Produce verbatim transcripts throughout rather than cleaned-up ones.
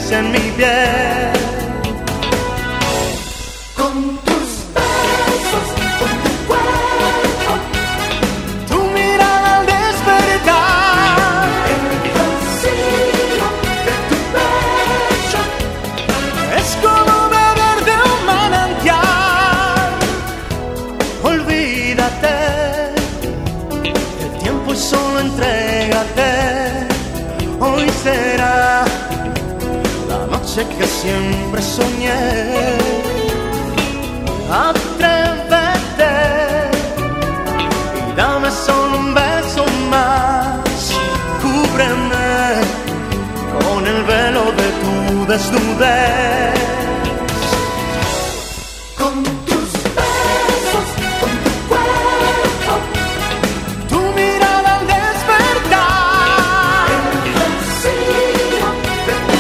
tienes en mi piel. Con tus besos, con tu cuerpo, tu mirada al despertar, el vacío de tu pecho es como beber de un manantial. Olvídate del tiempo y solo entrégate. Hoy será la noche que siempre soñé. Atrévete y dame solo un beso más. Cúbreme con el velo de tu desnudez. Con tus besos, con tu cuerpo, tu mirada al despertar, el vacío de tu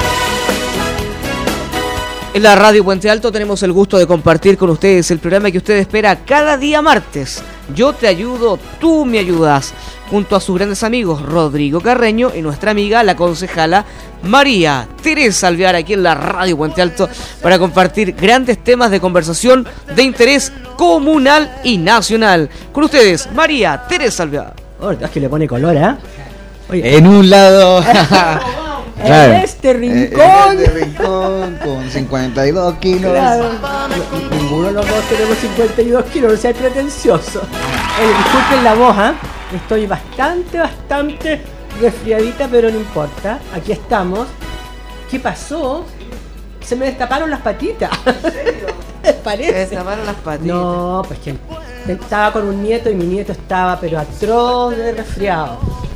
pecho. En la Radio Puente Alto tenemos el gusto de compartir con ustedes el programa que usted espera cada día martes. Yo te ayudo, tú me ayudas. Junto a sus grandes amigos Rodrigo Carreño y nuestra amiga, la concejala María Teresa Alvear, aquí en la Radio Puente Alto, para compartir grandes temas de conversación de interés comunal y nacional. Con ustedes, María Teresa Alvear. Oh, es que le pone color, ¿eh? Oye. En un lado... Claro. En este rincón. En este rincón con cincuenta y dos kilos. Claro. Ninguno de los dos tenemos cincuenta y dos kilos, no sea pretencioso. Oye, disculpen la voz, ¿eh? Estoy bastante, bastante resfriadita, pero no importa. Aquí estamos. ¿Qué pasó? Se me destaparon las patitas. ¿En serio? Parece. Se destaparon las patitas. No, pues que estaba con un nieto y mi nieto estaba, pero atroz de resfriado.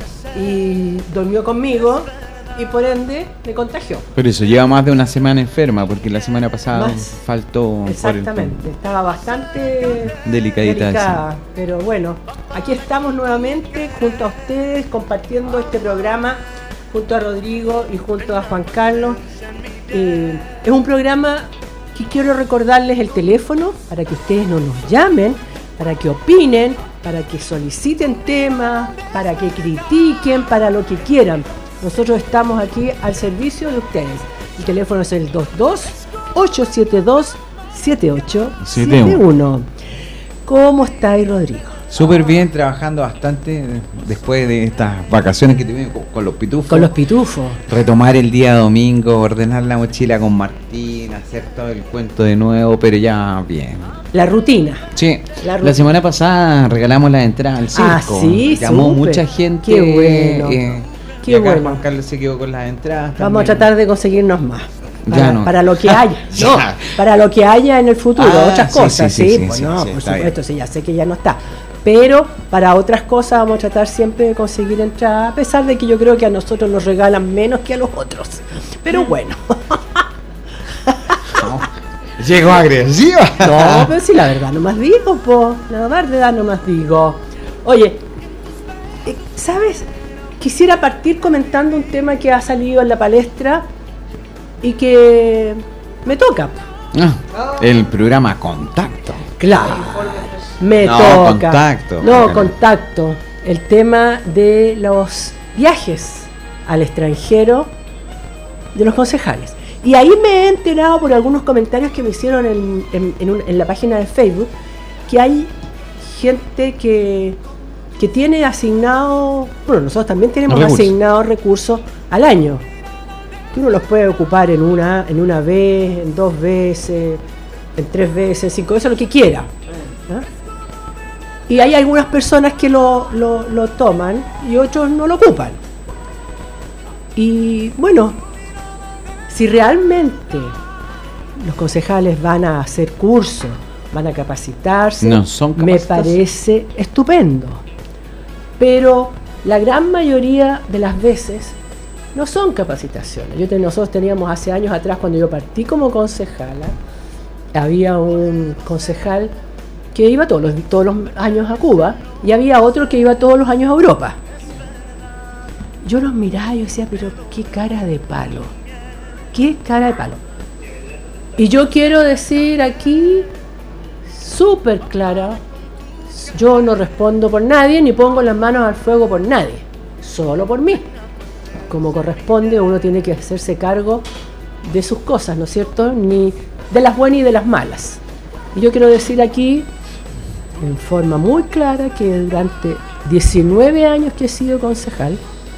Y durmió conmigo. Y por ende me contagió. Pero eso, lleva más de una semana enferma, porque la semana pasada más, faltó. Exactamente, por el... estaba bastante delicadita. Delicada, sí. Pero bueno, aquí estamos nuevamente junto a ustedes, compartiendo este programa, junto a Rodrigo y junto a Juan Carlos. Eh, es un programa que quiero recordarles el teléfono para que ustedes no nos llamen, para que opinen, para que soliciten temas, para que critiquen, para lo que quieran. Nosotros estamos aquí al servicio de ustedes. El teléfono es el dos dos, ocho siete dos, siete ocho siete uno. ¿Cómo estáis, Rodrigo? Súper bien, trabajando bastante después de estas vacaciones que tuvimos con los pitufos. Con los pitufos. Retomar el día domingo, ordenar la mochila con Martín, hacer todo el cuento de nuevo, pero ya bien. La rutina. Sí, la, rutina. La semana pasada regalamos la entrada al circo. Ah, sí, llamó super. Mucha gente. Qué bueno. Eh, Qué y acá bueno. Juan Carlos se quedó con las entradas. Vamos también. a tratar de conseguirnos más. Para, ya no. para lo que haya. No, para lo que haya en el futuro. Ah, otras sí, cosas, sí, sí. sí, sí, pues sí, no, sí, por está supuesto, bien. sí, ya sé que ya no está. Pero para otras cosas vamos a tratar siempre de conseguir entradas, a pesar de que yo creo que a nosotros nos regalan menos que a los otros. Pero bueno. No. Llegó agresiva. No, pero sí, la verdad nomás digo, po. La verdad nomás digo. Oye, ¿sabes? Quisiera partir comentando un tema que ha salido en la palestra y que me toca. Ah, el programa Contacto. Claro, me no, toca. Contacto. No, Contacto. El tema de los viajes al extranjero de los concejales. Y ahí me he enterado por algunos comentarios que me hicieron en, en, en, un, en la página de Facebook que hay gente que... que tiene asignado, bueno, nosotros también tenemos recursos. asignados recursos al año, que uno los puede ocupar en una, en una vez, en dos veces, en tres veces, cinco veces, lo que quiera. ¿Ah? Y hay algunas personas que lo, lo, lo toman y otros no lo ocupan. Y bueno, si realmente los concejales van a hacer cursos, van a capacitarse, no son me parece estupendo. Pero la gran mayoría de las veces no son capacitaciones. Yo, nosotros teníamos hace años atrás, cuando yo partí como concejala, había un concejal que iba todos los, todos los años a Cuba y había otro que iba todos los años a Europa. Yo los miraba y yo decía, pero qué cara de palo, qué cara de palo. Y yo quiero decir aquí, súper clara, yo no respondo por nadie ni pongo las manos al fuego por nadie, solo por mí. Como corresponde, uno tiene que hacerse cargo de sus cosas, ¿no es cierto? Ni de las buenas y de las malas. Y yo quiero decir aquí, en forma muy clara, que durante diecinueve años que he sido concejal,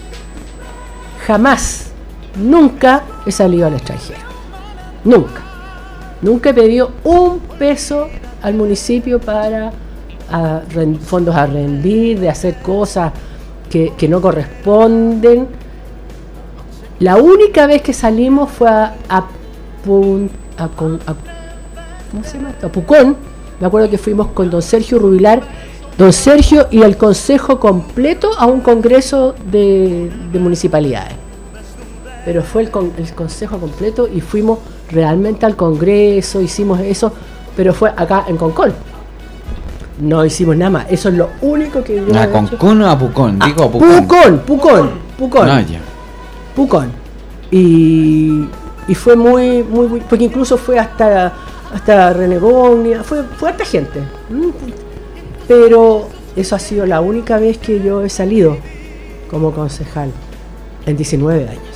jamás, nunca he salido al extranjero. Nunca. Nunca he pedido un peso al municipio para a, rend, fondos a rendir, de hacer cosas que, que no corresponden. La única vez que salimos fue a, a, Pun, a, a, ¿cómo se llama esto? A Pucón. Me acuerdo que fuimos con don Sergio Rubilar, don Sergio y el consejo completo a un congreso de, de municipalidades. Pero fue el, con, el consejo completo y fuimos realmente al congreso, hicimos eso, pero fue acá en Concón. No hicimos nada más, eso es lo único que yo ¿A he Concón o a Pucón? Ah, Digo Pucón. Pucón, Pucón, Pucón. Ah, ya. Pucón. Y, y fue muy, muy, muy, porque incluso fue hasta, hasta Renegonia, fue, fue harta gente. Pero eso ha sido la única vez que yo he salido como concejal en diecinueve años.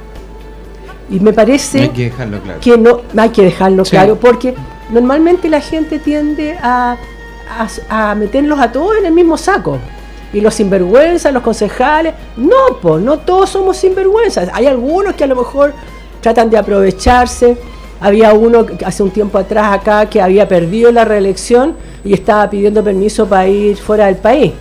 Y me parece Hay que dejarlo claro. que no, hay que dejarlo Sí. claro, porque normalmente la gente tiende a, a, a meterlos a todos en el mismo saco. Y los sinvergüenzas, los concejales, no, pues, no todos somos sinvergüenzas. Hay algunos que a lo mejor tratan de aprovecharse. Había uno que hace un tiempo atrás acá que había perdido la reelección y estaba pidiendo permiso para ir fuera del país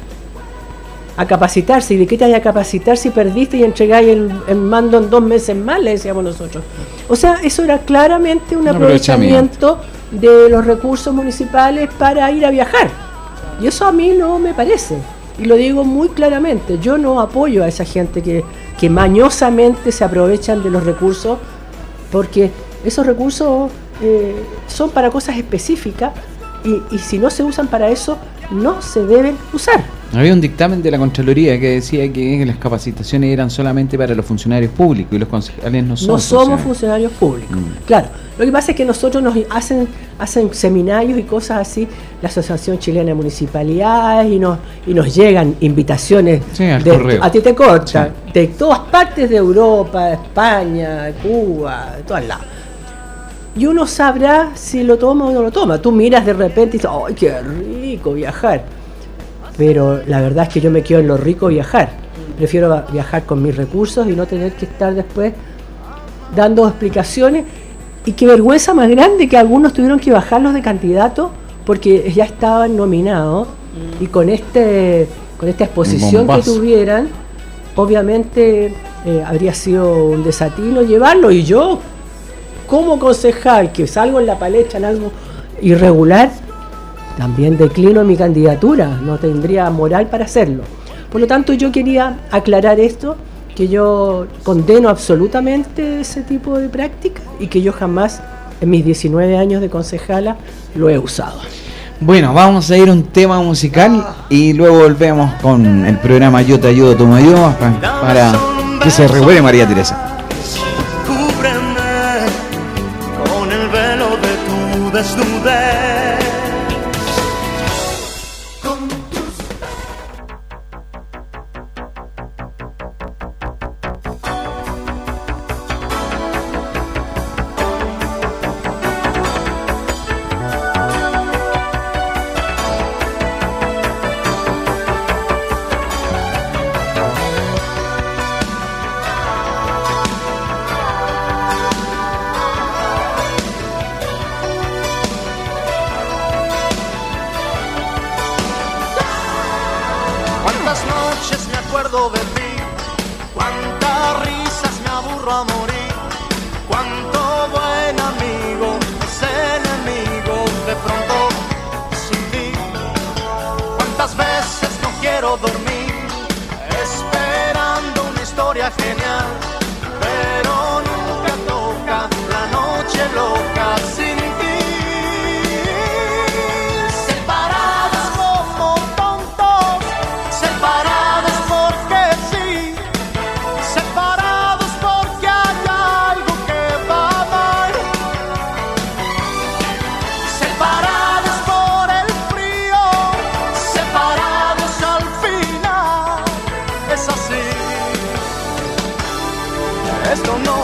a capacitarse. ¿Y de qué te hay a capacitar si perdiste y entregáis el, el mando en dos meses más? Le decíamos nosotros. O sea, eso era claramente un Un aprovechamiento de los recursos municipales para ir a viajar. Y eso a mí no me parece. Y lo digo muy claramente, yo no apoyo a esa gente que, que mañosamente se aprovechan de los recursos, porque esos recursos eh, son para cosas específicas y, y si no se usan para eso, no se deben usar. Había un dictamen de la Contraloría que decía que las capacitaciones eran solamente para los funcionarios públicos y los concejales no son No somos funcionarios públicos. Mm. Claro, lo que pasa es que nosotros nos hacen hacen seminarios y cosas así, la Asociación Chilena de Municipalidades, y nos y nos llegan invitaciones Sí, al de, correo. a ti te corta, de todas partes de Europa, de España, de Cuba, de todos lados. Y uno sabrá si lo toma o no lo toma. Tú miras de repente y dices, ¡ay, qué rico viajar! Pero la verdad es que yo me quedo en lo rico viajar. Prefiero viajar con mis recursos y no tener que estar después dando explicaciones. Y qué vergüenza más grande que algunos tuvieron que bajarlos de candidato porque ya estaban nominados y con este con esta exposición que Bombazo. tuvieran, obviamente eh, habría sido un desatino llevarlo. Y yo, como concejal, que salgo en la palestra en algo irregular, también declino mi candidatura, no tendría moral para hacerlo. Por lo tanto, yo quería aclarar esto, que yo condeno absolutamente ese tipo de práctica y que yo jamás, en mis diecinueve años de concejala, lo he usado. Bueno, vamos a ir a un tema musical y luego volvemos con el programa Yo te ayudo, tú me ayudas para, para que se recupere María Teresa. Cúbreme con el velo de tu desnudez. Con tus Cuántas noches me acuerdo de ti, cuántas risas me aburro a morir, cuánto buen amigo es enemigo de pronto sin ti. Cuántas veces no quiero dormir, esperando una historia genial, pero nunca toca la noche loca sin ti. Separados como tontos, separados porque sí, separados porque hay algo que va mal, separados por el frío, separados al final, es así. Esto no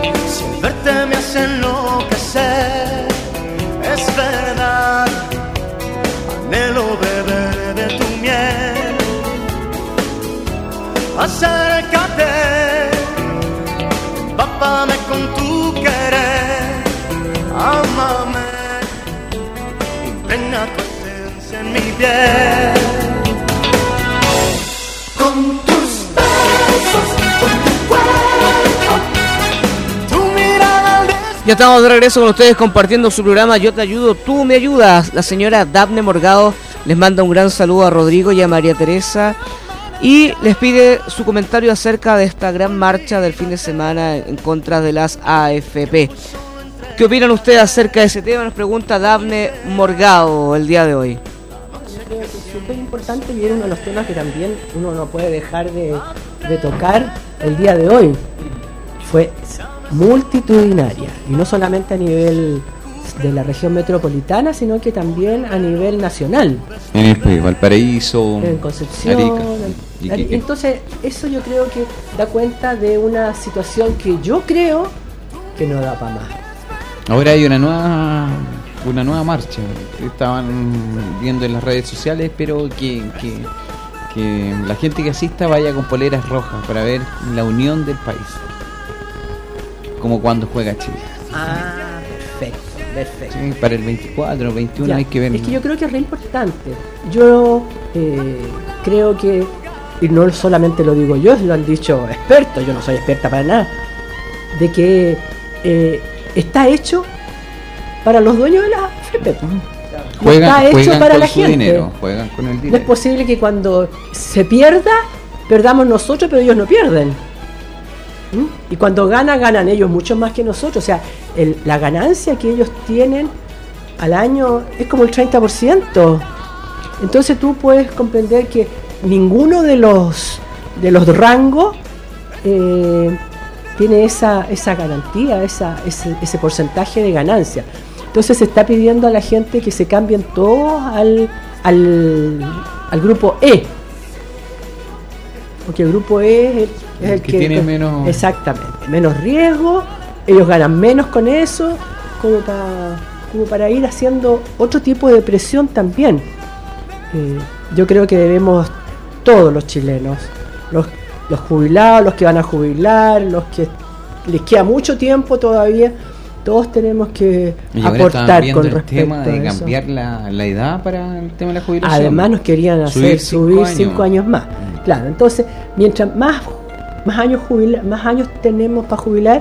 Si al verte me hace enloquecer, es verdad, anhelo beber de tu miel. Acércate, empápame con tu querer, ámame, impregna tu esencia en mi piel. Con tus besos, con tu cuerpo, tu mirada al despertar. Ya estamos de regreso con ustedes compartiendo su programa Yo te ayudo, tú me ayudas. La señora Dafne Morgado les manda un gran saludo a Rodrigo y a María Teresa y les pide su comentario acerca de esta gran marcha del fin de semana en contra de las A F P. ¿Qué opinan ustedes acerca de ese tema? Nos pregunta Dafne Morgado el día de hoy. Yo creo que es súper importante y es uno de los temas que también uno no puede dejar de, de tocar el día de hoy. Fue multitudinaria y no solamente a nivel de la región metropolitana, sino que también a nivel nacional. En el pues, Valparaíso, En Concepción. Arica, en- Iquique. entonces, eso yo creo que da cuenta de una situación que yo creo que no da para más. Ahora hay una nueva una nueva marcha. Estaban viendo en las redes sociales, pero que, que, que la gente que asista vaya con poleras rojas para ver la unión del país. Como cuando juega Chile. Ah, perfecto, perfecto. Sí, para el veinticuatro, veintiuno Ya, hay que ver. es que yo creo que es re importante. Yo eh, creo que, y no solamente lo digo yo, lo han dicho expertos, yo no soy experta para nada, de que eh, está hecho para los dueños de la A F P. No Juegan, está hecho juegan para con la su gente. dinero, juegan con el No es dinero. posible que cuando se pierda, perdamos nosotros, pero ellos no pierden. ¿Mm? Y cuando ganan, ganan ellos mucho más que nosotros. O sea, el- la ganancia que ellos tienen al año es como el treinta por ciento. Entonces tú puedes comprender que ninguno de los de los rangos eh, tiene esa, esa garantía, esa, ese, ese porcentaje de ganancia. Entonces se está pidiendo a la gente que se cambien todos al, al, al grupo E. Porque el grupo E es el, es el que tiene menos- Exactamente, menos riesgo, ellos ganan menos con eso, como para, como para ir haciendo otro tipo de presión también. Eh, yo creo que debemos, todos los chilenos, los, los jubilados, los que van a jubilar, los que les queda mucho tiempo todavía, todos tenemos que Y ahora estaban aportar viendo con el respecto tema de a eso. cambiar la, la edad para el tema de la jubilación. Además nos querían hacer Subir cinco subir años. cinco años más. Claro, entonces, mientras más, más años jubila, más años tenemos para jubilar,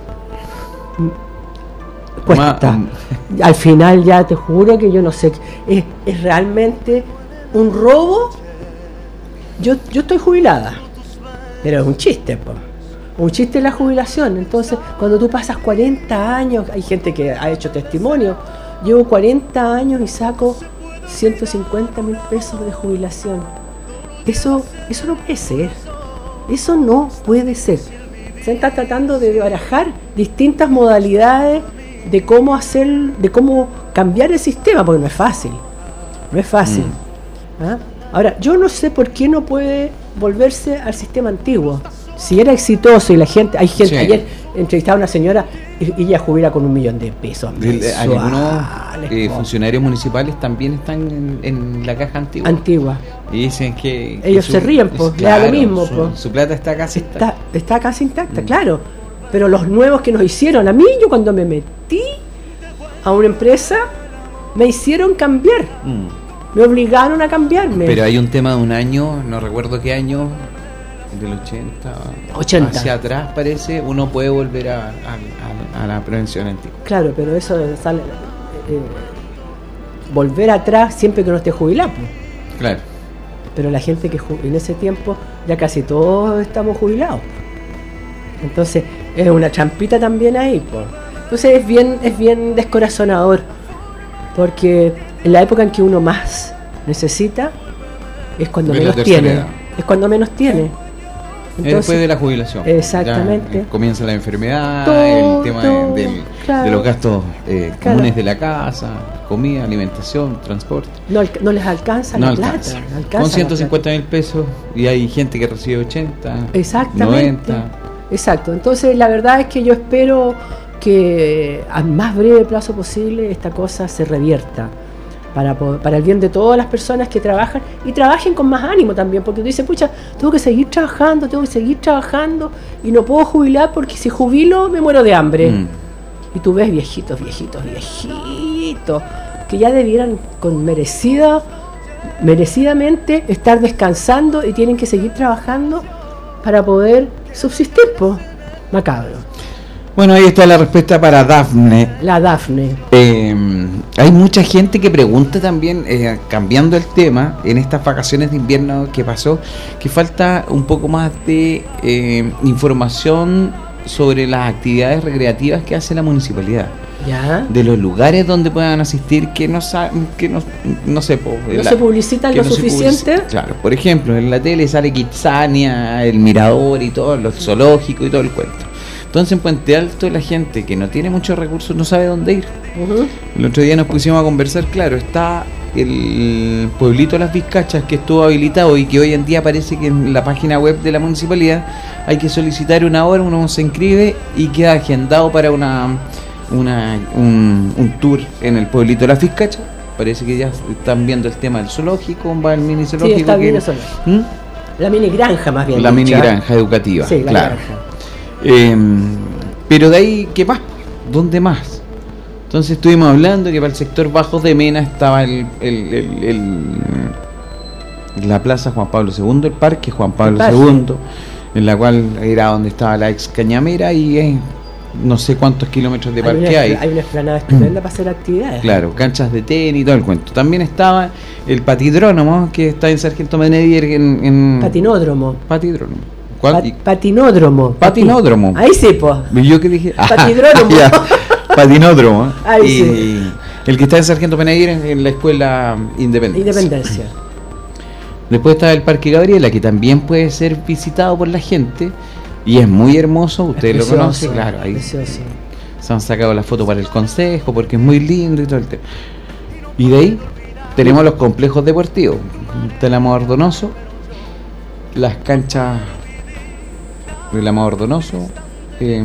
mm, cuesta. Más- Al final ya te juro que yo no sé, es, es realmente un robo. Yo, yo estoy jubilada, pero es un chiste, po. Un chiste la jubilación. Entonces, cuando tú pasas cuarenta años, hay gente que ha hecho testimonio, llevo cuarenta años y saco ciento cincuenta mil pesos de jubilación. Eso, eso no puede ser. Eso no puede ser. Se está tratando de barajar distintas modalidades de cómo hacer, de cómo cambiar el sistema, porque no es fácil. No es fácil. ¿Ah? Ahora, yo no sé por qué no puede volverse al sistema antiguo. Si era exitoso y la gente, hay gente, Sí. ayer entrevistaba a una señora y, y ella jubila con un millón de pesos. Del- eh, algunos mensuales, eh, po. funcionarios municipales también están en, en la caja antigua. Antigua. Y dicen que... que Ellos se ríen, po, le da lo mismo, su, po. su plata está casi... Está, está casi intacta, Mm. claro. Pero los nuevos que nos hicieron, a mí, yo cuando me metí a una empresa, me hicieron cambiar. Mm. Me obligaron a cambiarme. Pero hay un tema de un año, no recuerdo qué año, del ochenta, ochenta. hacia atrás parece, uno puede volver a, a- a- a la prevención antigua. Claro, pero eso sale. eh, volver atrás siempre que no esté jubilado. pues. Claro. Pero la gente que ju- en ese tiempo ya casi todos estamos jubilados. Entonces es una trampita también ahí. pues. Entonces es bien, es bien descorazonador. Porque en la época en que uno más necesita es cuando De la menos tercera tiene. edad. Es cuando menos tiene. Es después de la jubilación. Exactamente. Ya, eh, comienza la enfermedad, Todo, el tema de, todo, del- claro. de los gastos eh, Claro. comunes de la casa, comida, alimentación, transporte. No, alca- no les alcanza No la alcanza. plata. no alcanza Con la ciento cincuenta mil pesos y hay gente que recibe ochenta, Exactamente. noventa. exacto. Entonces la verdad es que yo espero que al más breve plazo posible esta cosa se revierta para, para el bien de todas las personas que trabajan y trabajen con más ánimo también, porque tú dices, pucha, tengo que seguir trabajando, tengo que seguir trabajando y no puedo jubilar porque si jubilo me muero de hambre. Mm. Y tú ves viejitos, viejitos, viejitos, que ya debieran con merecida, merecidamente estar descansando y tienen que seguir trabajando para poder subsistir, po. Macabro. Bueno, ahí está la respuesta para Dafne. La Dafne. Eh, hay mucha gente que pregunta también, eh, cambiando el tema, en estas vacaciones de invierno que pasó, que falta un poco más de eh, información sobre las actividades recreativas que hace la municipalidad. ¿Ya? De los lugares donde puedan asistir que no saben, que no, no sé, po, no la, se publicitan lo no suficiente. Publicita, claro, por ejemplo, en la tele sale Kitsania, el Mirador y todo, los zoológicos y todo el cuento. Entonces en Puente Alto la gente que no tiene muchos recursos no sabe dónde ir. Uh-huh. El otro día nos pusimos a conversar, claro, está el pueblito Las Vizcachas que estuvo habilitado y que hoy en día parece que en la página web de la municipalidad hay que solicitar una hora, uno se inscribe y queda agendado para una, una un, un tour en el pueblito Las Vizcachas. Parece que ya están viendo el tema del zoológico, va el mini zoológico. Sí, está bien que, el zoológico. ¿Mm? La mini granja más bien. La dicha. mini granja educativa, sí, la claro. Granja. Eh, pero de ahí, ¿qué más? ¿Dónde más? Entonces estuvimos hablando que para el sector Bajos de Mena estaba el, el, el, el la plaza Juan Pablo segundo, el parque Juan Pablo segundo, en la cual era donde estaba la ex Cañamera y eh, no sé cuántos kilómetros de parque hay. Una, hay una explanada estupenda para hacer actividades. Claro, canchas de tenis y todo el cuento. También estaba el patidrónomo que está en Sargento Menedier en, en Patinódromo. Patidrónomo. Pat, patinódromo. Patinódromo. Ahí sí, pues. Yo que dije. Patidrónomo. Patinódromo. Ahí y sí. El que está en Sargento Menedier en, en la escuela Independencia. Independencia. Después está el Parque Gabriela, que también puede ser visitado por la gente. Y es muy hermoso, ustedes lo conocen, claro. Ahí precioso. Se han sacado la foto para el consejo porque es muy lindo y todo el tema. Y de ahí tenemos los complejos deportivos. Tenemos Donoso, las canchas del Amador Donoso eh,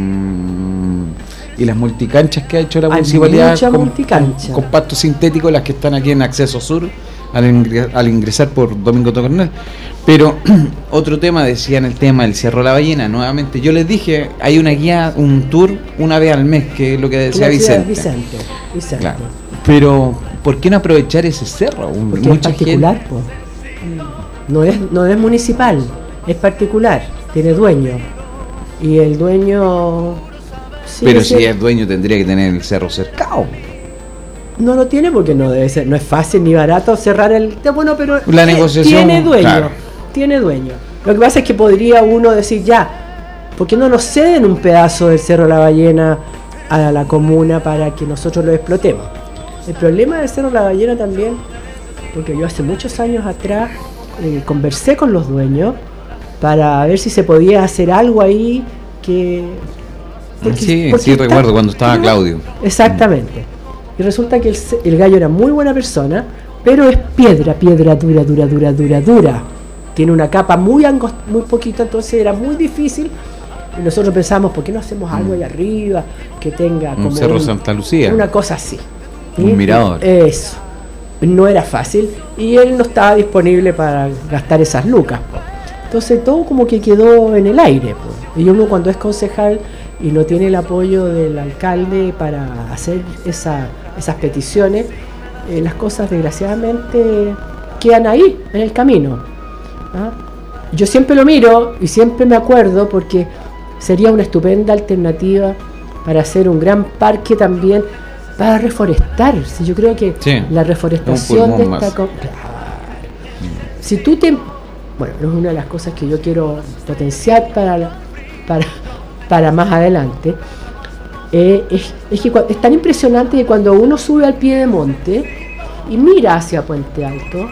y las multicanchas que ha hecho la Hay municipalidad con, con, con pasto sintético, las que están aquí en Acceso Sur al, ingres, al ingresar por Domingo Tocornel. Pero otro tema, decían el tema del Cerro La Ballena, nuevamente yo les dije, hay una guía, un tour una vez al mes, que es lo que decía Vicente. Vicente, Vicente. Claro. Pero ¿por qué no aprovechar ese cerro? Porque Mucha es particular, gente... pues. no es no es municipal, es particular, tiene dueño y el dueño sí, pero si si es dueño tendría que tener el cerro cercado. No lo tiene porque no debe ser, no es fácil ni barato cerrar el bueno, pero la negociación tiene dueño, claro. tiene dueño. Lo que pasa es que podría uno decir ya, ¿por qué no nos ceden un pedazo del Cerro La Ballena a la comuna para que nosotros lo explotemos? El problema del Cerro La Ballena también, porque yo hace muchos años atrás eh, conversé con los dueños para ver si se podía hacer algo ahí que... Porque, sí, porque sí está, recuerdo cuando estaba Claudio. Exactamente. Y resulta que el, el gallo era muy buena persona, pero es piedra, piedra dura, dura, dura, dura, dura. Tiene una capa muy angosta, muy poquita, entonces era muy difícil. Y nosotros pensamos, ¿por qué no hacemos algo ahí arriba que tenga como un Cerro un, Santa Lucía? Una cosa así. Un ¿sí? mirador. Eso. No era fácil. Y él no estaba disponible para gastar esas lucas. Entonces todo como que quedó en el aire. Po. Y uno cuando es concejal y no tiene el apoyo del alcalde para hacer esa, esas peticiones, eh, las cosas desgraciadamente quedan ahí, en el camino. ¿Ah? Yo siempre lo miro y siempre me acuerdo porque sería una estupenda alternativa para hacer un gran parque también, para reforestar. Si yo creo que sí, la reforestación de esta... Co- claro. Si tú te... Bueno, es una de las cosas que yo quiero potenciar para... para para más adelante, eh, es, es que es tan impresionante que cuando uno sube al pie de monte y mira hacia Puente Alto,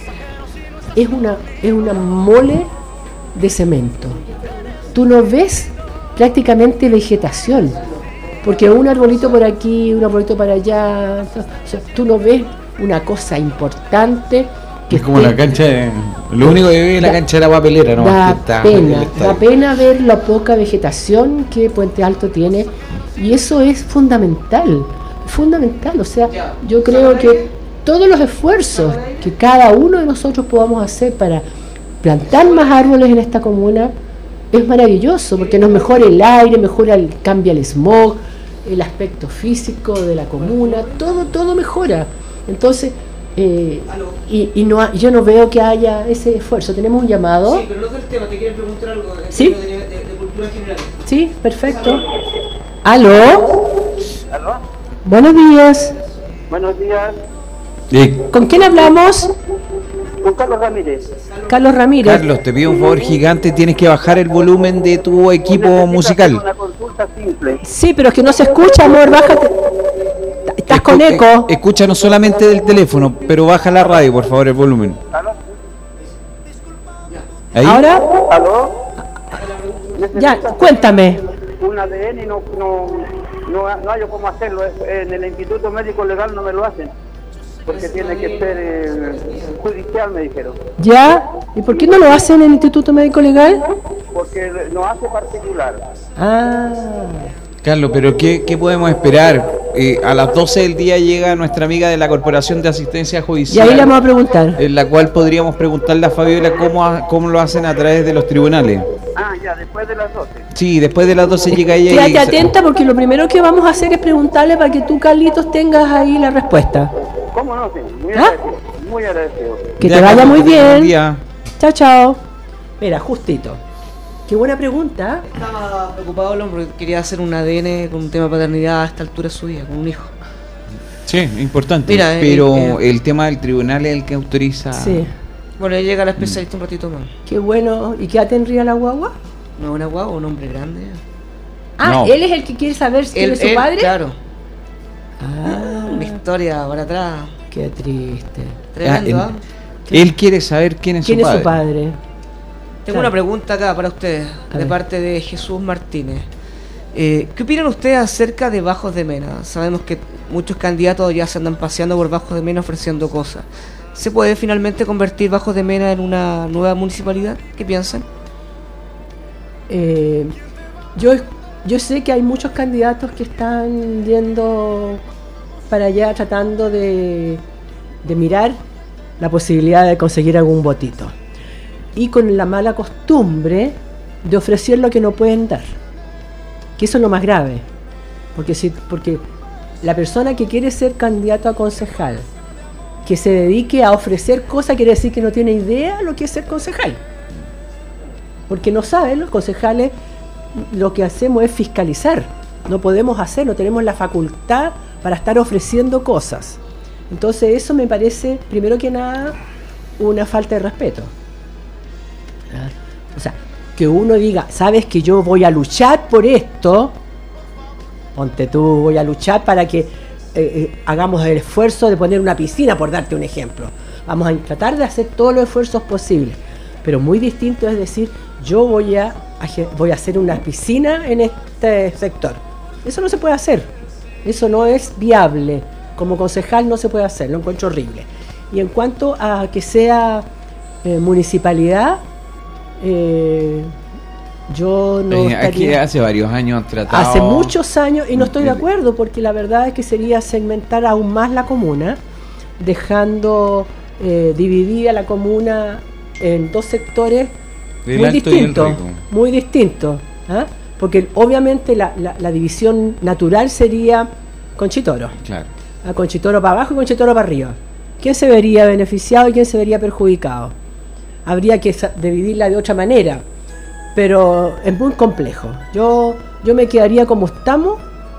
es una, es una mole de cemento. Tú no ves prácticamente vegetación, porque un arbolito por aquí, un arbolito para allá, o sea, tú no ves una cosa importante que Es como esté- la cancha de... Lo único que ve es la Da- cancha de la papelera, ¿no? Da Que está- pena, el estadio. da pena ver la poca vegetación que Puente Alto tiene y eso es fundamental, fundamental, o sea, yo creo que todos los esfuerzos que cada uno de nosotros podamos hacer para plantar más árboles en esta comuna es maravilloso porque nos mejora el aire, mejora el, cambia el smog, el aspecto físico de la comuna, todo, todo mejora. Entonces, eh, y, y no ha- yo no veo que haya ese esfuerzo. ¿Tenemos un llamado? Sí, pero no del tema, te quiero preguntar algo de, ¿Sí? de, de- de cultura general. Sí, perfecto. ¿Aló? ¿Aló? Buenos días. Buenos días. Eh, ¿Con quién hablamos? Con Carlos Ramírez. Carlos Ramírez. Carlos, te pido un favor gigante, tienes que bajar el volumen de tu equipo Necesito musical. hacer una consulta simple. Sí, pero es que no se escucha, amor, bájate. Estás con Escu- eco. eh, Escúchanos solamente del teléfono, pero baja la radio, por favor, el volumen. ¿Aló? Ahí. Ahora, ¿Aló? ya, Necesito cuéntame. un A D N y no, no, no, no hay cómo hacerlo. En el Instituto Médico Legal no me lo hacen. Porque tiene que ser eh, judicial, me dijeron. ¿Ya? ¿Y por qué no lo hacen en el Instituto Médico Legal? Porque no hace particular. Ah, Carlos, pero ¿qué, qué podemos esperar? Eh, a las doce del día llega nuestra amiga de la Corporación de Asistencia y Judicial, ahí le vamos a preguntar. en la cual podríamos preguntarle a Fabiola cómo, ha- cómo lo hacen a través de los tribunales. Ah, ya, después de las doce. Sí, después de las doce llega ella y... Quédate atenta porque lo primero que vamos a hacer es preguntarle para que tú, Carlitos, tengas ahí la respuesta. ¿Cómo no? Sí, muy ¿Ah? agradecido. Muy agradecido. Que Ya, te vaya Carlos, muy que tengas buen bien. día. Chao, chao. Mira, justito. Qué buena pregunta. Estaba preocupado el hombre, quería hacer un A D N con un tema de paternidad a esta altura de su vida, con un hijo. Sí, importante. Mira, eh, pero eh, el tema del tribunal es el que autoriza... Sí. Bueno, ahí llega la especialista un ratito más. Qué bueno. ¿Y qué tendría la guagua? ¿No es una guagua, un hombre grande? Ah, No. él es el que quiere saber si Él- es su él, padre. Claro, Ah, una historia para atrás. qué triste. Tremendo, Ah, ¿ah? Él quiere saber quién es ¿Quién su es padre. su padre? Tengo Claro. una pregunta acá para ustedes, A de ver. parte de Jesús Martínez. Eh, ¿Qué opinan ustedes acerca de Bajos de Mena? Sabemos que muchos candidatos ya se andan paseando por Bajos de Mena ofreciendo cosas. ¿Se puede finalmente convertir Bajos de Mena en una nueva municipalidad? ¿Qué piensan? Eh, yo, yo sé que hay muchos candidatos que están yendo para allá tratando de, de mirar la posibilidad de conseguir algún votito. Y con la mala costumbre de ofrecer lo que no pueden dar. Que eso es lo más grave. Porque, si, porque la persona que quiere ser candidato a concejal, que se dedique a ofrecer cosas, quiere decir que no tiene idea lo que es ser concejal. Porque no saben, los concejales lo que hacemos es fiscalizar. No podemos hacer, no tenemos la facultad para estar ofreciendo cosas. Entonces eso me parece, primero que nada, una falta de respeto. ¿Ah? O sea, que uno diga, sabes que yo voy a luchar por esto, ponte tú, voy a luchar para que eh, eh, hagamos el esfuerzo de poner una piscina, por darte un ejemplo. Vamos a tratar de hacer todos los esfuerzos posibles. Pero muy distinto es decir, yo voy a, a- voy a hacer una piscina en este sector. Eso no se puede hacer. Eso no es viable. Como concejal no se puede hacer, lo encuentro horrible. Y en cuanto a que sea eh, municipalidad, eh, yo no Eh, aquí estaría... hace varios años han tratado... Hace muchos años, y no estoy de acuerdo, porque la verdad es que sería segmentar aún más la comuna, dejando eh, dividida la comuna en dos sectores El muy alto y el distintos, rico. muy distintos, ¿ah? Porque obviamente la, la- la división natural sería Conchitoro, Claro. a Conchitoro para abajo y Conchitoro para arriba. ¿Quién se vería beneficiado y quién se vería perjudicado? Habría que sa- dividirla de otra manera, pero es muy complejo. Yo, yo me quedaría como estamos,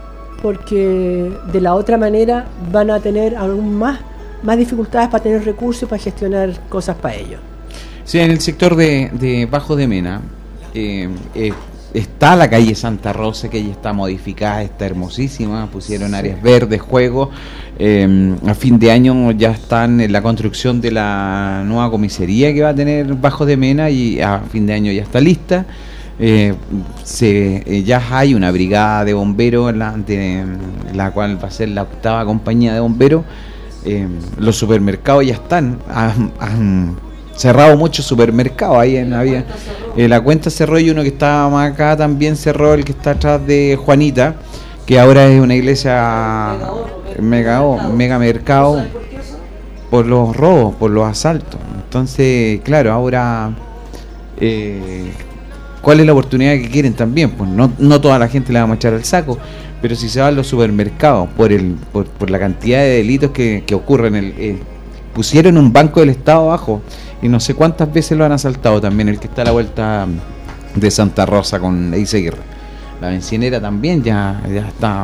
porque de la otra manera van a tener aún más, más dificultades para tener recursos y para gestionar cosas para ellos. Sí, en el sector de, de Bajo de Mena eh, eh, está la calle Santa Rosa, que ya está modificada, está hermosísima, pusieron áreas verdes, juegos. Eh, a fin de año ya están en la construcción de la nueva comisaría que va a tener Bajo de Mena y a fin de año ya está lista. Eh, se, eh, ya hay una brigada de bomberos, la, de, la cual va a ser la octava compañía de bomberos. eh, los supermercados ya están, han, han cerrado muchos supermercados, ahí en la vía, eh, la cuenta cerró y uno que estaba más acá también cerró, el que está atrás de Juanita, que ahora es una iglesia mega, mega mercado, por los robos, por los asaltos. Entonces, claro, ahora eh, ¿cuál es la oportunidad que quieren también? Pues no, no toda la gente la va a echar al saco, pero si se va a los supermercados por el por, por la cantidad de delitos que, que ocurren, el, eh, pusieron un banco del Estado abajo y no sé cuántas veces lo han asaltado también, el que está a la vuelta de Santa Rosa con Eiseguirre. La bencinera también ya, ya está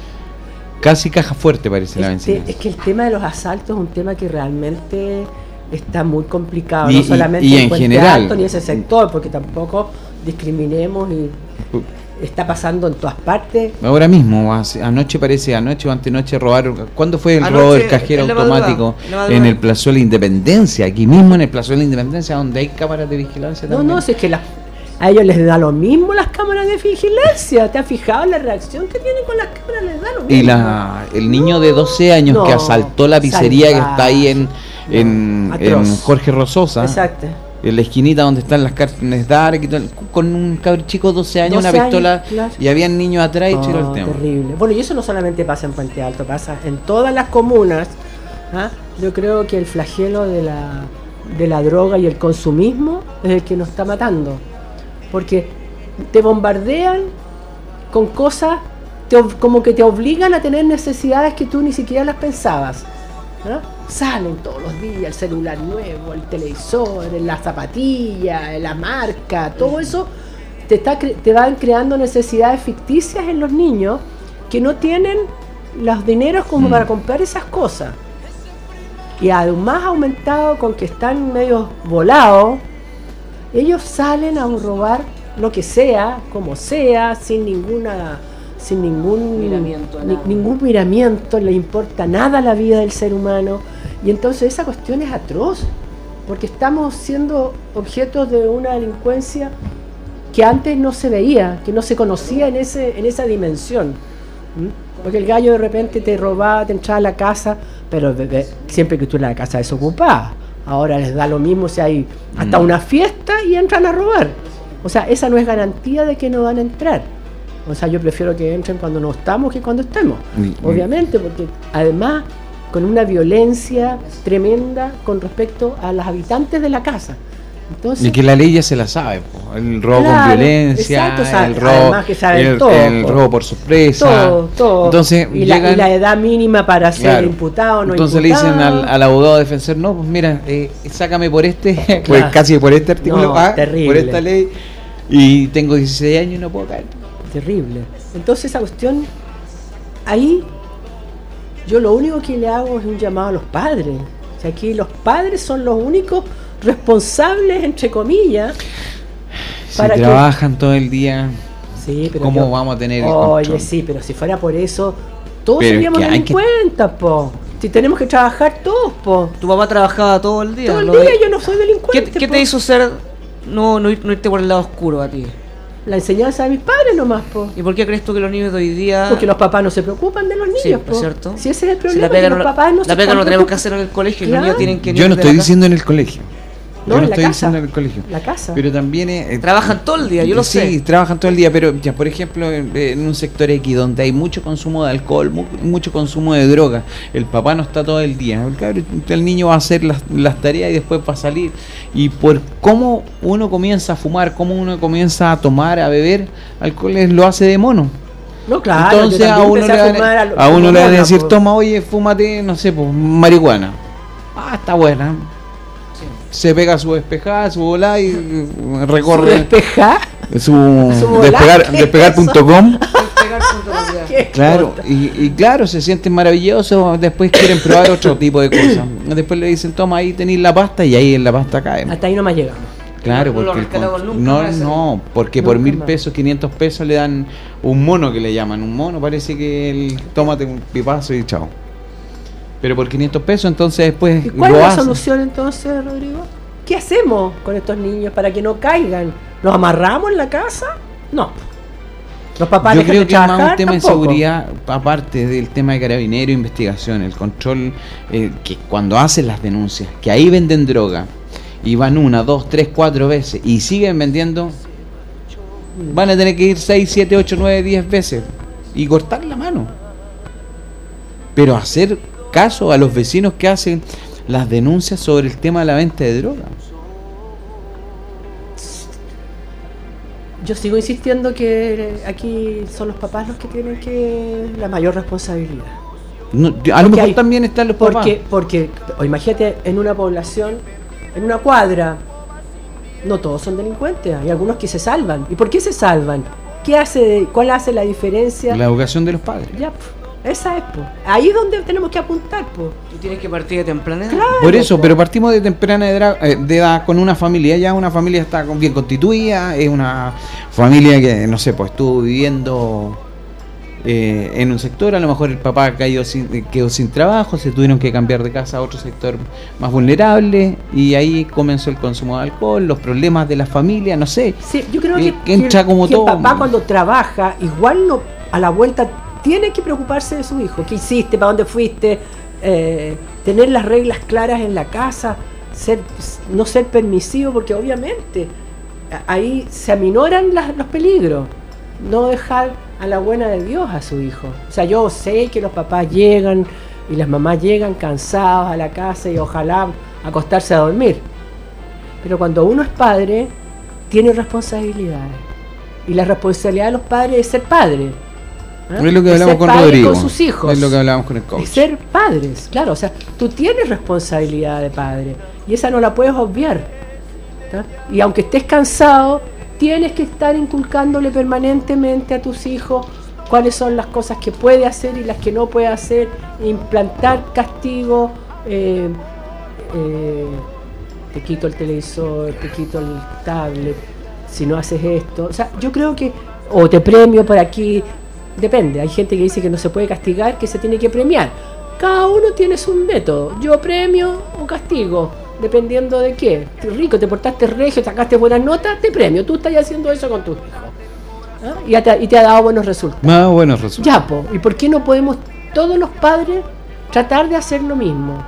casi caja fuerte, parece la bencinera. Es que el tema de los asaltos es un tema que realmente está muy complicado, y, no solamente y, y en en Puente general, Alto ni ese sector, porque tampoco discriminemos y está pasando en todas partes. Ahora mismo, hace, anoche parece, anoche o antenoche robaron. ¿Cuándo fue el Anoche, robo del cajero en la automático? madrugada, en la En el Plazo de la Independencia, aquí mismo en el Plazo de la Independencia, donde hay cámaras de vigilancia No, también. no, si es que la- a ellos les da lo mismo las cámaras de vigilancia. ¿Te has fijado la reacción que tienen con las cámaras? Les da lo mismo. Y la, el niño de doce años No, que asaltó la pizzería que salvaje. está ahí en, en, No, atroz. en Jorge Rososa, Exacto. en la esquinita donde están las carnes Dark, y todo, con un cabrón chico de doce años, una doce pistola, años, claro. y habían niños atrás y Oh, tiró el tema. terrible. Bueno, y eso no solamente pasa en Puente Alto, pasa en todas las comunas. ¿Ah? Yo creo que el flagelo de la, de la droga y el consumismo es el que nos está matando. Porque te bombardean con cosas te, ob- como que te obligan a tener necesidades que tú ni siquiera las pensabas. ¿Ah? Salen todos los días el celular nuevo, el televisor, la zapatilla, la marca, todo eso te, está cre- te van creando necesidades ficticias en los niños que no tienen los dineros como Mm. para comprar esas cosas. Y además aumentado con que están medio volados, ellos salen a robar lo que sea, como sea, sin ninguna, sin ningún Miramiento, ni- nada. ningún miramiento, le importa nada la vida del ser humano. Y entonces esa cuestión es atroz, porque estamos siendo objetos de una delincuencia que antes no se veía, que no se conocía en ese, en esa dimensión. ¿Mm? Porque el gallo de repente te robaba, te entraba a la casa, pero de- de- siempre que tú en la casa desocupada. Ahora les da lo mismo si hay hasta Mm. una fiesta y entran a robar. O sea, esa no es garantía de que no van a entrar. O sea, yo prefiero que entren cuando no estamos que cuando estemos. Y- Obviamente, porque además con una violencia tremenda con respecto a los habitantes de la casa. Entonces, Y que la ley ya se la sabe, po. El robo Claro, con violencia, exacto, o sea, el robo, además que saben el, todo, el po. robo por sorpresa. todo, todo. Entonces, y, la, llegan- y la edad mínima para ser Claro. imputado o no Entonces imputado. le dicen al, al abogado defensor, no, pues mira, eh, sácame por este, pues Claro. casi por este artículo, No, ah, terrible. por esta ley, y tengo dieciséis años y no puedo caer. Terrible. Entonces esa cuestión, ahí yo lo único que le hago es un llamado a los padres. O sea, aquí los padres son los únicos responsables, entre comillas. Si Para que- trabajan todo el día, Sí, pero ¿cómo yo- vamos a tener el Oye, control? sí, pero si fuera por eso, todos Pero es seríamos que hay que- delincuentes, po. Si tenemos que trabajar todos, po. Tu papá trabajaba todo el día. Todo el ¿no? día yo no soy ¿Qué, delincuente. qué po. te hizo ser no, no, ir- no irte por el lado oscuro a ti? La enseñanza de mis padres nomás, po. ¿Y por qué crees tú que los niños de hoy día... Porque los papás no se preocupan de los niños, Sí, po. es cierto. Si ese es el Si problema, la pega que no, los papás no se la pega no están tenemos que preocup- hacer en el colegio, Claro. los niños tienen que... Yo no ir de estoy la casa. diciendo en el colegio. No, Yo en no la estoy casa. diciendo en el colegio. La casa. Pero también es, eh, Trabajan todo el día, yo lo sí, sé. trabajan todo el día, pero ya por ejemplo en, en un sector X donde hay mucho consumo de alcohol, mu- mucho consumo de droga, el papá no está todo el día, el, cabrón, el niño va a hacer las, las tareas y después va a salir, y por cómo uno comienza a fumar, cómo uno comienza a tomar, a beber alcohol, es- lo hace de mono. No, claro. Entonces yo a también uno, empecé le van, fumar a, lo- a uno como le van a mona, decir, po. toma, oye, fúmate, no sé, pues marihuana. Ah, está buena. Se pega su despejada, su volada y uh, recorre Despejar. su, Su volada, despegar, ¿qué es despegar punto com. Qué Claro, cosa. y, y claro, se sienten maravillosos, después quieren probar otro tipo de cosas. Después le dicen, toma, ahí tenéis la pasta y ahí en la pasta cae. Hasta ahí nomás llegamos. Claro, No lo porque el rescatamos con- nunca no, más. no, porque por Nunca mil más. pesos, quinientos pesos le dan un mono que le llaman, un mono, parece que el tómate un pipazo y chao. Pero por quinientos pesos entonces después ¿Y cuál lo es la hacen. solución entonces, Rodrigo? ¿Qué hacemos con estos niños para que no caigan? ¿Los amarramos en la casa? No. Los papás Yo dejan creo de que es más trabajar, un tema tampoco. de seguridad, aparte del tema de carabinero, investigación, el control, eh, que cuando hacen las denuncias, que ahí venden droga, y van una, dos, tres, cuatro veces, y siguen vendiendo, van a tener que ir seis, siete, ocho, nueve, diez veces, y cortar la mano. Pero hacer caso a los vecinos que hacen las denuncias sobre el tema de la venta de droga. Yo sigo insistiendo que aquí son los papás los que tienen que la mayor responsabilidad. No, a lo Porque mejor hay- también están los papás. Porque, porque o imagínate, en una población, en una cuadra, no todos son delincuentes, hay algunos que se salvan. ¿Y por qué se salvan? ¿Qué hace, ¿Cuál hace la diferencia? La educación de los padres. Ya, pf, esa es, po. Ahí es donde tenemos que apuntar, po. Tú tienes que partir de temprana edad. Claro. Por eso, po. pero partimos de temprana edad, eh, de edad con una familia, ya una familia está con- bien constituida, es una familia que, no sé, pues estuvo viviendo eh, en un sector, a lo mejor el papá cayó sin, eh, quedó sin trabajo, se tuvieron que cambiar de casa a otro sector más vulnerable, y ahí comenzó el consumo de alcohol, los problemas de la familia, no sé. Sí, yo creo Eh, que, que entra que- como que todo. el papá cuando trabaja, igual no, a la vuelta tiene que preocuparse de su hijo. ¿Qué hiciste? ¿Para dónde fuiste? Eh, tener las reglas claras en la casa, ser, no ser permisivo, porque obviamente a- ahí se aminoran las- los peligros. No dejar a la buena de Dios a su hijo. O sea, yo sé que los papás llegan y las mamás llegan cansados a la casa y ojalá acostarse a dormir. Pero cuando uno es padre, tiene responsabilidades. Y la responsabilidad de los padres es ser padre. ¿Ah? Es lo que Es hablamos ser con padre Rodrigo. con sus hijos. Es lo que hablamos con el coach. Es ser padres, claro. O sea, tú tienes responsabilidad de padre. Y esa no la puedes obviar. ¿tá? Y aunque estés cansado, tienes que estar inculcándole permanentemente a tus hijos cuáles son las cosas que puede hacer y las que no puede hacer, implantar castigo, eh, eh, te quito el televisor, te quito el tablet, si no haces esto. O sea, yo creo que, o te premio por aquí, depende. Hay gente que dice que no se puede castigar, que se tiene que premiar. Cada uno tiene su método. Yo premio o castigo, dependiendo de qué. Rico, te portaste regio, sacaste buenas notas, te premio. Tú estás haciendo eso con tus hijos. ¿Ah? Y, ya te, y te ha dado buenos resultados. Más buenos resultados. Ya, po. ¿Y por qué no podemos todos los padres tratar de hacer lo mismo?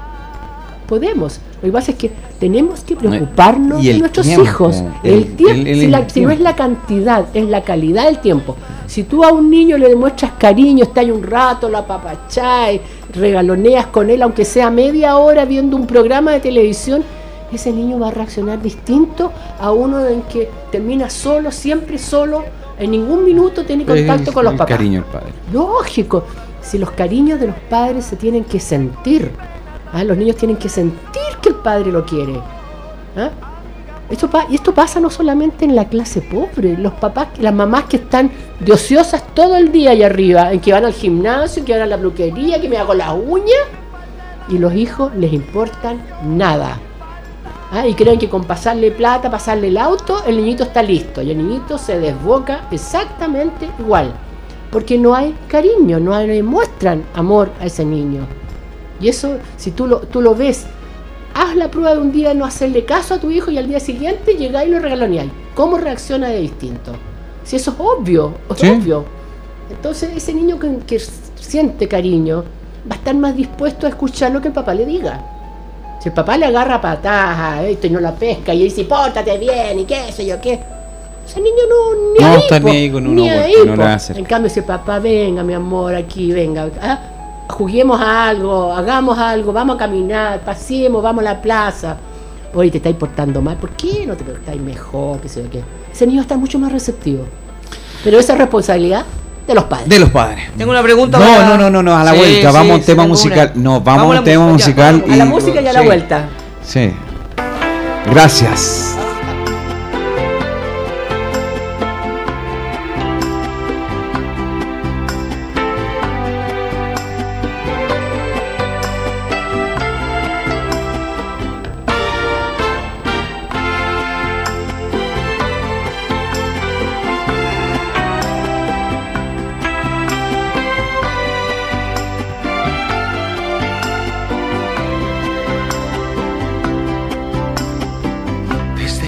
Podemos. Lo que pasa es que tenemos que preocuparnos Y el de nuestros tiempo, hijos. el- El, tiempo. el- el- si, la- el si no es tiempo. la cantidad, es la calidad del tiempo. Si tú a un niño le demuestras cariño, estás ahí un rato, la papachai, regaloneas con él, aunque sea media hora viendo un programa de televisión, ese niño va a reaccionar distinto a uno en que termina solo, siempre solo, en ningún minuto tiene contacto Es con los el papás. cariño del padre. Lógico, si los cariños de los padres se tienen que sentir, ¿ah? Los niños tienen que sentir que el padre lo quiere. ¿ah? Esto pa- y esto pasa no solamente en la clase pobre, los papás, las mamás que están de ociosas todo el día allá arriba, en que van al gimnasio, que van a la peluquería, que me hago las uñas, y los hijos les importan nada. ¿ah? Y creen que con pasarle plata, pasarle el auto, el niñito está listo, y el niñito se desboca exactamente igual, porque no hay cariño, no le muestran amor a ese niño. Y eso, si tú lo, tú lo ves, haz la prueba de un día no hacerle caso a tu hijo y al día siguiente llegáis y lo regaloneáis. ¿Cómo reacciona de distinto? Si eso es obvio, es Sí. obvio. Entonces ese niño que, que siente cariño va a estar más dispuesto a escuchar lo que el papá le diga. Si el papá le agarra patadas a esto y no la pesca y dice, pórtate bien y qué sé yo qué, ese niño no, ni No ahí, está po, ni ahí con uno, ni porque ahí, no le po. va a hacer. En cambio, si el papá, venga mi amor, aquí, venga, ¿ah? juguemos a algo, hagamos algo, vamos a caminar, paseemos, vamos a la plaza. Oye, te estáis portando mal, ¿por qué no te portáis mejor? Qué sé yo qué. Ese niño está mucho más receptivo. Pero esa es responsabilidad de los padres. De los padres. Tengo una pregunta. No, para- no, no, no, no, a la Sí, vuelta, sí, vamos a un sí, tema tengo musical. una. No, vamos a un la tema música, ya, musical. vamos. A la y- música y a la sí, vuelta. Sí. Gracias. Desde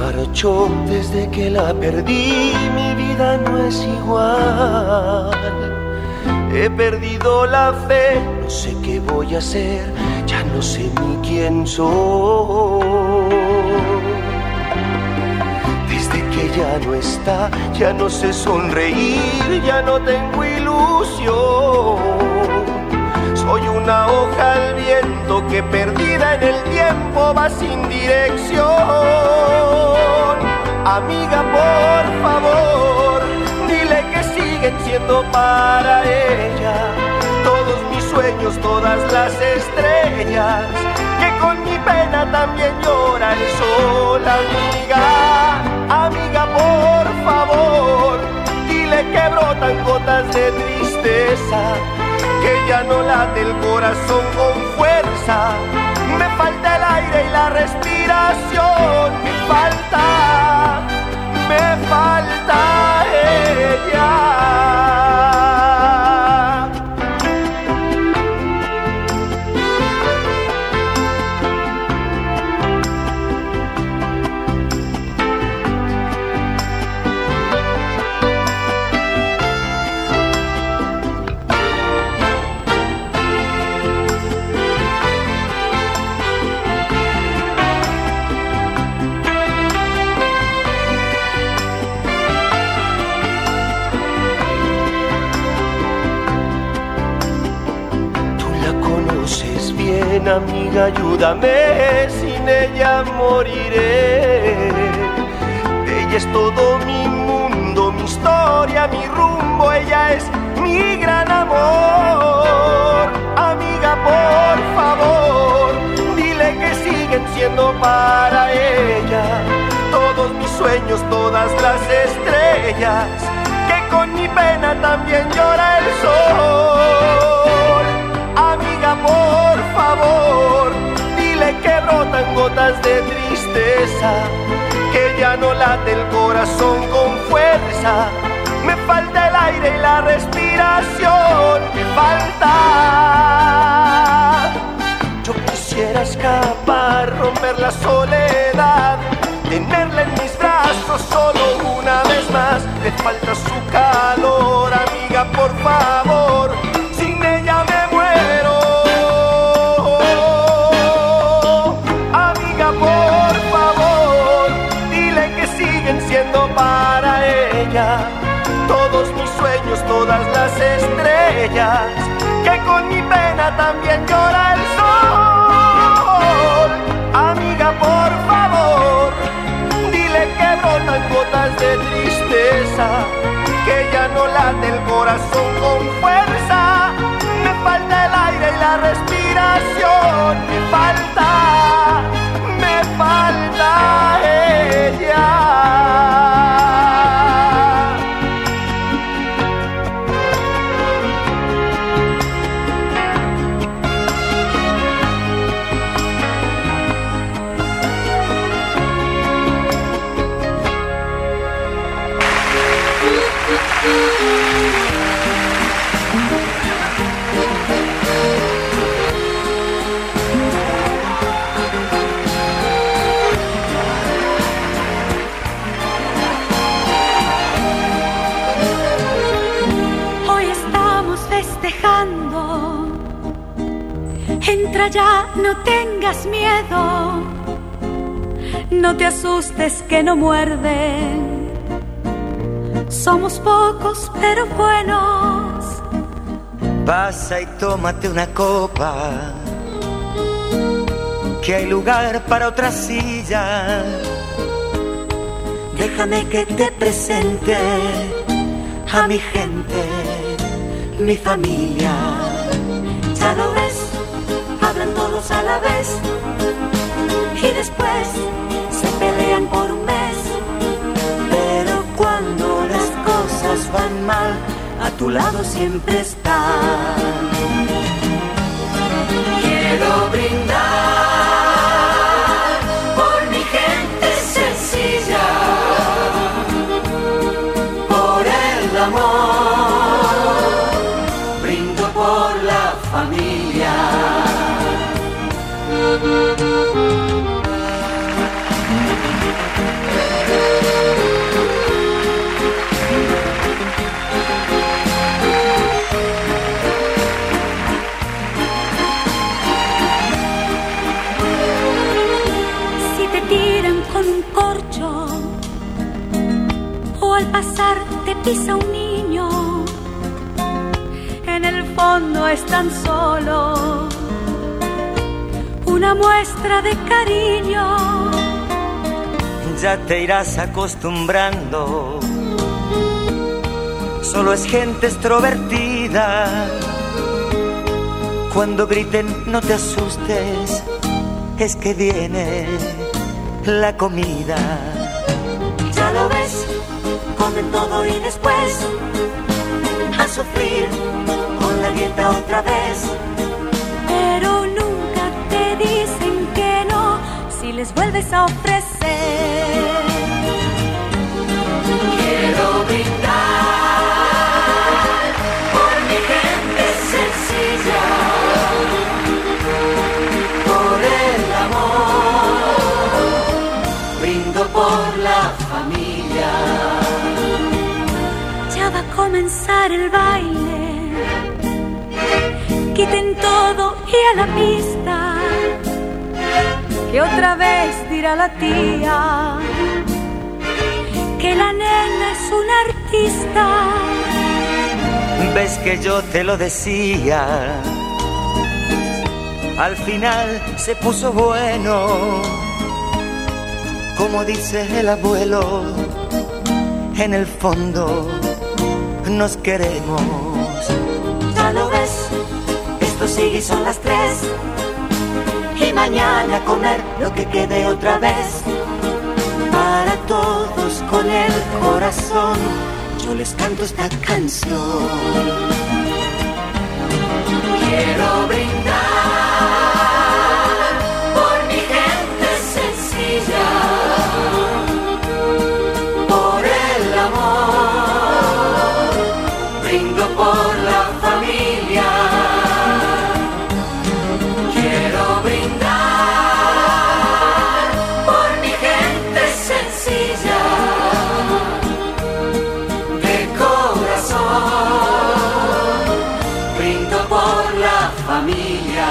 marchó desde que la perdí, mi vida no es igual. He perdido la fe, no sé qué voy a hacer, ya no sé ni quién soy. Desde que ya no está, ya no sé sonreír, ya no tengo ilusión. Soy una hoja al viento que perdida en el tiempo va sin dirección. Amiga, por favor, dile que siguen siendo para ella todos mis sueños, todas las estrellas, que con mi pena también llora el sol. Amiga, amiga, por favor, dile que brotan gotas de tristeza, que ya no late el corazón con fuerza. Me falta el aire y la respiración, me falta, me falta ella. Amiga, ayúdame, sin ella moriré. Ella es todo mi mundo, mi historia, mi rumbo. Ella es mi gran amor. Amiga, por favor, dile que siguen siendo para ella todos mis sueños, todas las estrellas, que con mi pena también llora el sol. Amiga, por favor, dile que brotan gotas de tristeza, que ya no late el corazón con fuerza. Me falta el aire y la respiración, me falta. Yo quisiera escapar, romper la soledad, tenerla en mis brazos solo una vez más. Me falta su calor, amiga, por favor, sin ella me muero. Amiga, por favor, dile que siguen siendo para ella todos mis sueños, todas las estrellas, que con mi pena también llora el sol. Amiga, por favor, dile que brotan gotas de tristeza, que ya no late el corazón con fuerza. Me falta el aire y la respiración, me falta, me falta ella. Entra ya, no tengas miedo, no te asustes que no muerden. Somos pocos pero buenos. Pasa y tómate una copa, que hay lugar para otra silla. Déjame que te presente a mi gente, mi familia. Ya lo ves, hablan todos a la vez y después se pelean por un mes. Pero cuando las cosas van mal, a tu lado siempre están. Quiero brindar por mi gente sencilla, por el amor, brindo por la familia. quizá un niño en el fondo es tan solo una muestra de cariño. Ya te irás acostumbrando, solo es gente extrovertida. Cuando griten no te asustes, es que viene la comida. Ya lo ves, comen todo y después a sufrir con la dieta otra vez. Pero nunca te dicen que no si les vuelves a ofrecer. Quiero brindar por mi gente sencilla, por el amor, brindo por la familia. Ya va a comenzar el baile, quiten todo y a la pista, que otra vez dirá la tía que la nena es una artista. Ves que yo te lo decía, al final se puso bueno, como dice el abuelo, en el fondo nos queremos. Ya lo ves, Esto sigue y son las tres, y mañana a comer lo que quede otra vez. Para todos con el corazón, yo les canto esta canción. Quiero brindar por mi gente sencilla, por el amor, brindo por la familia. Quiero brindar por mi gente sencilla, de corazón, brindo por la familia.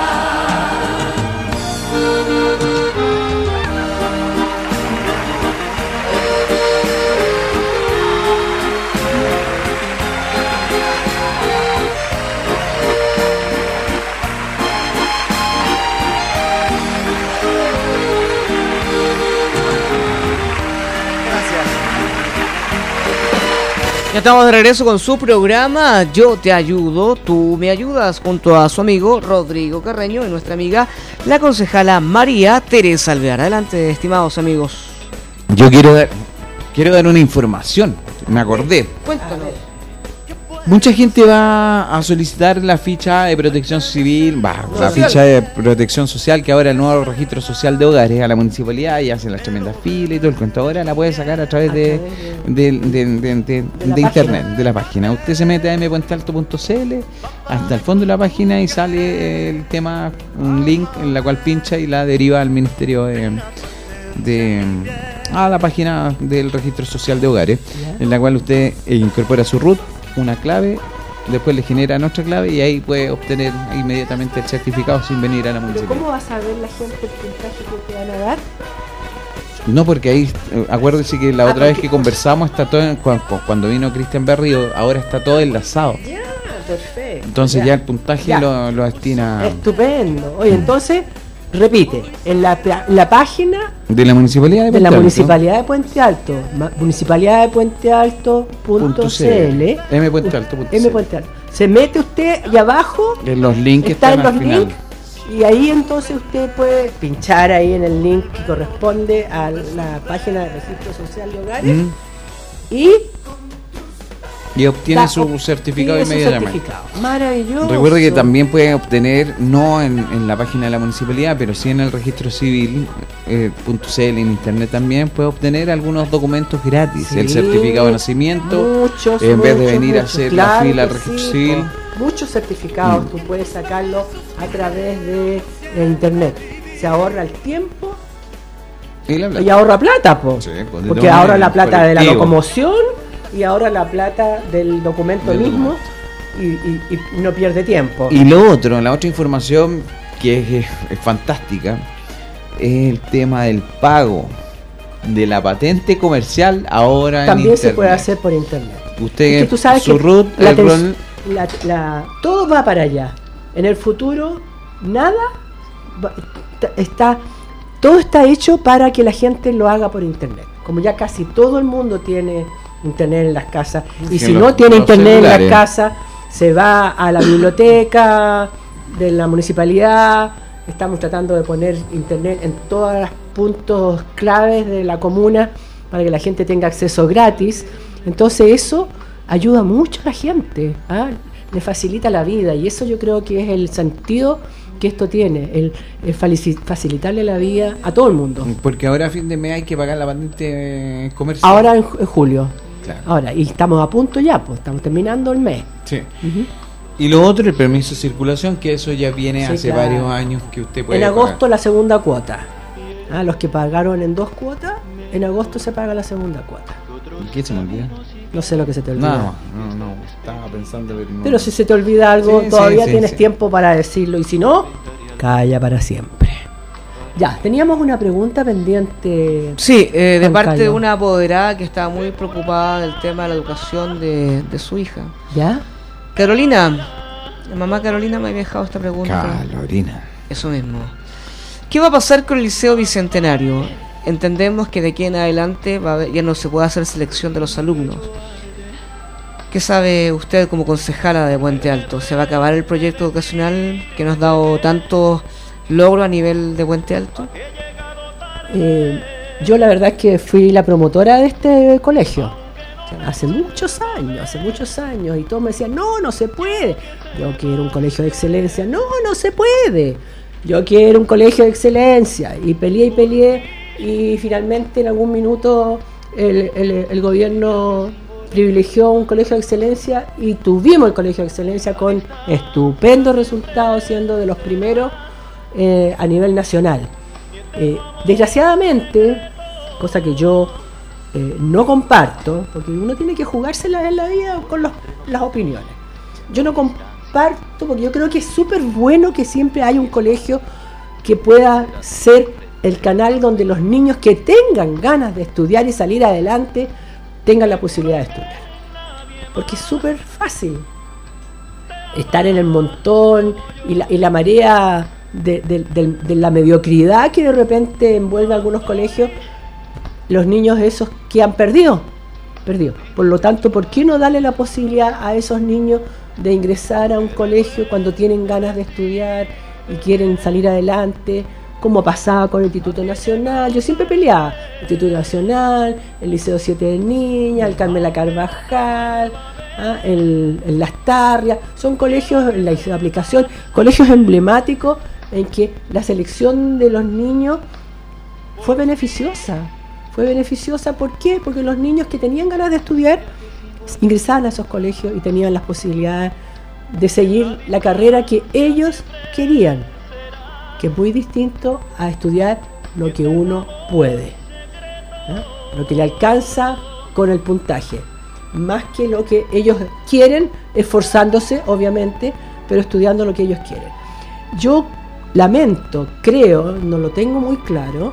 Ya estamos de regreso con su programa Yo te ayudo, tú me ayudas, junto a su amigo Rodrigo Carreño y nuestra amiga la concejala María Teresa Alvear. Adelante, estimados amigos. Yo quiero dar, quiero dar una información, me acordé. Cuéntanos. Mucha gente va a solicitar la ficha de protección civil, va, la Social. ficha de protección social, que ahora el nuevo registro social de hogares a la municipalidad y hacen las tremendas filas y todo el cuento. Ahora la puede sacar a través de, de, de, de, de, la de internet, página. de la página. Usted se mete a eme puente alto punto ce ele hasta el fondo de la página y sale el tema, un link en la cual pincha y la deriva al ministerio de, de a la página del registro social de hogares, Ya. en la cual usted incorpora su root, una clave, después le generan otra clave y ahí puede obtener inmediatamente el certificado sin venir a la Pero municipalidad. ¿cómo vas a ver la gente el puntaje que te van a dar? No, porque ahí, eh, acuérdese que la Ah, otra vez porque- que conversamos está todo, en- cu- cu- cuando vino Cristian Berrío, ahora está todo enlazado. Ya, perfecto. Entonces ya, el puntaje Ya. lo, lo destina Estupendo. Oye, entonces, repite, en la, pla- la página de la municipalidad de, de la Puente Alto, Municipalidad de Puente Alto, ma- municipalidad de Puente Alto punto punto cl, eme puente alto punto M cl. Puente Alto. Se mete usted y abajo En los links que está están en los al final. links y ahí entonces usted puede pinchar ahí en el link que corresponde a la página de registro social de hogares Mm, y y obtiene da- su certificado tiene su inmediatamente. certificado. Maravilloso. Recuerde que también puede obtener, no en, en la página de la municipalidad, pero sí en el registro civil eh, punto cl, en internet también, puede obtener algunos documentos gratis. Sí, el certificado de nacimiento, muchos, en vez de muchos, venir a muchos, hacer claro la fila al que registro sí, civil. po. Muchos certificados Mm. tú puedes sacarlo a través de, de internet. Se ahorra el tiempo Y la plata. y ahorra plata, po. Sí, pues, de Porque todas ahorra maneras, la plata de la colectivo. locomoción y ahorra la plata del documento Del mismo y, y- y no pierde tiempo. Y lo otro, la otra información que es, es- es fantástica, es el tema del pago de la patente comercial ahora en También se internet. puede hacer por internet. Usted, es que tú sabes su que root, la el tens- rol- la- la- todo va para allá. En el futuro, nada va- ta- está, todo está hecho para que la gente lo haga por internet. Como ya casi todo el mundo tiene internet en las casas, y Sí, si los- no tiene los internet en celulares. las casas, se va a la biblioteca de la municipalidad. Estamos tratando de poner internet en todos los puntos claves de la comuna para que la gente tenga acceso gratis. Entonces eso ayuda mucho a la gente, ¿ah? Le facilita la vida, y eso yo creo que es el sentido que esto tiene, el, el falici- facilitarle la vida a todo el mundo. Porque ahora a fin de mes hay que pagar la patente eh, comercial. Ahora en, ju- en julio, Claro. ahora, y estamos a punto ya, pues estamos terminando el mes. Sí. Ujú. Y lo otro, el permiso de circulación, que eso ya viene Sí, hace claro. varios años que usted puede En agosto pagar. la segunda cuota. Ah, los que pagaron en dos cuotas, en agosto se paga la segunda cuota. ¿Y qué se me olvida? No sé lo que se te olvida. No, no, no, estaba pensando pero no. Pero si se te olvida algo, Sí, todavía sí, tienes sí. tiempo para decirlo, y si no, calla para siempre. Ya, teníamos una pregunta pendiente. Sí, eh, de Juan parte de Carlos. una apoderada que estaba muy preocupada del tema de la educación de, de su hija. ¿Ya? Carolina, la mamá Carolina me había dejado esta pregunta. Carolina. Eso mismo. ¿Qué va a pasar con el Liceo Bicentenario? Entendemos que de aquí en adelante va a haber- ya no se puede hacer selección de los alumnos. ¿Qué sabe usted como concejala de Puente Alto? ¿Se va a acabar el proyecto educacional que nos ha dado tantos logros a nivel de Puente Alto? Eh, yo la verdad es que fui la promotora de este colegio. Hace muchos años, hace muchos años, y todos me decían, no, no se puede. Yo quiero un colegio de excelencia. No, no se puede. Yo quiero un colegio de excelencia. Y peleé y peleé, y finalmente en algún minuto el, el, el gobierno privilegió un colegio de excelencia, y tuvimos el colegio de excelencia con estupendos resultados, siendo de los primeros eh, a nivel nacional. Eh, desgraciadamente, cosa que yo eh, no comparto, porque uno tiene que jugársela en la vida con los- las opiniones. Yo no comparto, porque yo creo que es súper bueno que siempre haya un colegio que pueda ser el canal donde los niños que tengan ganas de estudiar y salir adelante tengan la posibilidad de estudiar. Porque es súper fácil estar en el montón y la, y la marea de, de- de- de la mediocridad que de repente envuelve a algunos colegios. Los niños esos que han perdido, perdido. Por lo tanto, ¿por qué no darle la posibilidad a esos niños de ingresar a un colegio cuando tienen ganas de estudiar y quieren salir adelante? Como pasaba con el Instituto Nacional. Yo siempre peleaba el Instituto Nacional, el Liceo siete de Niña, el Carmela Carvajal, ¿ah? el, el Las Tarrias. Son colegios, en la aplicación, colegios emblemáticos en que la selección de los niños fue beneficiosa. Fue beneficiosa, ¿por qué? Porque los niños que tenían ganas de estudiar ingresaban a esos colegios y tenían las posibilidades de seguir la carrera que ellos querían, que es muy distinto a estudiar lo que uno puede, ¿ah? Lo que le alcanza con el puntaje, más que lo que ellos quieren, esforzándose obviamente, pero estudiando lo que ellos quieren. Yo lamento, creo, no lo tengo muy claro,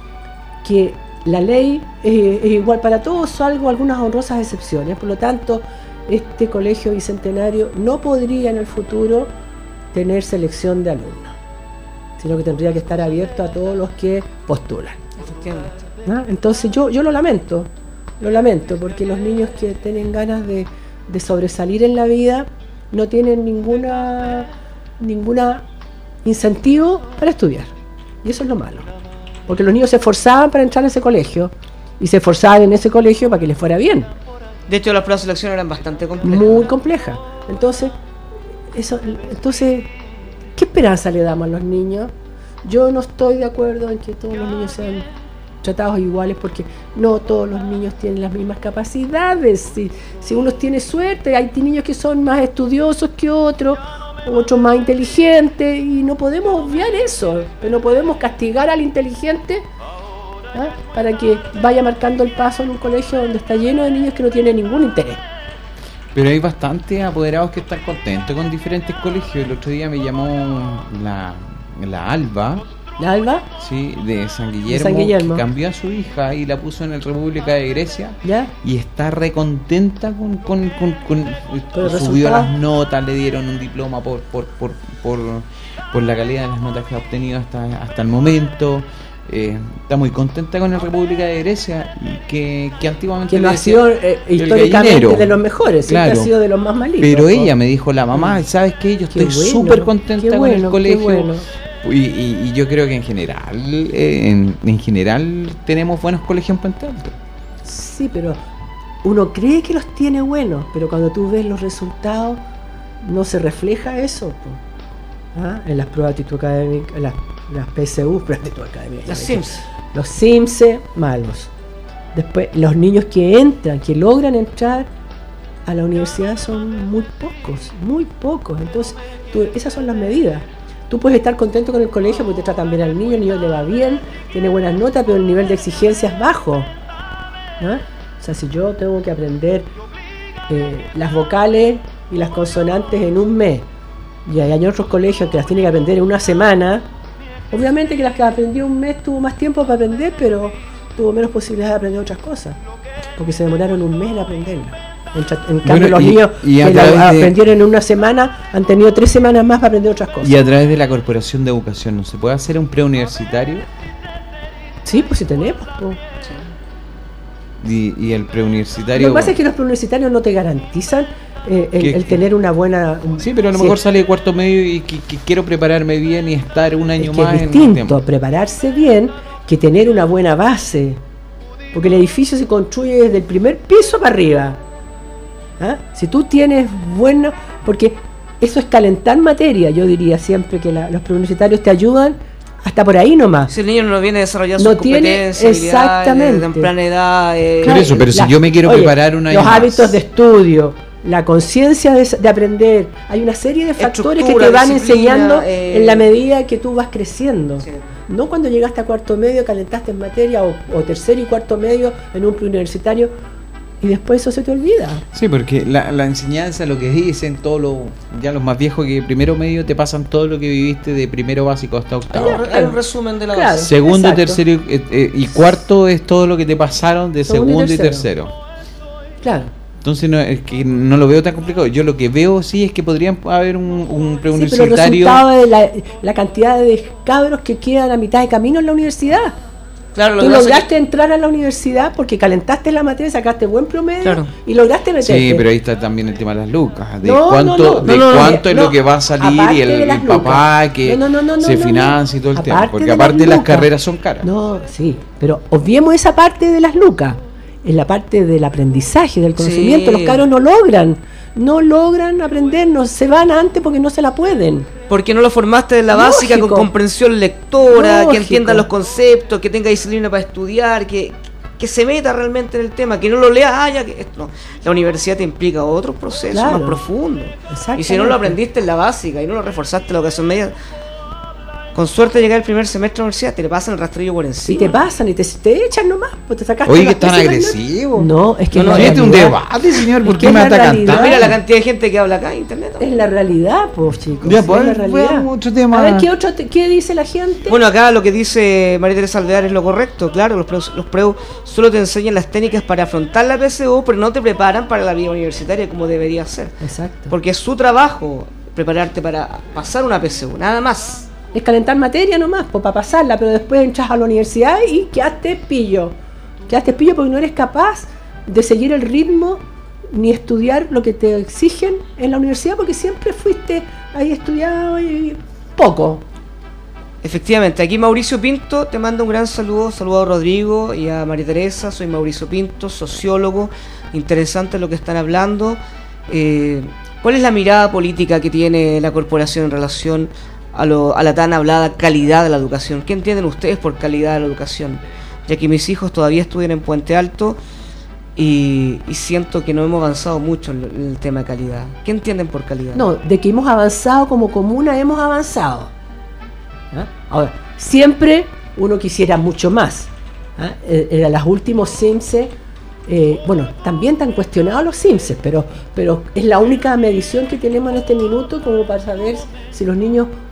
que la ley eh, es igual para todos, salvo algunas honrosas excepciones. Por lo tanto, este colegio bicentenario no podría en el futuro tener selección de alumnos, sino que tendría que estar abierto a todos los que postulan. Efectivamente. ¿Ah? Entonces yo, yo lo lamento, lo lamento, porque los niños que tienen ganas de, de sobresalir en la vida no tienen ninguna ninguna incentivo para estudiar. Y eso es lo malo. Porque los niños se esforzaban para entrar a ese colegio, y se esforzaban en ese colegio para que les fuera bien. De hecho, las pruebas de selección eran bastante complejas. Muy compleja. Entonces, eso, entonces, ¿qué esperanza le damos a los niños? Yo no estoy de acuerdo en que todos los niños sean tratados iguales, porque no todos los niños tienen las mismas capacidades. Si, si uno tiene suerte, hay niños que son más estudiosos que otros, otros más inteligentes, y no podemos obviar eso, pero no podemos castigar al inteligente, ¿ah? Para que vaya marcando el paso en un colegio donde está lleno de niños que no tienen ningún interés. Pero hay bastantes apoderados que están contentos con diferentes colegios. El otro día me llamó la, la Alba ¿La Alba? Sí, de San Guillermo, San Guillermo. que cambió a su hija y la puso en el República de Grecia. ¿Ya? Y está recontenta con, con, con, con Pero subió resultado. las notas, le dieron un diploma por por, por, por, por la calidad de las notas que ha obtenido hasta, hasta el momento. Eh, está muy contenta con la República de Grecia, y que, que antiguamente Que no le ha decían sido eh, el históricamente gallinero. de los mejores, siempre Claro. ha sido de los más malitos. Pero po. ella me dijo, la mamá, ¿sabes qué? Yo Qué estoy bueno, súper contenta qué con bueno, el qué colegio. bueno. Y, y, y yo creo que en general, eh, en, en general tenemos buenos colegios en Puente Alto. Sí, pero uno cree que los tiene buenos, pero cuando tú ves los resultados no se refleja eso. Po. ¿Ah? En las pruebas de actitud académica, en las, las P S U, pruebas de actitud académica. Las Sims. Los Sims malos. Después, los niños que entran, que logran entrar a la universidad son muy pocos, muy pocos. Entonces, tú, esas son las medidas. Tú puedes estar contento con el colegio porque te tratan bien al niño, el niño le va bien, tiene buenas notas, pero el nivel de exigencia es bajo. ¿No? O sea, si yo tengo que aprender eh, las vocales y las consonantes en un mes, y hay otros colegios que las tienen que aprender en una semana, obviamente que las que aprendió un mes tuvo más tiempo para aprender, pero tuvo menos posibilidades de aprender otras cosas, porque se demoraron un mes en aprenderla. En, tra- en cambio, Bueno, los y- niños y a que la través de- aprendieron en una semana han tenido tres semanas más para aprender otras cosas. Y a través de la Corporación de Educación, ¿no se puede hacer un preuniversitario? Sí, pues sí tenemos. Pues. Y, y el preuniversitario... Lo que pasa es que los preuniversitarios no te garantizan eh, el, ¿Qué- el qué? tener una buena... un- Sí, pero a lo sí, mejor sale de cuarto medio y que, que quiero prepararme bien y estar un año es que más es en el distinto tiempo. prepararse bien que tener una buena base, porque el edificio se construye desde el primer piso para arriba. ¿Ah? Si tú tienes bueno, porque eso es calentar materia, yo diría siempre que la- los preuniversitarios te ayudan hasta por ahí nomás. Si el niño no viene desarrollando No sus tiene- competencias, habilidades exactamente. de temprana edad, eh, Por eso, pero si yo me quiero preparar un año los más. hábitos de estudio, la conciencia de, de aprender, hay una serie de factores que Estructura, te van disciplina, enseñando eh, en la medida que tú vas creciendo. Sí. No cuando llegaste a cuarto medio, calentaste en materia, o, o tercero y cuarto medio en un preuniversitario, y después eso se te olvida. Sí, porque la, la enseñanza, lo que dicen todos los, ya los más viejos, que primero medio te pasan todo lo que viviste de primero básico hasta octavo. Hay un- hay un resumen de la Claro. base. Segundo, Exacto. tercero y, eh, eh, y cuarto es todo lo que te pasaron de Segundo y segundo y tercero. tercero. Claro. Entonces no, es que no lo veo tan complicado. Yo lo que veo sí es que podrían haber un, un Sí, pero el preuniversitario. resultado de la, la cantidad de cabros que quedan a mitad de camino en la universidad. Claro, lo Tú que pasa es lograste entrar a la universidad porque calentaste la materia, sacaste buen promedio Claro. y lograste meterte. Sí, pero ahí está también el tema de las lucas, de No, cuánto, no, no, de no, no, cuánto es no, lo que va a salir aparte y el, de las el papá lucas. que No, no, no, no, se no, no. financia y todo el tiempo, Aparte porque de las aparte las lucas. carreras son caras. No, sí, pero obviemos esa parte de las lucas. En la parte del aprendizaje, del conocimiento, Sí. los cabros no logran, no logran aprender, no se van antes porque no se la pueden. porque no lo formaste en la básica Lógico. con comprensión lectora, que Lógico. entienda los conceptos, que tenga disciplina para estudiar, que, que se meta realmente en el tema, que no lo lea, ah, ya que esto no. La universidad te implica otros procesos Claro. más profundos. Exactamente. Y si no lo aprendiste en la básica y no lo reforzaste en la educación media, con suerte llegar el primer semestre de la universidad, te le pasan el rastrillo por encima. Y te pasan y te, te echan nomás, pues te sacaste Oye, las que tan pésimas notas. agresivo. No, es que No, es no, la Fíjate un realidad. debate, señor, Es ¿por que qué es me la atacan realidad. Ah, tanto? mira la cantidad de gente que habla acá en internet. Es la realidad, pues chicos. Ya, es pues, la realidad. veamos otro tema. A ver, ¿qué, otro te- ¿qué dice la gente? Bueno, acá lo que dice María Teresa Alvear es lo correcto, claro, los preus, los preus solo te enseñan las técnicas para afrontar la P S U, pero no te preparan para la vida universitaria como debería ser. Exacto. Porque es su trabajo prepararte para pasar una P S U, nada más. Es calentar materia nomás, pues para pasarla, pero después entras a la universidad y quedaste pillo. Quedaste pillo porque no eres capaz de seguir el ritmo ni estudiar lo que te exigen en la universidad porque siempre fuiste ahí estudiado y poco. Efectivamente, aquí Mauricio Pinto te manda un gran saludo, saludo a Rodrigo y a María Teresa, soy Mauricio Pinto, sociólogo, interesante lo que están hablando. Eh, ¿Cuál es la mirada política que tiene la corporación en relación a, lo, a la tan hablada calidad de la educación? ¿Qué entienden ustedes por calidad de la educación? Ya que mis hijos todavía estudian en Puente Alto y, y siento que no hemos avanzado mucho en, en el tema de calidad. ¿Qué entienden por calidad? No, de que hemos avanzado como comuna, hemos avanzado. ¿Ah? Ahora, siempre uno quisiera mucho más. ¿Ah? Eh, En los últimos CIMSE, eh, bueno, también están cuestionados los CIMSE, pero, pero es la única medición que tenemos en este minuto como para saber si los niños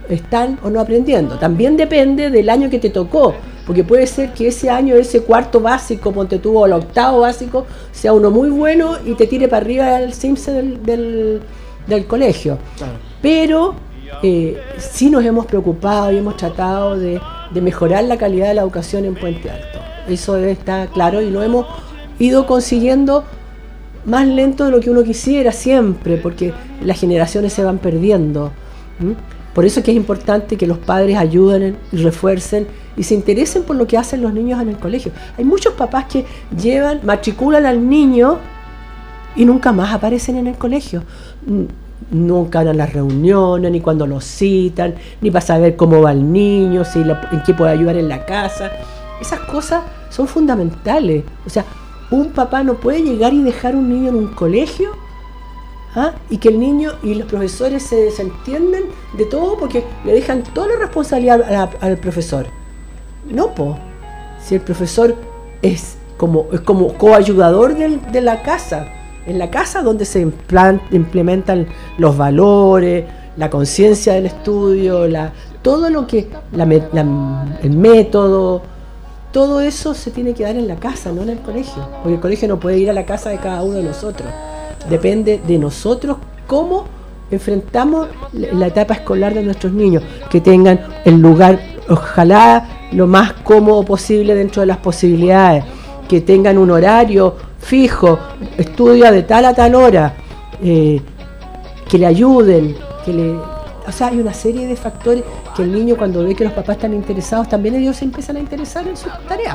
están o no aprendiendo. También depende del año que te tocó, porque puede ser que ese año, ese cuarto básico, ponte tú, o el octavo básico, sea uno muy bueno y te tire para arriba el Simpson del, del, del colegio. Claro. Pero eh, sí nos hemos preocupado y hemos tratado de, de mejorar la calidad de la educación en Puente Alto. Eso está claro y lo hemos ido consiguiendo más lento de lo que uno quisiera siempre, porque las generaciones se van perdiendo. ¿Mm? Por eso es que es importante que los padres ayuden y refuercen y se interesen por lo que hacen los niños en el colegio. Hay muchos papás que llevan, matriculan al niño y nunca más aparecen en el colegio. Nunca van a las reuniones, ni cuando los citan, ni para saber cómo va el niño, si la, en qué puede ayudar en la casa. Esas cosas son fundamentales. O sea, un papá no puede llegar y dejar un niño en un colegio, ¿ah? Y que el niño y los profesores se desentienden de todo porque le dejan toda la responsabilidad a la, al profesor. No, po. Si el profesor es como, es como coayudador de, de la casa, en la casa donde se implant, implementan los valores, la conciencia del estudio, la, todo lo que, la, la, el método, todo eso se tiene que dar en la casa, no en el colegio, porque el colegio no puede ir a la casa de cada uno de nosotros. Depende de nosotros cómo enfrentamos la etapa escolar de nuestros niños, que tengan el lugar, ojalá lo más cómodo posible dentro de las posibilidades, que tengan un horario fijo, estudia de tal a tal hora, eh, que le ayuden, que le, o sea, hay una serie de factores que el niño cuando ve que los papás están interesados, también ellos se empiezan a interesar en sus tareas.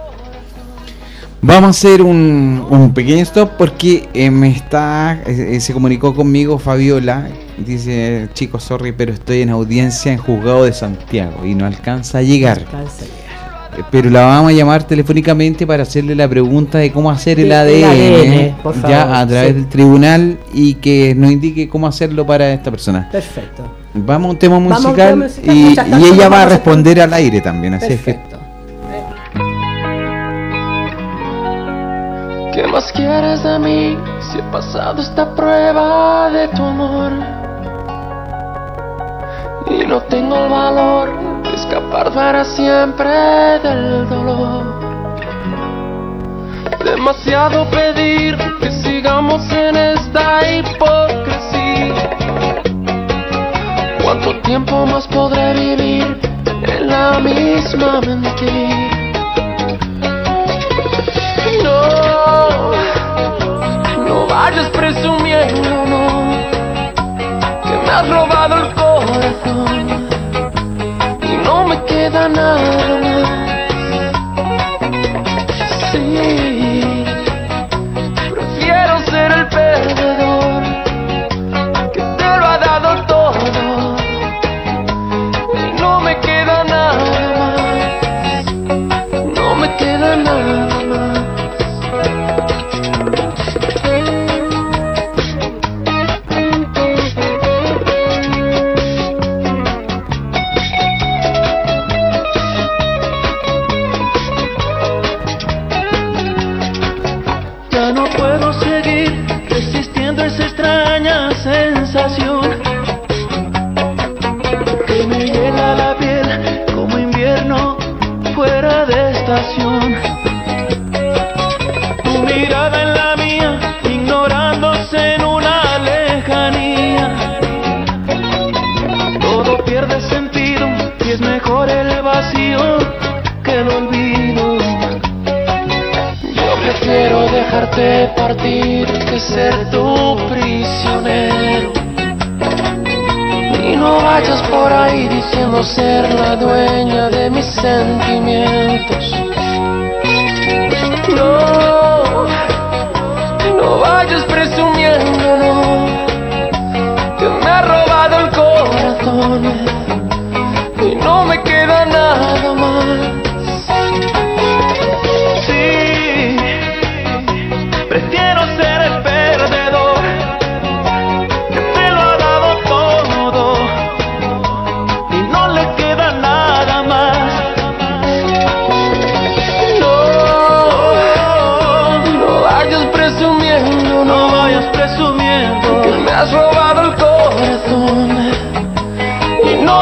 Vamos a hacer un, un pequeño stop porque eh, me está eh, se comunicó conmigo Fabiola, dice: chicos, sorry, pero estoy en audiencia en Juzgado de Santiago y no alcanza a llegar. No alcanza a llegar. Eh, pero la vamos a llamar telefónicamente para hacerle la pregunta de cómo hacer el, el A D N, A D N por favor, ya a través sí. del tribunal, y que nos indique cómo hacerlo para esta persona. Perfecto. Vamos a un tema musical, un tema musical y, y ella va a responder al aire también, así Perfecto. es que... ¿Qué más quieres de mí si he pasado esta prueba de tu amor? Y no tengo el valor de escapar para siempre del dolor. Demasiado pedir que sigamos en esta hipocresía. ¿Cuánto tiempo más podré vivir en la misma mentira? No, no vayas presumiendo, no, que me has robado el corazón y no me queda nada más. Sí, prefiero ser el perdedor que te lo ha dado todo y no me queda nada más, no me queda nada más. Que me hiela la piel como invierno fuera de estación. Tu mirada en la mía, ignorándose en una lejanía. Todo pierde sentido y es mejor el vacío que el olvido. Yo prefiero dejarte partir que ser tu prisionero. Y no vayas por ahí diciendo ser la dueña de mis sentimientos. No, no vayas presumiendo, no, que me ha robado el corazón y no me queda nada más. Sí, prefiero ser el perdedor que te lo ha dado todo y no le queda nada más. No, no vayas presumiendo, no vayas presumiendo que me has robado el corazón y no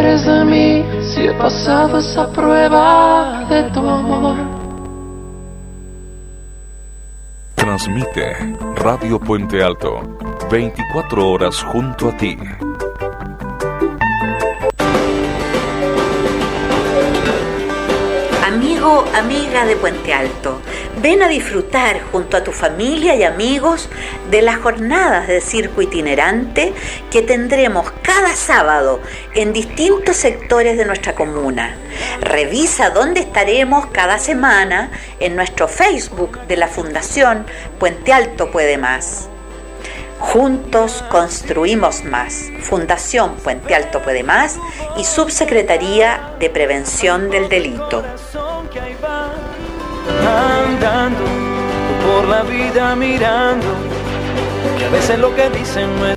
quieres de mí si he pasado esa prueba de tu amor? Transmite Radio Puente Alto, veinticuatro horas junto a ti. Amigo, amiga de Puente Alto, ven a disfrutar junto a tu familia y amigos de las jornadas de circo itinerante que tendremos cada sábado en distintos sectores de nuestra comuna. Revisa dónde estaremos cada semana en nuestro Facebook de la Fundación Puente Alto Puede Más. Juntos construimos más. Fundación Puente Alto Puede Más y Subsecretaría de Prevención del Delito. Andando por la vida mirando, que a veces lo que dicen no es.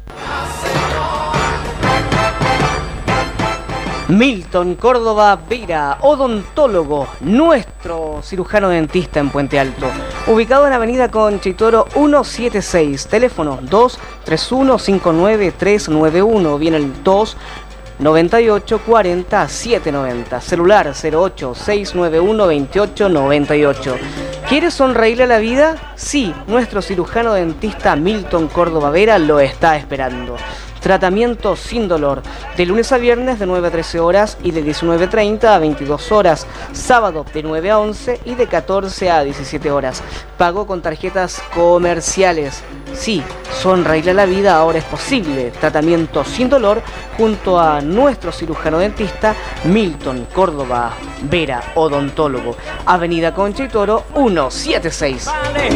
Milton Córdoba Vera, odontólogo, nuestro cirujano dentista en Puente Alto, ubicado en Avenida Conchitoro ciento setenta y seis, teléfono dos tres uno cinco nueve tres nueve uno, viene el dos noventa y ocho cuarenta siete noventa, celular cero ocho seis nueve uno veintiocho noventa y ocho. ¿Quieres sonreírle a la vida? Sí, nuestro cirujano dentista Milton Córdoba Vera lo está esperando. Tratamiento sin dolor, de lunes a viernes de nueve a trece horas y de diecinueve treinta a veintidós horas, sábado de nueve a once y de catorce a diecisiete horas. Pago con tarjetas comerciales. Sí, sonreírle a la vida ahora es posible. Tratamiento sin dolor junto a nuestro cirujano dentista Milton Córdoba Vera, odontólogo. Avenida Conchitoro ciento setenta y seis.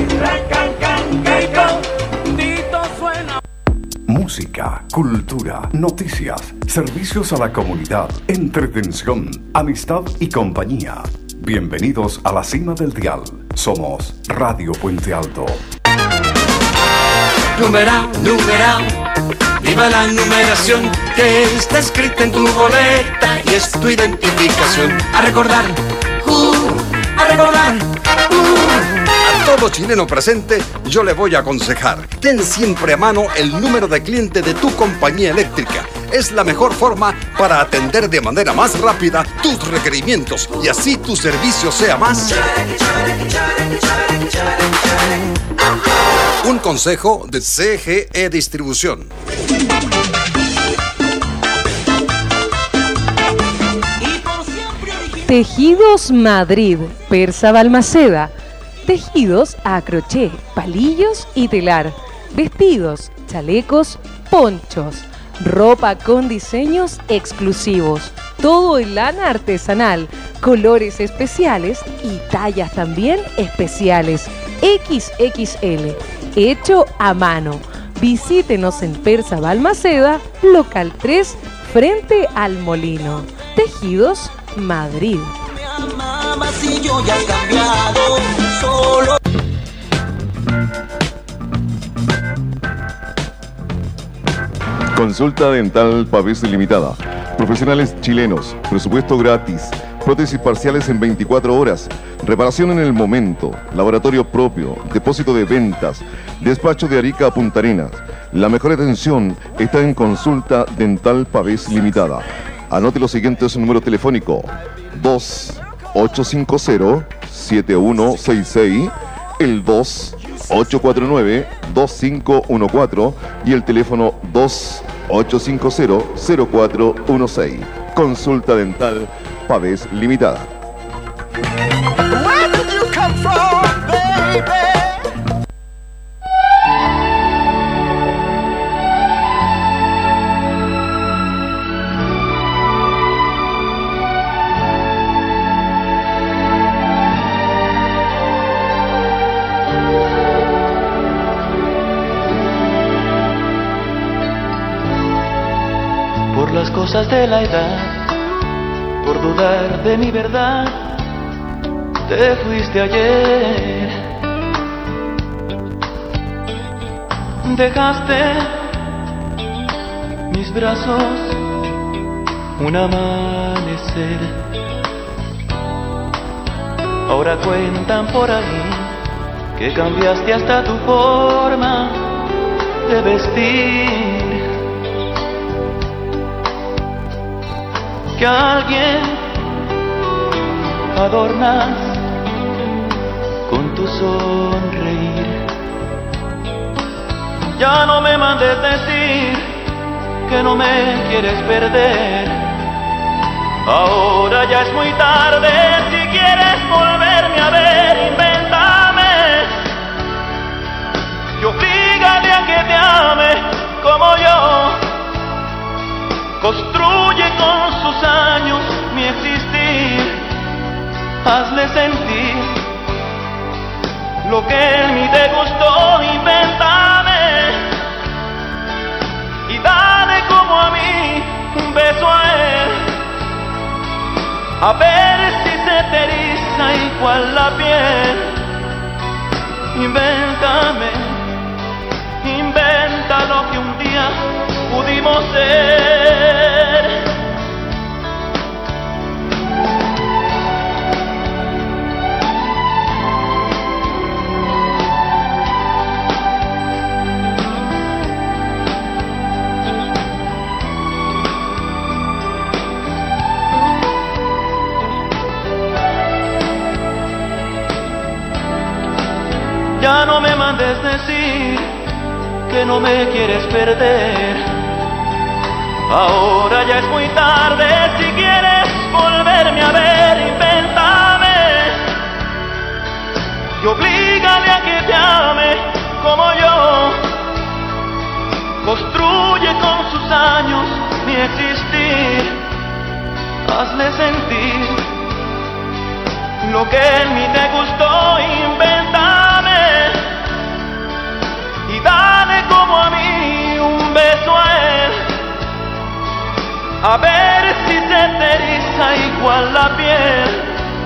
Música, cultura, noticias, servicios a la comunidad, entretención, amistad y compañía. Bienvenidos a la cima del dial. Somos Radio Puente Alto. Numeral, numeral, viva la numeración que está escrita en tu boleta y es tu identificación. A recordar, uh, a recordar, uh. A todo chileno presente, yo le voy a aconsejar: ten siempre a mano el número de cliente de tu compañía eléctrica. Es la mejor forma para atender de manera más rápida tus requerimientos y así tu servicio sea más. Un consejo de C G E Distribución. Tejidos Madrid, Persa Balmaceda. Tejidos a crochet, palillos y telar. Vestidos, chalecos, ponchos. Ropa con diseños exclusivos. Todo en lana artesanal, colores especiales y tallas también especiales. equis equis ele, hecho a mano. Visítenos en Persa Balmaceda, local tres, frente al Molino. Tejidos Madrid. Si yo ya he cambiado, solo... Consulta Dental Pavés Limitada. Profesionales chilenos, presupuesto gratis, prótesis parciales en veinticuatro horas, reparación en el momento, laboratorio propio, depósito de ventas, despacho de Arica a Punta Arenas. La mejor atención está en Consulta Dental Pavés Limitada. Anote los siguientes números telefónicos: dos ocho cinco cero siete uno seis seis, el dos ocho cuatro nueve dos cinco uno cuatro y el teléfono dos ocho cinco cero cero cuatro uno seis. Consulta Dental Pavés Limitada. Where did you come from, baby? Por las cosas de la edad, por dudar de mi verdad, te fuiste ayer. Dejaste mis brazos un amanecer. Ahora cuentan por ahí que cambiaste hasta tu forma de vestir. que a alguien adornas con tu sonreír. Ya no me mandes decir que no me quieres perder. Ahora ya es muy tarde, si quieres volverme a ver, invéntame y oblígame a que te ame como yo. Construye con sus años mi existir, hazle sentir lo que en mí te gustó, invéntame y dale como a mí un beso a él, a ver si se te eriza igual la piel. Invéntame, inventa lo que un día pudimos ser. Ya no me mandes decir que no me quieres perder. Ahora ya es muy tarde, si quieres volverme a ver, invéntame y oblígame a que te ame como yo. Construye con sus años mi existir, hazle sentir lo que en mí te gustó, invéntame y dale como a mí un beso a él, a ver si se te eriza igual la piel.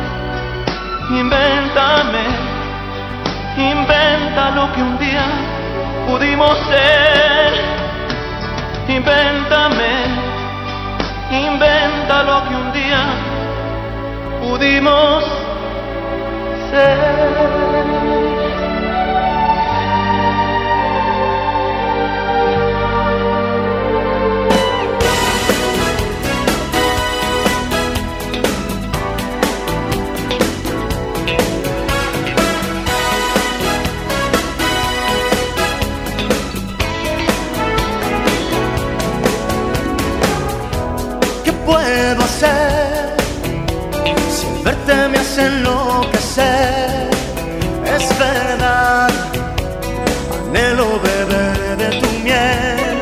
Invéntame, inventa lo que un día pudimos ser. Invéntame, inventa lo que un día pudimos ser. Puedo hacer si al verte me hace enloquecer. Es verdad, anhelo beber de tu miel.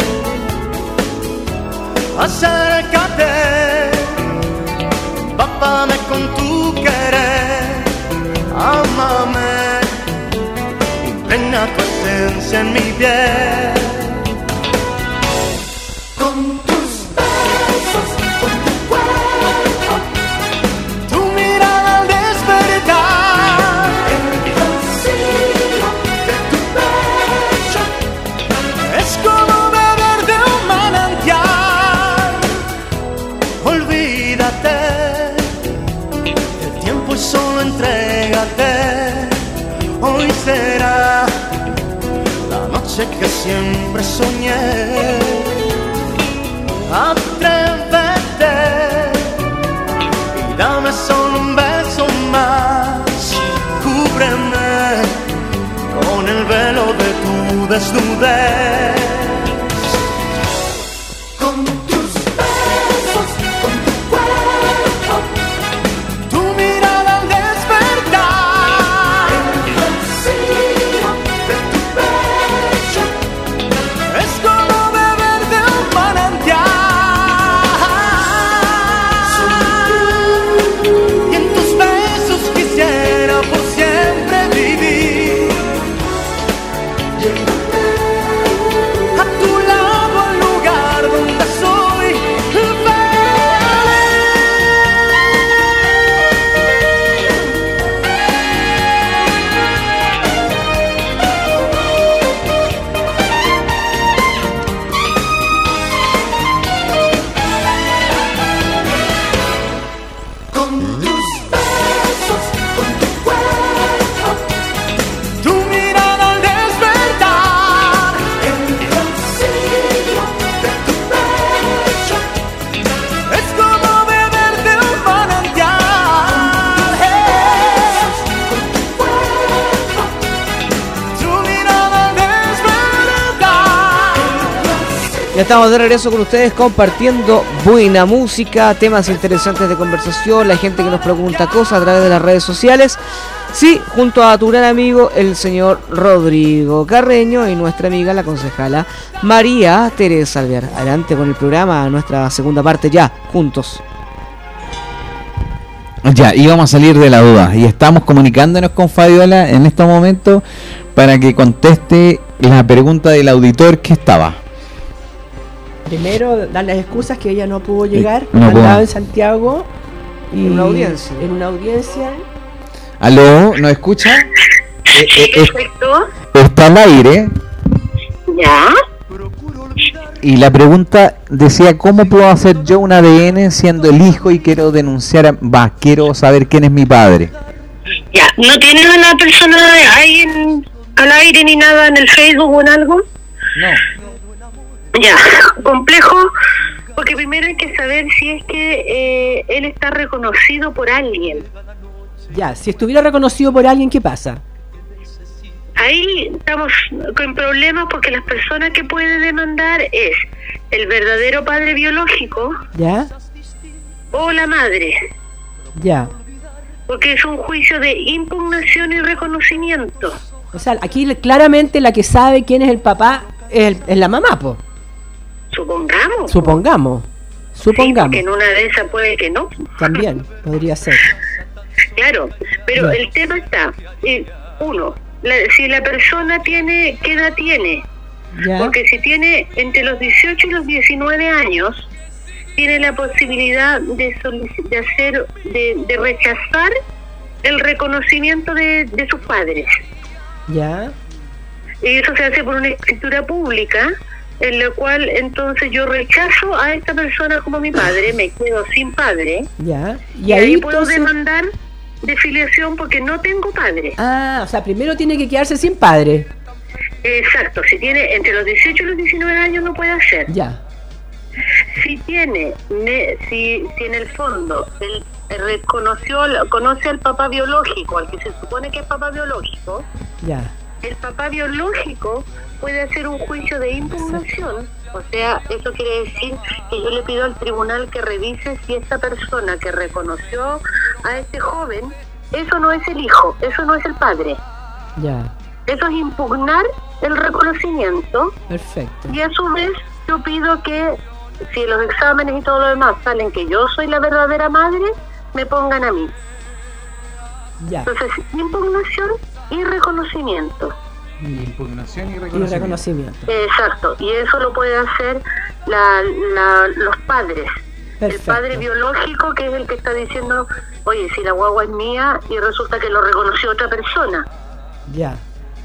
Acércate, empápame con tu querer. Ámame, impregna tu esencia en mi piel. Con tus besos, con tu cuerpo, tu mirada al despertar, el vacío de tu pecho es como beber de un manantial. Olvídate del tiempo y solo entrégate. Hoy será la noche que siempre soñé. Atrévete y dame solo un beso más. Cúbreme con el velo de tu desnudez. Con tus besos, con tu cuerpo, tu mirada al despertar, el vacío de tu pecho es como beber de un manantial. Es como beber Ya estamos de regreso con ustedes compartiendo buena música, temas interesantes de conversación, la gente que nos pregunta cosas a través de las redes sociales. Sí, junto a tu gran amigo el señor Rodrigo Carreño y nuestra amiga la concejala María Teresa Alvear. Adelante con el programa, nuestra segunda parte ya, juntos. Ya, íbamos a salir de la duda y estamos comunicándonos con Fabiola en estos momentos para que conteste la pregunta del auditor que estaba. Primero, dar las excusas que ella no pudo llegar, no estaba pudo. en Santiago y En una audiencia. En una audiencia. ¿Aló? ¿Nos escucha? Eh, eh, eh, Perfecto. está al aire Ya. y la pregunta decía, ¿cómo puedo hacer yo un A D N siendo el hijo y quiero denunciar, a, va, quiero saber quién es mi padre? Ya. ¿No tienes a la persona ahí en, al aire ni nada en el Facebook o en algo? No. Ya. Complejo, porque primero hay que saber si es que eh, él está reconocido por alguien. Ya, si estuviera reconocido por alguien, ¿qué pasa? Ahí estamos con problemas porque las personas que puede demandar es el verdadero padre biológico ¿Ya? o la madre, Ya. porque es un juicio de impugnación y reconocimiento. O sea, aquí claramente la que sabe quién es el papá es, el- es la mamá, po. Supongamos. Supongamos. Supongamos. Que en una de esas puede que no. También podría ser. Claro, pero Ya. el tema está, eh, uno, la- si la persona tiene, ¿qué edad tiene? Ya. Porque si tiene entre los dieciocho y los diecinueve años, tiene la posibilidad de, solici- de hacer, de, de rechazar el reconocimiento de, de sus padres. Ya. Y eso se hace por una escritura pública, en la cual entonces yo rechazo a esta persona como mi padre, me quedo sin padre, Ya. y, ahí, puedo entonces- demandar de filiación porque no tengo padre. Ah, o sea, primero tiene que quedarse sin padre. Exacto, si tiene entre los dieciocho y los diecinueve años no puede hacer. Ya. Si tiene, ne- si, si en el fondo él reconoció, conoce al papá biológico, al que se supone que es papá biológico, Ya. el papá biológico puede hacer un juicio de impugnación. O sea, eso quiere decir que yo le pido al tribunal que revise si esta persona que reconoció a este joven, eso no es el hijo, eso no es el padre. Ya. Eso es impugnar el reconocimiento. Perfecto. Y a su vez yo pido que si los exámenes y todo lo demás salen que yo soy la verdadera madre, me pongan a mí. Ya. Entonces, impugnación y reconocimiento. Impugnación y Y reconocimiento. Exacto, y eso lo puede hacer la, la, los padres. Perfecto. El padre biológico, que es el que está diciendo, oye, si la guagua es mía, y resulta que lo reconoció otra persona. Ya.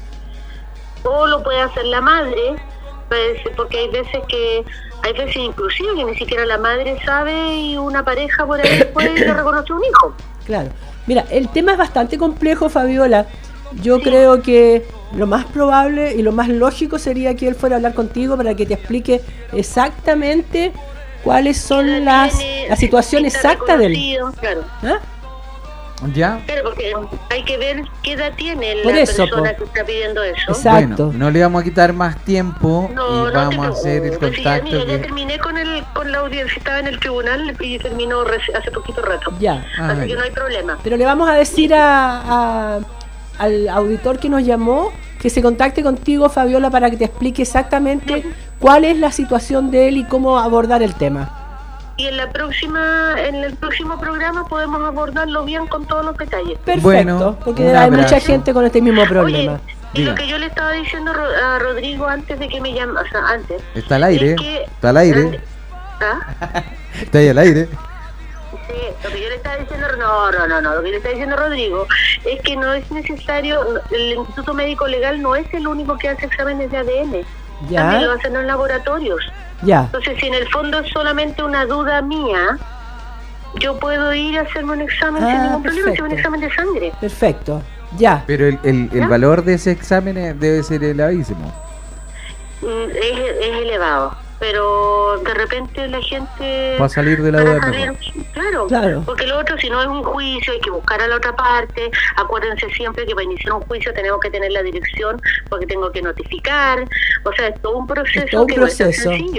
O lo puede hacer la madre, pues, porque hay veces que, hay veces inclusive que ni siquiera la madre sabe y una pareja por ahí después le reconoce un hijo. Claro. Mira, el tema es bastante complejo, Fabiola. Yo creo que lo más probable y lo más lógico sería que él fuera a hablar contigo para que te explique exactamente cuáles son las la situación exacta del. Reconocido, claro. ¿Ah? ¿Ya? Claro, porque hay que ver qué edad tiene la Por eso, persona po. que está pidiendo eso. Bueno, no le vamos a quitar más tiempo No, y no vamos te a hacer el preocupes, sí, ya, contacto. mira, ya que... terminé con el con la audiencia, estaba en el tribunal y terminó reci- hace poquito rato. Ya. Ah, Así que ya. no hay problema. Pero le vamos a decir a, a- al auditor que nos llamó que se contacte contigo, Fabiola, para que te explique exactamente cuál es la situación de él y cómo abordar el tema. Y en la próxima, en el próximo programa podemos abordarlo bien con todos los detalles. Perfecto, Bueno, porque un hay abrazo. mucha gente con este mismo problema. Y lo que yo le estaba diciendo a Ro- a Rodrigo antes de que me llame, o sea, antes. Está al aire, es que- está al aire, ¿Ah? está ahí al aire. Sí, lo que yo le estaba diciendo, no, no, no, no, lo que le está diciendo Rodrigo es que no es necesario, el Instituto Médico Legal no es el único que hace exámenes de A D N, Ya. también lo hacen los laboratorios. Ya. Entonces, si en el fondo es solamente una duda mía, yo puedo ir a hacerme un examen Ah, sin ningún problema, perfecto. hacer un examen de sangre. Perfecto. Ya. Pero el, el, el valor de ese examen es- debe ser elevadísimo. Mm, Es, es elevado, pero de repente la gente Va a salir de la para duda salir- mejor. claro, Claro. porque lo otro, si no es un juicio, hay que buscar a la otra parte. Acuérdense siempre que para iniciar un juicio tenemos que tener la dirección, porque tengo que notificar. O sea, es todo un proceso Es todo un que no es tan proceso. sencillo.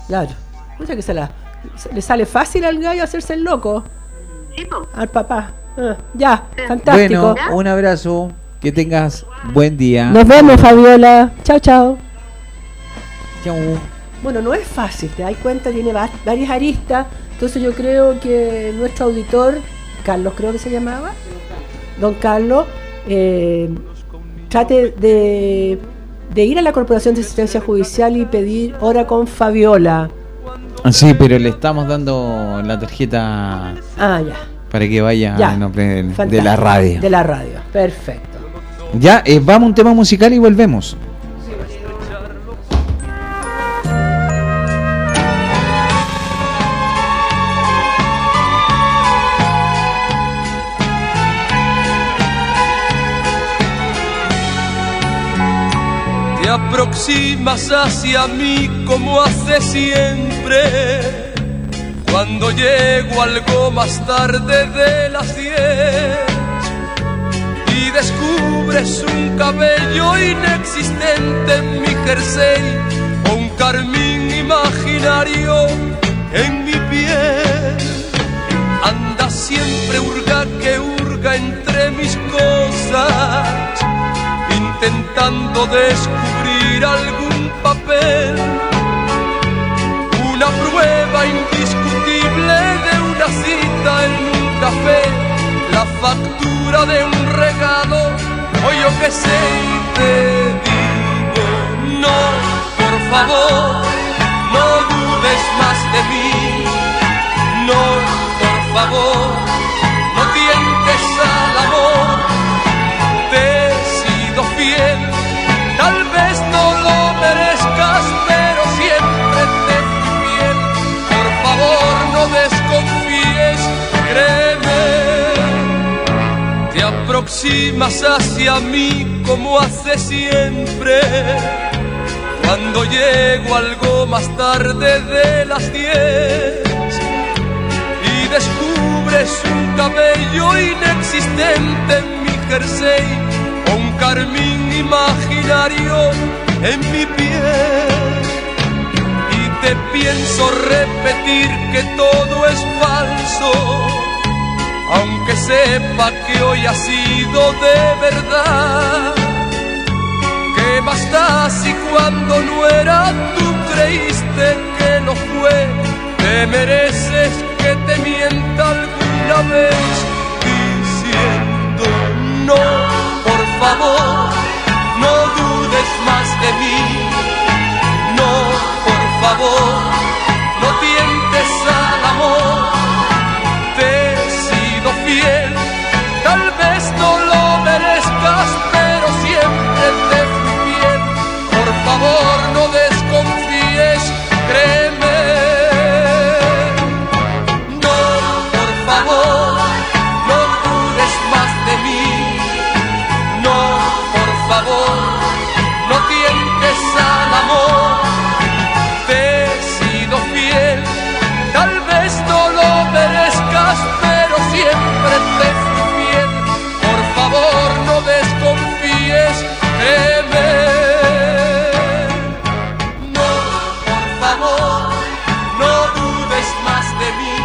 Claro. O sea que se la, se le sale fácil al gallo hacerse el loco. Al papá. Ah, ya, fantástico. Bueno, un abrazo. Que tengas buen día. Nos vemos, Fabiola. Chao, chao. Chao. Bueno, no es fácil, te das cuenta, tiene va- varias aristas. Entonces yo creo que nuestro auditor, Carlos creo que se llamaba, don Carlos, eh, trate de, de ir a la Corporación de Asistencia Judicial y pedir hora con Fabiola. Sí, pero le estamos dando la tarjeta Ah, ya. para que vaya Ya. en nombre de, de Fantástico. la radio. De la radio, perfecto. Ya, eh, vamos a un tema musical y volvemos. Te aproximas hacia mí como hace siempre, cuando llego algo más tarde de las diez y descubres un cabello inexistente en mi jersey o un carmín imaginario en mi piel. Anda siempre hurga que hurga entre mis cosas, intentando descubrir algún papel, una prueba indiscutible de una cita en un café, la factura de un regalo, o yo que sé, y te digo, no, por favor, no dudes más de mí, no, por favor, no tientes al amor, te he sido fiel, tal vez no lo merezcas, pero siempre te fui fiel, por favor no desconfíes, créeme. Te aproximas hacia mí como hace siempre, cuando llego algo más tarde de las diez y descubres un cabello inexistente en mi jersey o un carmín imaginario en mi piel. Y te pienso repetir que todo es falso, aunque sepa que hoy ha sido de verdad. ¿Qué más da si cuando no era tú creíste que no fue? Te mereces que te mienta alguna vez diciendo no, por favor, no dudes más de mí, no, por favor, no tientes al amor, te he sido fiel, tal vez no lo merezcas, pero siempre te fui fiel, por favor no desconfíes, créeme. No, por favor, no dudes más de mí, no, por favor, no tientes al amor, te he sido fiel, tal vez no lo merezcas, pero siempre te fui fiel, por favor no desconfíes, créeme. No, por favor, no dudes más de mí.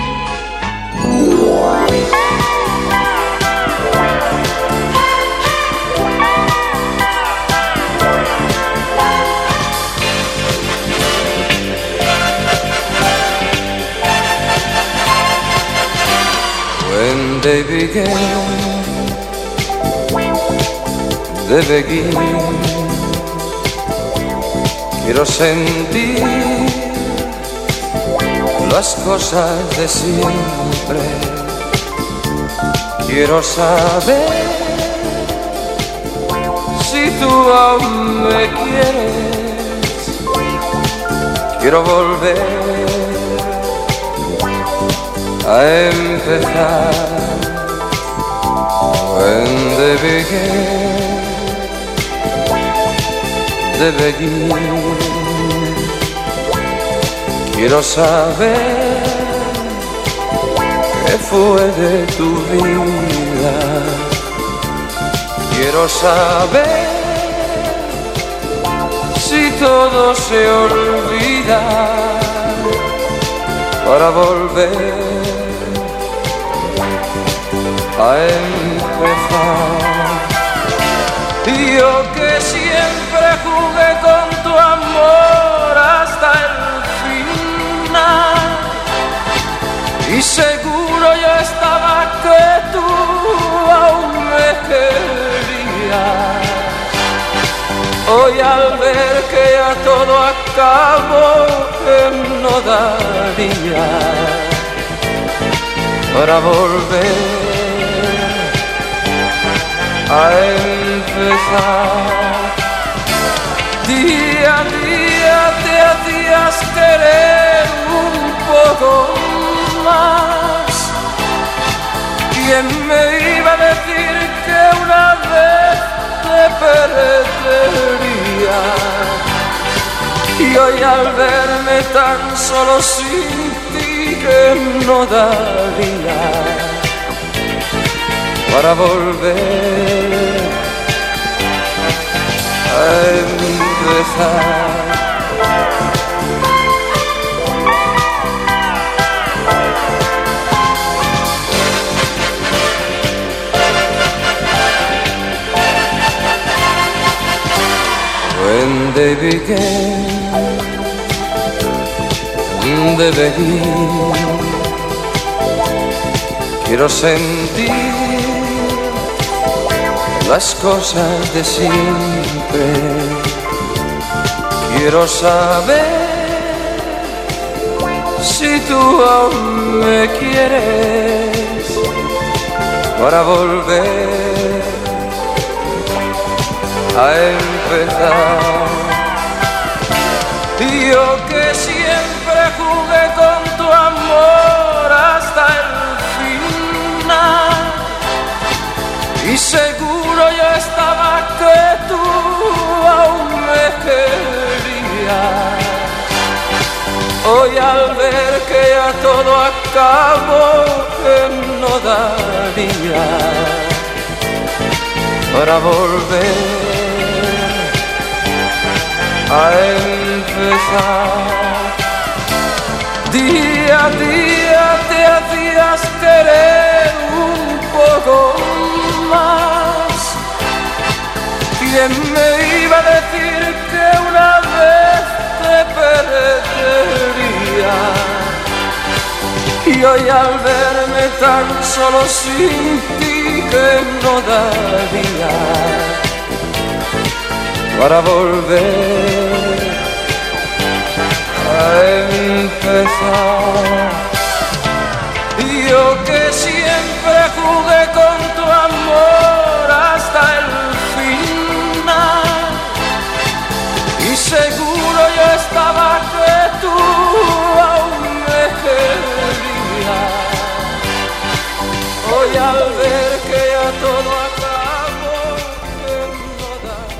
When they began, they begin. Quiero sentir las cosas de siempre. Quiero saber si tú aún me quieres. Quiero volver a empezar. When they began, they begin. Quiero saber qué fue de tu vida. Quiero saber si todo se olvida. para volver a empezar. Y yo que siempre jugué con tu amor hasta el final, y seguro yo estaba que tú aún me querías. Hoy al ver que ya todo acabó, que no daría para volver a empezar. Día a día te hacías querer un poco más. ¿Quién me iba a decir que una vez te perdería? Y hoy al verme tan solo sin ti, que no daría para volver a empezar. When they began de venir, quiero sentir las cosas de siempre. Quiero saber si tú aún me quieres para volver a empezar. Y yo que siempre jugué con tu amor hasta el final, y seguro yo estaba que tú aún me querías. Hoy al ver que ya todo acabó, que no daría para volver a empezar. Día a día te hacías querer un poco más. ¿Quién me iba a decir que una vez te perdería? Y hoy al verme tan solo sin ti, que no daría para volver a empezar. Y yo que siempre jugué con tu amor hasta el final, y seguro yo estaba que tú aún me querías. Hoy al ver que ya todo acabó, que no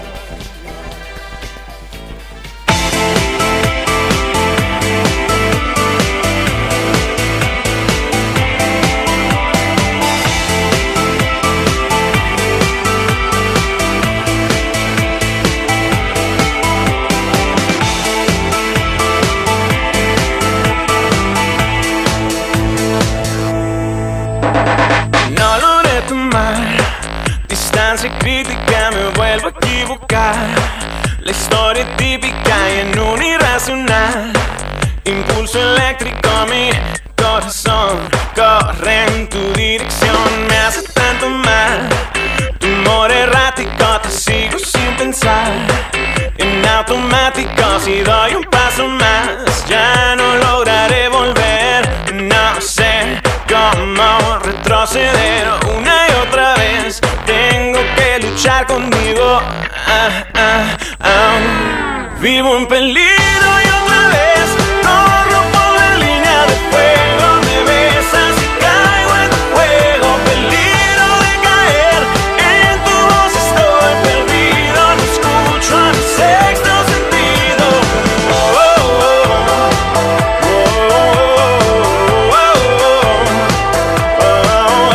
crítica, me vuelvo a equivocar. La historia típica y en un irracional impulso eléctrico, mi corazón corre en tu dirección. Me hace tanto mal tu humor errático, te sigo sin pensar. En automático, si doy un paso más, ya no lograré volver. No sé cómo retroceder una y otra vez. Tengo que luchar conmigo. Ah, ah, ah. Vivo en peligro y otra vez corro por la línea de fuego. Me besas y caigo en tu juego. Peligro de caer en tu voz, estoy perdido. No escucho a mi sexto sentido. Oh, oh, oh, oh, oh, oh, oh, oh,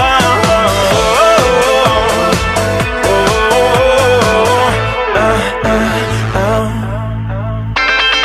oh.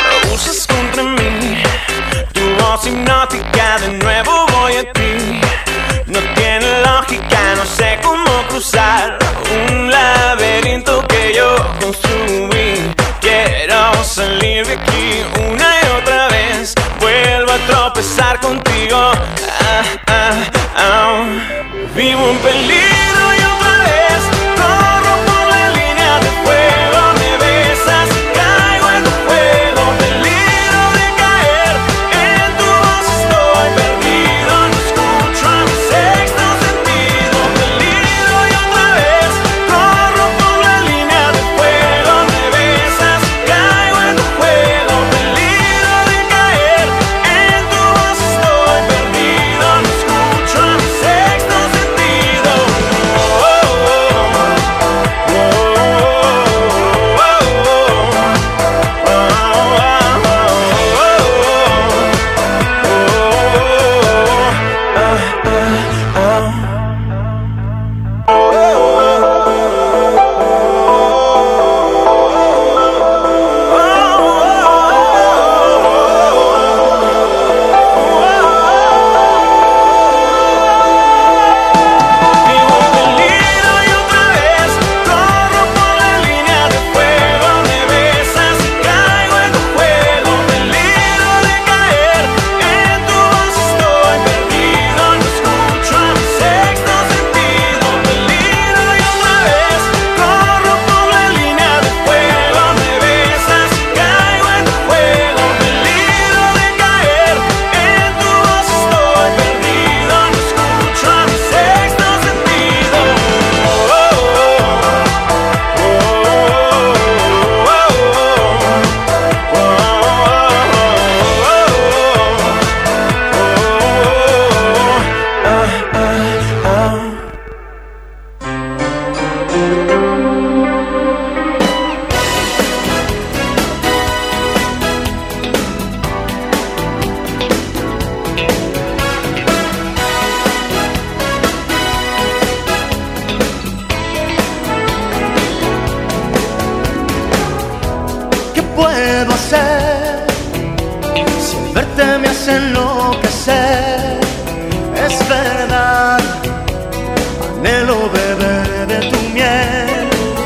Vivo en peligro y otra vez corro por la línea de fuego. Me besas, caigo en tu juego. Peligro de caer en tu voz, estoy perdido. No escucho a mi sexto sentido. Peligro y otra vez corro por la línea de fuego. Me besas, caigo en tu juego. Peligro de caer en tu voz, estoy perdido. No escucho a mi sexto sentido. Oh, oh, oh, ¿Qué puedo hacer si al verte me hace enloquecer? Es verdad, anhelo beber de tu miel.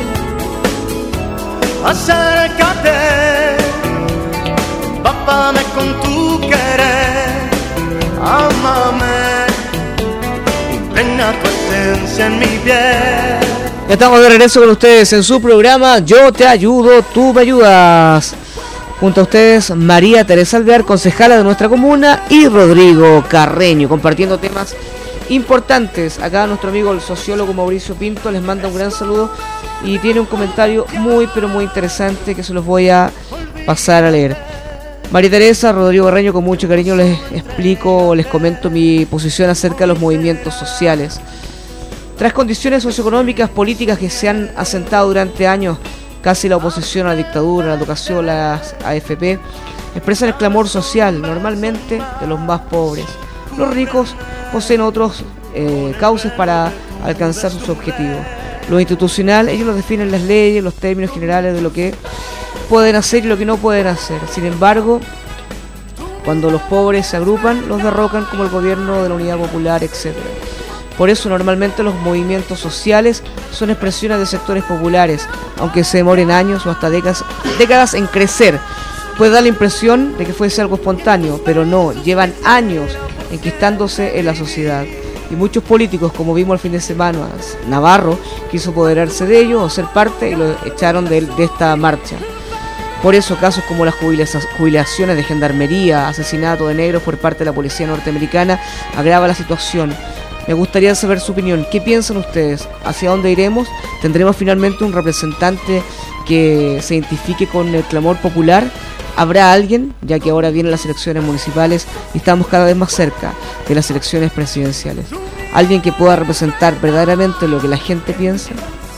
Acércate, empápame con tu querer. Ámame, impregna tu esencia en mi piel. Ya estamos de regreso con ustedes en su programa Yo te ayudo, tú me ayudas. Junto a ustedes María Teresa Alvear, concejala de nuestra comuna, y Rodrigo Carreño, compartiendo temas importantes. Acá nuestro amigo el sociólogo Mauricio Pinto les manda un gran saludo y tiene un comentario muy pero muy interesante que se los voy a pasar a leer. María Teresa, Rodrigo Carreño, con mucho cariño les explico, les comento mi posición acerca de los movimientos sociales. Tras condiciones socioeconómicas, políticas que se han asentado durante años, casi la oposición a la dictadura, la educación, las A F P, expresan el clamor social, normalmente de los más pobres. Los ricos poseen otros eh, cauces para alcanzar sus objetivos. Lo institucional, ellos lo definen las leyes, los términos generales de lo que pueden hacer y lo que no pueden hacer. Sin embargo, cuando los pobres se agrupan, los derrocan, como el gobierno de la Unidad Popular, etcétera. Por eso normalmente los movimientos sociales son expresiones de sectores populares, aunque se demoren años o hasta décadas, décadas en crecer. Puede dar la impresión de que fuese algo espontáneo, pero no, llevan años enquistándose en la sociedad. Y muchos políticos, como vimos el fin de semana, Navarro quiso apoderarse de ellos o ser parte y lo echaron de, de esta marcha. Por eso casos como las jubilaciones de gendarmería, asesinato de negros por parte de la policía norteamericana, agrava la situación. Me gustaría saber su opinión. ¿Qué piensan ustedes? ¿Hacia dónde iremos? ¿Tendremos finalmente un representante que se identifique con el clamor popular? ¿Habrá alguien, ya que ahora vienen las elecciones municipales y estamos cada vez más cerca de las elecciones presidenciales? ¿Alguien que pueda representar verdaderamente lo que la gente piensa?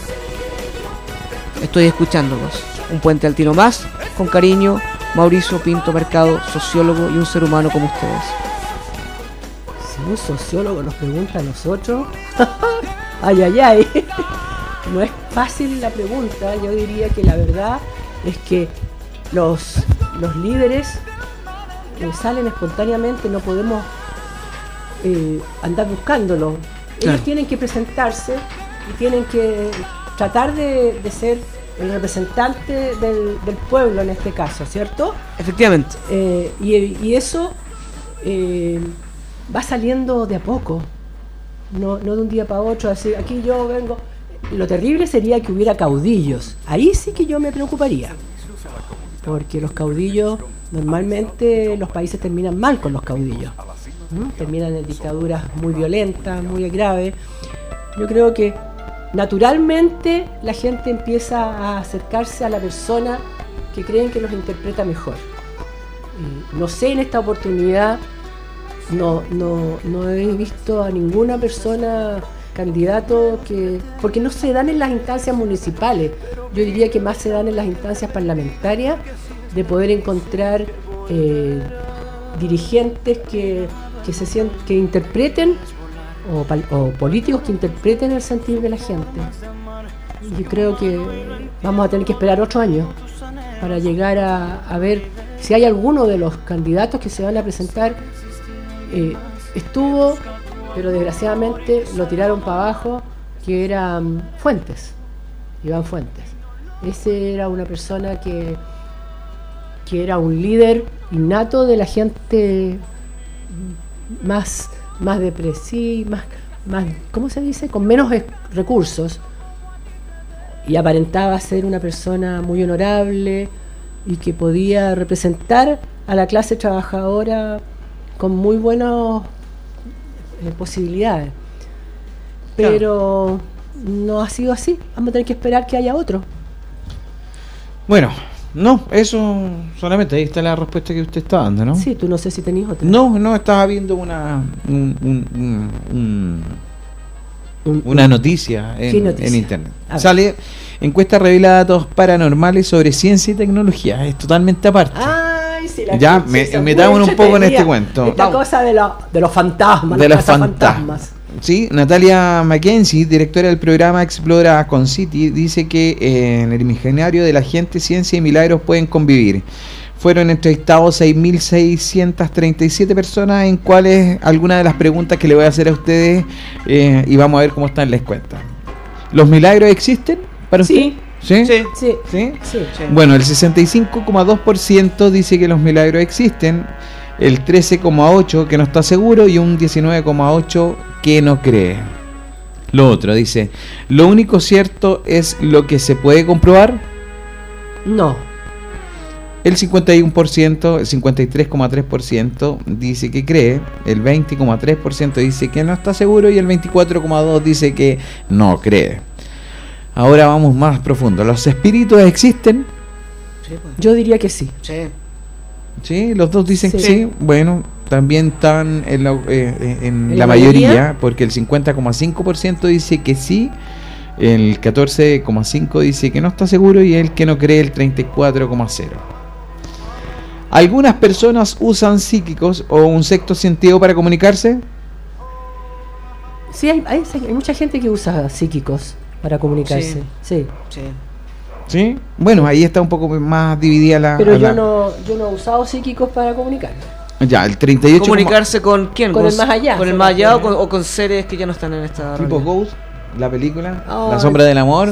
Estoy escuchándolos. Un puente al tiro más, con cariño, Mauricio Pinto Mercado, sociólogo y un ser humano como ustedes. Si un sociólogo nos pregunta a nosotros, ay, ay, ay, no es fácil la pregunta. Yo diría que la verdad es que los, los líderes eh, salen espontáneamente, no podemos eh, andar buscándolo. Ellos claro. tienen que presentarse y tienen que tratar de, de ser el representante del, del pueblo en este caso, ¿cierto? Efectivamente. Eh, y, y eso eh, va saliendo de a poco. no, no de un día para otro, así, aquí yo vengo. Lo terrible sería que hubiera caudillos. Ahí sí que yo me preocuparía. Porque los caudillos, normalmente los países terminan mal con los caudillos. ¿Mm? Terminan en dictaduras muy violentas, muy graves. Yo creo que naturalmente la gente empieza a acercarse a la persona que creen que los interpreta mejor. Y no sé, en esta oportunidad no, no, no he visto a ninguna persona candidato que, porque no se dan en las instancias municipales, yo diría que más se dan en las instancias parlamentarias, de poder encontrar eh, dirigentes que, que se sienten, que interpreten o, o políticos que interpreten el sentir de la gente. Yo creo que vamos a tener que esperar ocho años para llegar a, a ver si hay alguno de los candidatos que se van a presentar. Eh, estuvo, pero desgraciadamente lo tiraron para abajo, que era um, Fuentes, Iván Fuentes. Ese era una persona que, que era un líder innato de la gente más, más depresiva, más, más, ¿cómo se dice? Con menos recursos, y aparentaba ser una persona muy honorable y que podía representar a la clase trabajadora con muy buenas eh, posibilidades. Pero claro, no ha sido así. Vamos a tener que esperar que haya otro. Bueno, no, eso solamente, ahí está la respuesta que usted está dando, ¿no? Sí, tú no sé si tenías otra. No, no, estaba viendo una un, un, un, un, una noticia en, noticia? en internet. Sale, encuesta revela datos paranormales sobre ciencia y tecnología. Es totalmente aparte. Ay, sí, la ya, me, metámonos un poco en este cuento. Esta Vamos. cosa de, lo, de los fantasmas. De los fantasmas. Sí, Natalia Mackenzie, directora del programa Explora Con City, dice que eh, en el imaginario de la gente ciencia y milagros pueden convivir. Fueron entrevistados seis mil seiscientas treinta y siete personas, en cuales algunas de las preguntas que le voy a hacer a ustedes eh, y vamos a ver cómo están les cuentan. ¿Los milagros existen para sí. usted? ¿Sí? Sí. Sí. ¿Sí? Sí. Sí. Bueno, el sesenta y cinco coma dos por ciento dice que los milagros existen, el trece coma ocho por ciento que no está seguro y un diecinueve coma ocho por ciento que no cree. Lo otro dice, ¿lo único cierto es lo que se puede comprobar? No. El cincuenta y uno por ciento, el cincuenta y tres coma tres por ciento dice que cree, el veinte coma tres por ciento dice que no está seguro y el veinticuatro coma dos por ciento dice que no cree. Ahora vamos más profundo. ¿Los espíritus existen? Sí, pues. Yo diría que sí. Sí. Sí, los dos dicen sí. que sí. Bueno, también están en la, eh, en ¿En la la mayoría, mayoría? porque el cincuenta coma cinco por ciento dice que sí, el catorce coma cinco por ciento dice que no está seguro y el que no cree el treinta y cuatro coma cero por ciento. ¿Algunas personas usan psíquicos o un sexto sentido para comunicarse? Sí, hay, hay, hay mucha gente que usa psíquicos para comunicarse. Sí. Sí. ¿Sí? Bueno, ahí está un poco más dividida la... Pero yo la... no, yo no he usado psíquicos para comunicarme. Ya, el treinta y ocho ¿Comunicarse con quién? Con el más allá. ¿Con el más allá o con, o con seres que ya no están en esta tipo realidad? Ghost, la película, Ay. La sombra del amor.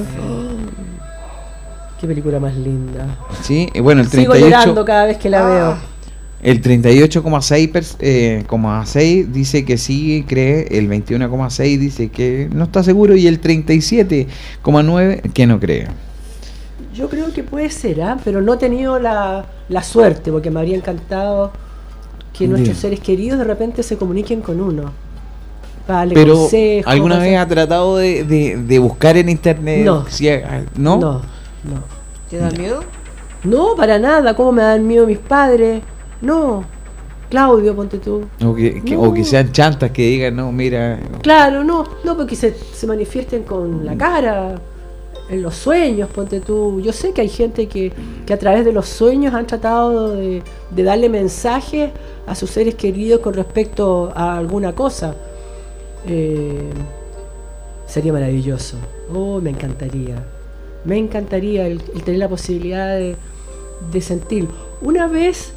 Qué película más linda. Sí, y bueno, el Sigo treinta y ocho llorando cada vez que la veo. El treinta y ocho coma seis eh, dice que sí cree, el veintiuno coma seis dice que no está seguro y el treinta y siete coma nueve que no cree. Yo creo que puede ser, ¿ah? Pero no he tenido la, la suerte, porque me habría encantado que nuestros Sí. seres queridos de repente se comuniquen con uno. Para darle Pero, consejos, ¿alguna cosas. vez ha tratado de, de, de buscar en internet? No. Si ha- ¿No? No, no. ¿Te da miedo? No, para nada. ¿Cómo me dan miedo mis padres? No. Claudio, ponte tú. O que, que- No. o que sean chantas que digan, no, mira... Claro, no, no, porque se, se manifiesten con la cara, en los sueños, ponte tú. Yo sé que hay gente que, que a través de los sueños han tratado de, de darle mensajes a sus seres queridos con respecto a alguna cosa. Eh, sería maravilloso. Oh, me encantaría. Me encantaría el, el tener la posibilidad de, de sentir. Una vez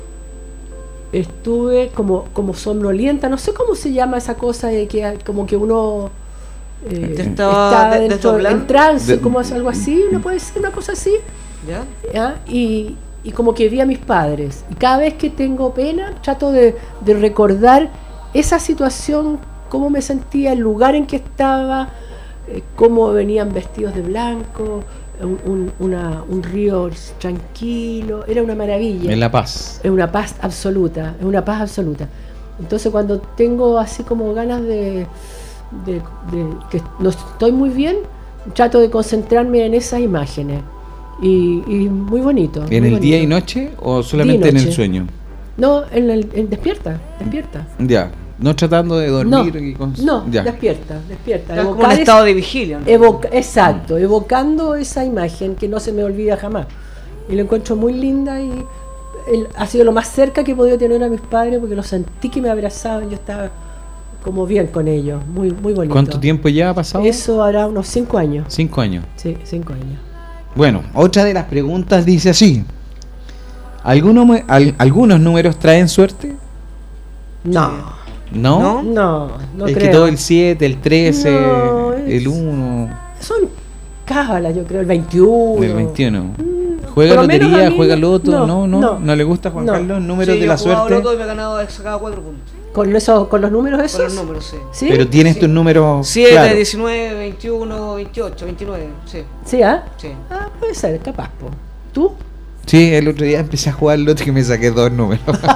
estuve como, como somnolienta, no sé cómo se llama esa cosa de que como que uno eh, ¿Te estaba está de- dentro desdoblando? en trance, De- como es algo así, no puede ser una cosa así. ¿Ya? ¿Ya? Y, y como que vi a mis padres. Y cada vez que tengo pena, trato de, de recordar esa situación cómo me sentía, el lugar en que estaba, eh, cómo venían vestidos de blanco, un, un, una, un río tranquilo, era una maravilla. En La Paz. Es una paz absoluta, es una paz absoluta. Entonces cuando tengo así como ganas de, de, de que no estoy muy bien, trato de concentrarme en esas imágenes. Y, y muy bonito. ¿En muy el bonito. día y noche o solamente en el noche. sueño? No, en el en despierta, despierta. Ya, no tratando de dormir. No, y con... no, ya. despierta, despierta. Es como Evocar un es- estado de vigilia, ¿no? evoca- exacto, evocando esa imagen que no se me olvida jamás. Y lo encuentro muy linda y él ha sido lo más cerca que he podido tener a mis padres porque los sentí que me abrazaban, yo estaba como bien con ellos, muy muy bonito. ¿Cuánto tiempo ya ha pasado? Eso hará unos cinco años. Cinco años. Sí, cinco años. Bueno, otra de las preguntas dice así. ¿Algunos, mu- al- ¿Algunos números traen suerte? No. ¿No? No, no es creo. que todo el siete, el trece, No, es- el uno, Son cábalas, yo creo, el veintiuno. el veintiuno. ¿Juega por lo menos lotería, a mí juega loto? no, No, no, no, no. le gusta Juan No. Carlos, números Sí, de yo la he jugado suerte. loto y me he ganado, he sacado cuatro puntos. ¿Con, esos, ¿Con los números esos? Con los números, sí. ¿Sí? Pero tienes tus números siete, claros. diecinueve, veintiuno, veintiocho, veintinueve, sí. ¿Sí, ah? Sí. Ah, puede ser, capaz, po. ¿Tú? Sí, el otro día empecé a jugar loto y me saqué dos números.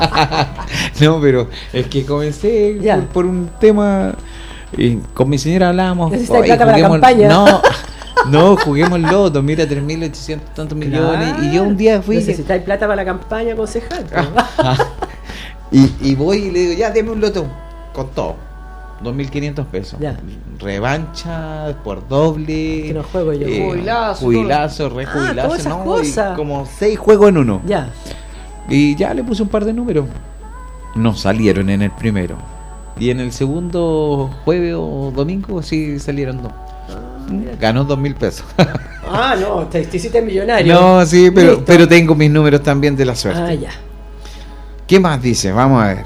No, pero es que comencé por, por un tema y con mi señora hablábamos. ¿Necesitas "Oye, plata para la juguemos-". campaña? No, no, juguemos loto, mira, tres mil ochocientos tantos millones. Y yo un día fui Necesitáis plata para la campaña, concejal. po. y, y voy y le digo, ya, deme un loto con todo. dos mil quinientos pesos. Ya. Revancha por doble. Que no juego yo. Jubilazo, Jubilazo, re Ah, jubilazo. todas esas no, y cosas. como seis juegos en uno. Ya. Y ya le puse un par de números. No salieron en el primero. Y en el segundo jueves o domingo sí salieron dos. Ganó dos mil pesos. Ah, no, te, te hiciste millonario. No, sí, pero, Listo. pero tengo mis números también de la suerte. Ah, ya. ¿Qué más dice? Vamos a ver.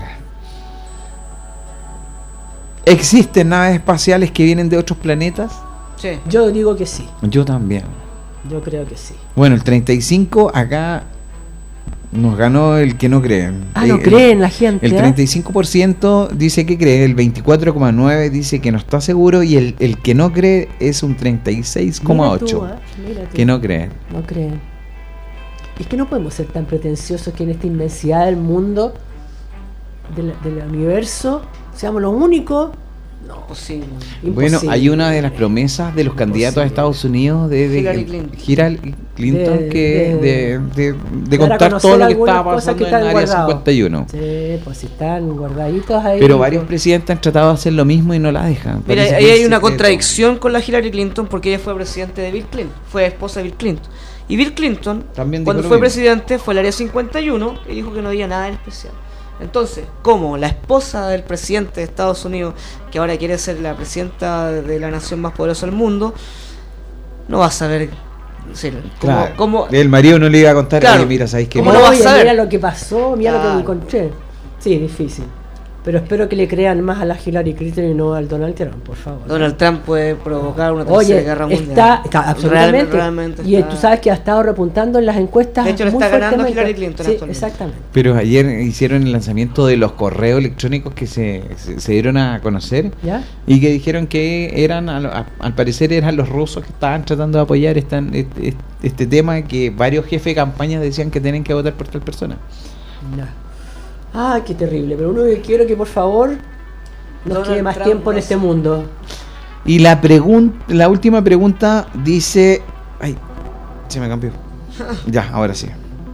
¿Existen naves espaciales que vienen de otros planetas? Sí. Yo digo que sí. Yo también. Yo creo que sí. Bueno, el treinta y cinco acá nos ganó el que no cree. Ah, no El- creen la gente. El ¿eh? treinta y cinco por ciento dice que cree, el veinticuatro coma nueve por ciento dice que no está seguro y el, el que no cree es un treinta y seis coma ocho por ciento Mira tú, ¿eh? Mira tú. que no cree. No creen. Es que no podemos ser tan pretenciosos que en esta inmensidad del mundo, del, del universo, seamos los únicos. No, posible. Bueno, hay una de las promesas de los candidatos a Estados Unidos de, de Hillary Clinton. Hillary Clinton De- que de- de, de- de dar a contar conocer todo lo que algunas estaba cosas que pasando en están Área guardados. cincuenta y uno. Sí, pues si están guardaditos ahí. Pero varios presidentes han tratado de hacer lo mismo y no la dejan. Mira, Parece ahí que hay es una secreto. contradicción con la Hillary Clinton porque ella fue presidente de Bill Clinton, fue esposa de Bill Clinton. Y Bill Clinton, También dijo cuando lo fue mismo. presidente, fue al área cincuenta y uno y dijo que no había nada en especial. Entonces, ¿cómo la esposa del presidente de Estados Unidos, que ahora quiere ser la presidenta de la nación más poderosa del mundo, no va a saber sí, cómo, Claro. cómo- El marido no le iba a contar, Claro. "Oye, mira, ¿sabes qué? ¿Cómo Oye, lo vas a saber? mira lo que pasó, mira lo Claro. que encontré. Sí, difícil. Pero espero que le crean más a la Hillary Clinton y no al Donald Trump, por favor. Donald Trump puede provocar una tercera Oye, guerra mundial? está, está absolutamente. Realmente, realmente y está- tú sabes que ha estado repuntando en las encuestas. De hecho, le muy está ganando fuertemente. Hillary Clinton Sí, actualmente. exactamente. Pero ayer hicieron el lanzamiento de los correos electrónicos que se, se, se dieron a conocer ¿Ya? y que dijeron que eran, al, a- al parecer eran los rusos que estaban tratando de apoyar esta- este, este tema, que varios jefes de campaña decían que tienen que votar por tal persona. Ya. Ah, qué terrible. Pero uno que quiero que por favor nos Donald quede más Trump tiempo en no este sé. mundo. Y la pregunta, la última pregunta dice, ay, se me cambió. Ya, ahora sí.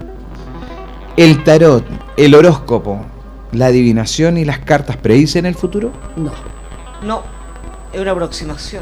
¿El tarot, el horóscopo, la adivinación y las cartas predicen el futuro? No. No, es una aproximación.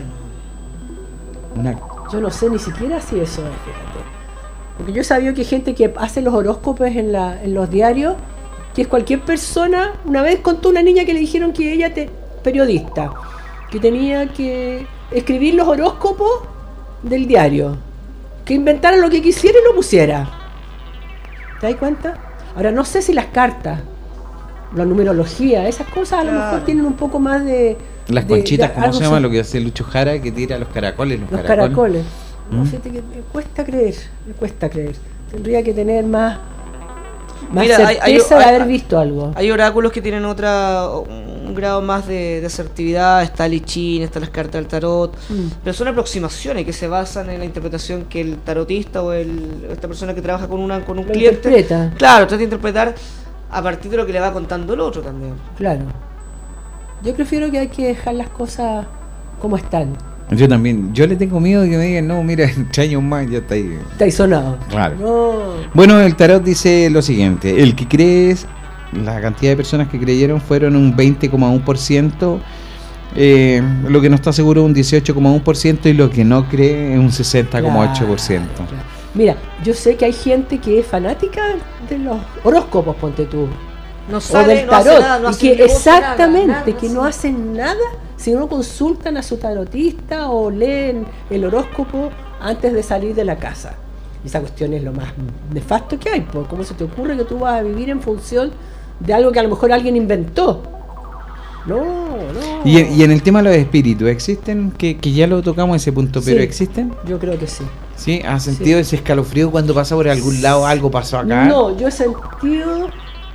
Una Yo no sé ni siquiera si eso es, fíjate. Porque yo sabía que hay gente que hace los horóscopos en, la, en los diarios, que es cualquier persona. Una vez contó una niña que le dijeron que ella, te, periodista, que tenía que escribir los horóscopos del diario, que inventara lo que quisiera y lo pusiera. ¿Te das cuenta? Ahora no sé si las cartas, la numerología, esas cosas a lo Claro. mejor tienen un poco más de... Las de- conchitas, de ¿cómo algo se llama so- lo que hace Lucho Jara, que tira los caracoles? Los, Los caracoles. No, ¿Mm? fíjate que me cuesta creer, me cuesta creer. Tendría que tener más, más Mira, hay- certeza hay- de hay- haber visto algo. Hay oráculos que tienen otra un un grado más de, de asertividad, está el I Ching, están las cartas del tarot, Mm. pero son aproximaciones que se basan en la interpretación que el tarotista o el, esta persona que trabaja con, una, con un Lo cliente, interpreta. claro, trata de interpretar a partir de lo que le va contando el otro también. Claro. Yo prefiero que hay que dejar las cosas como están. Yo también, yo le tengo miedo de que me digan, no, mira, en tres años más ya está ahí. Está ahí sonado. Claro. No. Bueno, el tarot dice lo siguiente: el que cree, la cantidad de personas que creyeron fueron un veinte coma uno por ciento, eh, lo que no está seguro un dieciocho coma uno por ciento y lo que no cree es un sesenta coma ocho por ciento. Mira, yo sé que hay gente que es fanática de los horóscopos, ponte tú. No o sale, del no hace tarot. nada, no y hace que negocio, exactamente, nada, nada, que no hacen nada si no consultan a su tarotista o leen el horóscopo antes de salir de la casa. Y esa cuestión es lo más nefasto que hay, pues. ¿Cómo se te ocurre que tú vas a vivir en función de algo que a lo mejor alguien inventó? No, no. Y, y en el tema de los espíritus, ¿existen? Que, que ya lo tocamos ese punto, pero Sí, ¿existen? Yo creo que sí. ¿Sí? ¿Has sentido Sí. ese escalofrío cuando pasa por algún lado, algo pasó acá? No, yo he sentido,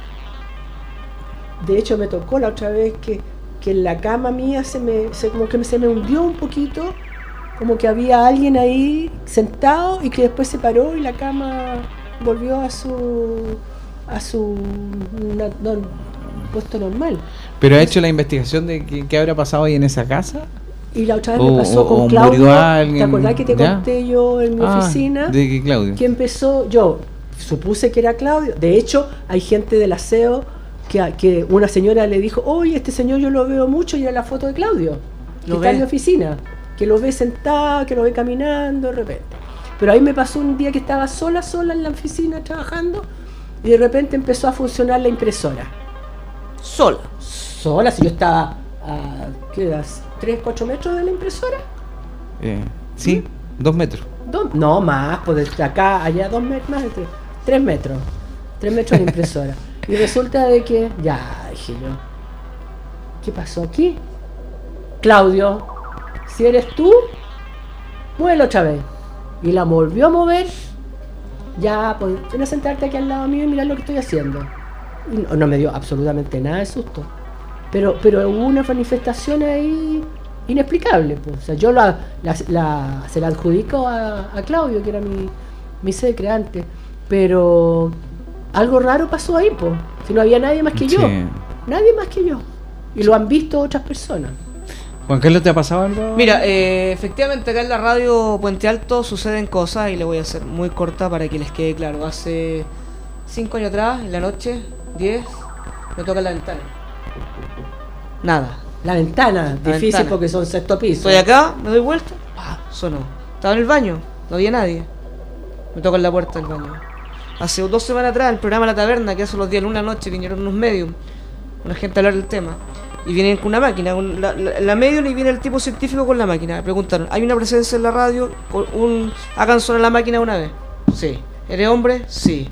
de hecho me tocó la otra vez que, que en la cama mía se me, se, como que se me hundió un poquito, como que había alguien ahí sentado y que después se paró y la cama volvió a su a su na- no, puesto normal. ¿Pero ha hecho la investigación de qué, qué habrá pasado ahí en esa casa? Y la otra vez O- me pasó o- con o Claudio. murió alguien, ¿Te acordás que te ya? conté yo en mi Ah, oficina? ¿de qué Claudio? Que empezó, yo supuse que era Claudio. De hecho, hay gente del aseo que, que una señora le dijo, oye, este señor yo lo veo mucho y era la foto de Claudio, que ¿Lo está en ve? mi oficina, que lo ve sentado, que lo ve caminando de repente. Pero ahí me pasó un día que estaba sola, sola en la oficina trabajando y de repente empezó a funcionar la impresora. Sola. Sola, si yo estaba a, ¿qué das? ¿tres, cuatro metros de la impresora? Eh, sí, dos metros. Dos- no, más, pues de acá allá dos metros, más de tres, tres metros. Tres metros de impresora. Y resulta de que, ya, dije yo, ¿qué pasó aquí? Claudio, si eres tú, muévelo otra vez. Y la volvió a mover. Ya, pues, ven a sentarte aquí al lado mío y mirar lo que estoy haciendo. Y no, no me dio absolutamente nada de susto. Pero, pero hubo una manifestación ahí inexplicable. Pues. O sea, yo la, la- la- se la adjudico a, a Claudio, que era mi, mi secre antes. Pero algo raro pasó ahí, pues. Si no había nadie más que yo. Sí. Nadie más que yo. Y lo han visto otras personas. Juan Carlos, ¿te ha pasado algo? Mira, eh, efectivamente acá en la radio Puente Alto suceden cosas y le voy a hacer muy corta para que les quede claro. Hace cinco años atrás, en la noche, diez, me toca la ventana. Nada. La ventana, La difícil ventana. porque son sexto piso. Estoy acá, me doy vuelta, ¡pah! Sonó. Estaba en el baño, no había nadie. Me tocan la puerta del baño. Hace dos semanas atrás, el programa La Taberna, que hace los días lunes a noche, vinieron unos medios, una gente a hablar del tema. Y vienen con una máquina, con la, la, la medium, y viene el tipo científico con la máquina. Me preguntaron, ¿hay una presencia en la radio? Con un, hagan sonar la máquina una vez. Sí. ¿Eres hombre? Sí.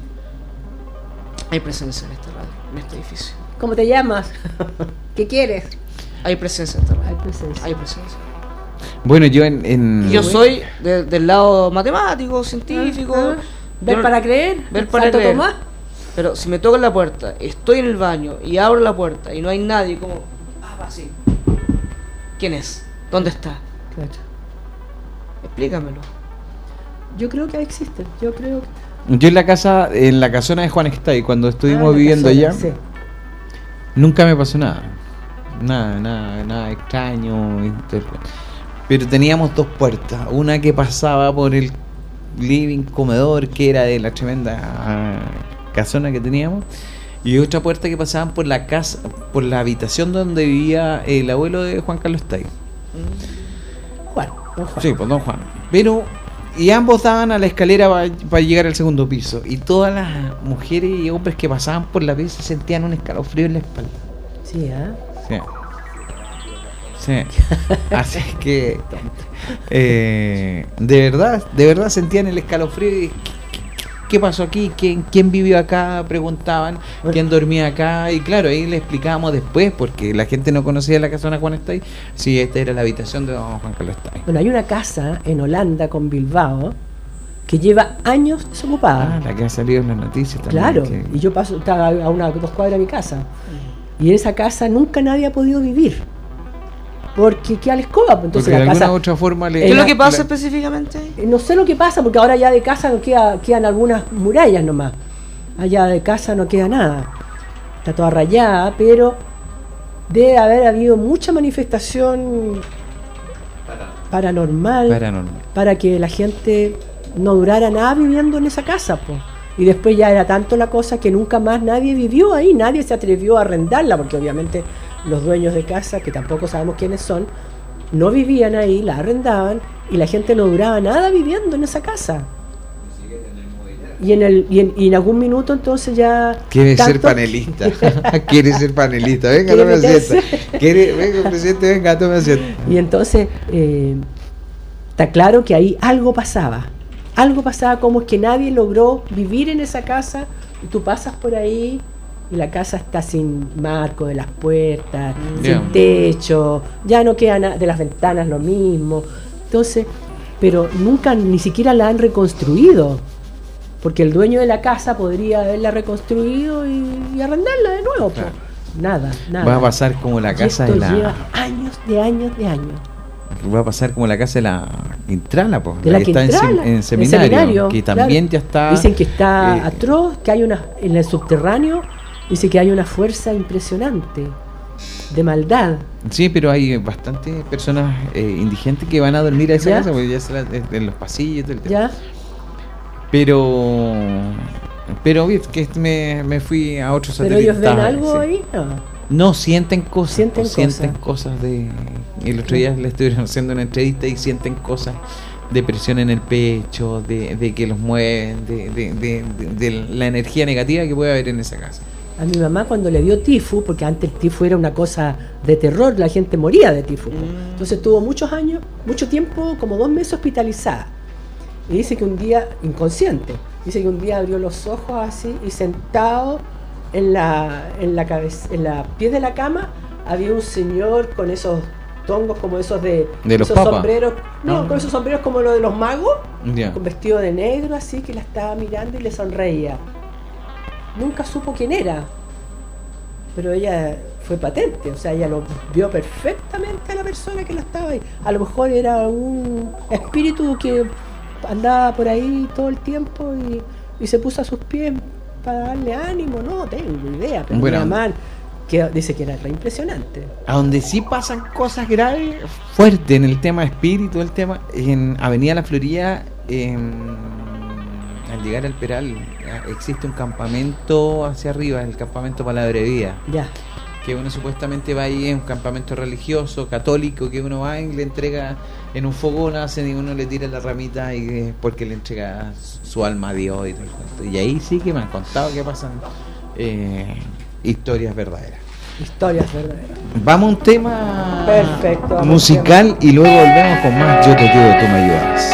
Hay presencia en esta radio, en este edificio. ¿Cómo te llamas? ¿Qué quieres? Hay presencia en esta radio. Hay presencia. Hay presencia. Bueno, yo en... en- Y yo soy de- del lado matemático, científico. Ah, ah. ¿Ver Yo no- para creer? Ver para ¿Santo creer. Tomás? Pero si me tocan la puerta, estoy en el baño y abro la puerta y no hay nadie, como, ah, va así. ¿Quién es? ¿Dónde está? Claro. Explícamelo. Yo creo que existen. Yo creo que... Yo en la casa, en la casona de Juan Estay, cuando estuvimos Ah, la viviendo casona, allá, sí. nunca me pasó nada. Nada, nada, nada extraño. inter- Pero teníamos dos puertas. Una que pasaba por el living, comedor, que era de la tremenda ah, casona que teníamos. Y otra puerta que pasaban por la casa, por la habitación donde vivía el abuelo de Juan Carlos Estay. Juan, don Juan. Sí, pues don Juan. Pero, y ambos daban a la escalera para llegar al segundo piso. Y todas las mujeres y hombres que pasaban por la pieza sentían un escalofrío en la espalda. Sí, ¿ah? Sí. Sí. Así que, eh, de verdad, de verdad sentían el escalofrío. Y, ¿qué, qué- qué pasó aquí? ¿Quién, quién vivió acá? Preguntaban. ¿Quién dormía acá? Y claro, ahí le explicábamos después, porque la gente no conocía la casona Juan Estay. Sí, esta era la habitación de don Juan Carlos Estay. Bueno, hay una casa en Holanda con Bilbao que lleva años desocupada. Ah, la que ha salido en las noticias también. Claro, que- y yo paso, estaba a una dos cuadras de mi casa. Y en esa casa nunca nadie ha podido vivir. Porque queda la escoba. Entonces porque la de casa, alguna u otra forma le... ¿Qué es lo que pasa la- específicamente? No sé lo que pasa, porque ahora ya de casa no queda, quedan algunas murallas nomás. Allá de casa no queda nada. Está toda rayada, pero debe haber habido mucha manifestación paranormal, Paranormal. para que la gente no durara nada viviendo en esa casa, po. Y después ya era tanto la cosa que nunca más nadie vivió ahí, nadie se atrevió a arrendarla, porque obviamente los dueños de casa, que tampoco sabemos quiénes son, no vivían ahí, la arrendaban, y la gente no duraba nada viviendo en esa casa. Y en, el, y en, y en algún minuto entonces ya... Quiere ser tanto- panelista. Quiere ser panelista. Venga, Quiere tome asiento. meterse. Quiere, venga, presidente, venga, tome asiento. Y entonces eh, está claro que ahí algo pasaba. Algo pasaba, como es que nadie logró vivir en esa casa, y tú pasas por ahí y la casa está sin marco de las puertas, Yeah. sin techo, ya no queda nada de las ventanas, lo mismo. Entonces, pero nunca ni siquiera la han reconstruido, porque el dueño de la casa podría haberla reconstruido y, y arrendarla de nuevo. Claro. po. Nada, nada. Va a pasar como la Y casa esto de la... lleva años, de años, de años. Va a pasar como la casa de la Quintrala, pues. De la que está en, Quintrala, sem- en el seminario, seminario, que también claro. ya está... Dicen que está eh, atroz, que hay una en el subterráneo, dice que hay una fuerza impresionante de maldad. Sí, pero hay bastantes personas eh, indigentes que van a dormir a esa ¿Ya? casa, porque ya se la- en los pasillos y todo el tema. ¿Ya? Pero... Pero vi que me, me fui a otro ¿Pero satélite. ellos ven Estaba- algo sí. ahí? No. No, sienten cosas. Sienten pues, sienten cosas. cosas de... El otro día le estuvieron haciendo una entrevista y sienten cosas de presión en el pecho, de, de que los mueven, de, de, de, de- de la energía negativa que puede haber en esa casa. A mi mamá cuando le dio tifus, porque antes el tifus era una cosa de terror, la gente moría de tifus. po. Entonces tuvo muchos años, mucho tiempo, como dos meses hospitalizada. Y dice que un día, inconsciente, dice que un día abrió los ojos así y sentado en la, en la cabeza, en la pie de la cama, había un señor con esos tongos como esos de, De los esos papas. sombreros, no, Ah. con esos sombreros como los de los magos, Ya. con vestido de negro así, que la estaba mirando y le sonreía. Nunca supo quién era, pero ella fue patente, o sea, ella lo vio perfectamente a la persona que la estaba ahí. A lo mejor era un espíritu que andaba por ahí todo el tiempo y, y se puso a sus pies para darle ánimo, no tengo idea, pero Bueno. mi mamá que dice que era re impresionante. A donde sí pasan cosas graves, fuertes en el tema espíritu, el tema en Avenida La Florida, en- al llegar al Peral, existe un campamento hacia arriba, el campamento Palabra de Vida. Ya. Que uno supuestamente va ahí, es un campamento religioso, católico, que uno va y le entrega en un fogón, hacen y uno le tira la ramita y eh, porque le entrega su alma a Dios y todo el cuento. Y ahí sí que me han contado que pasan eh, historias verdaderas. Historias verdaderas. Vamos a un tema Perfecto, vamos musical y luego volvemos con más Yo te ayudo, tú me ayudas.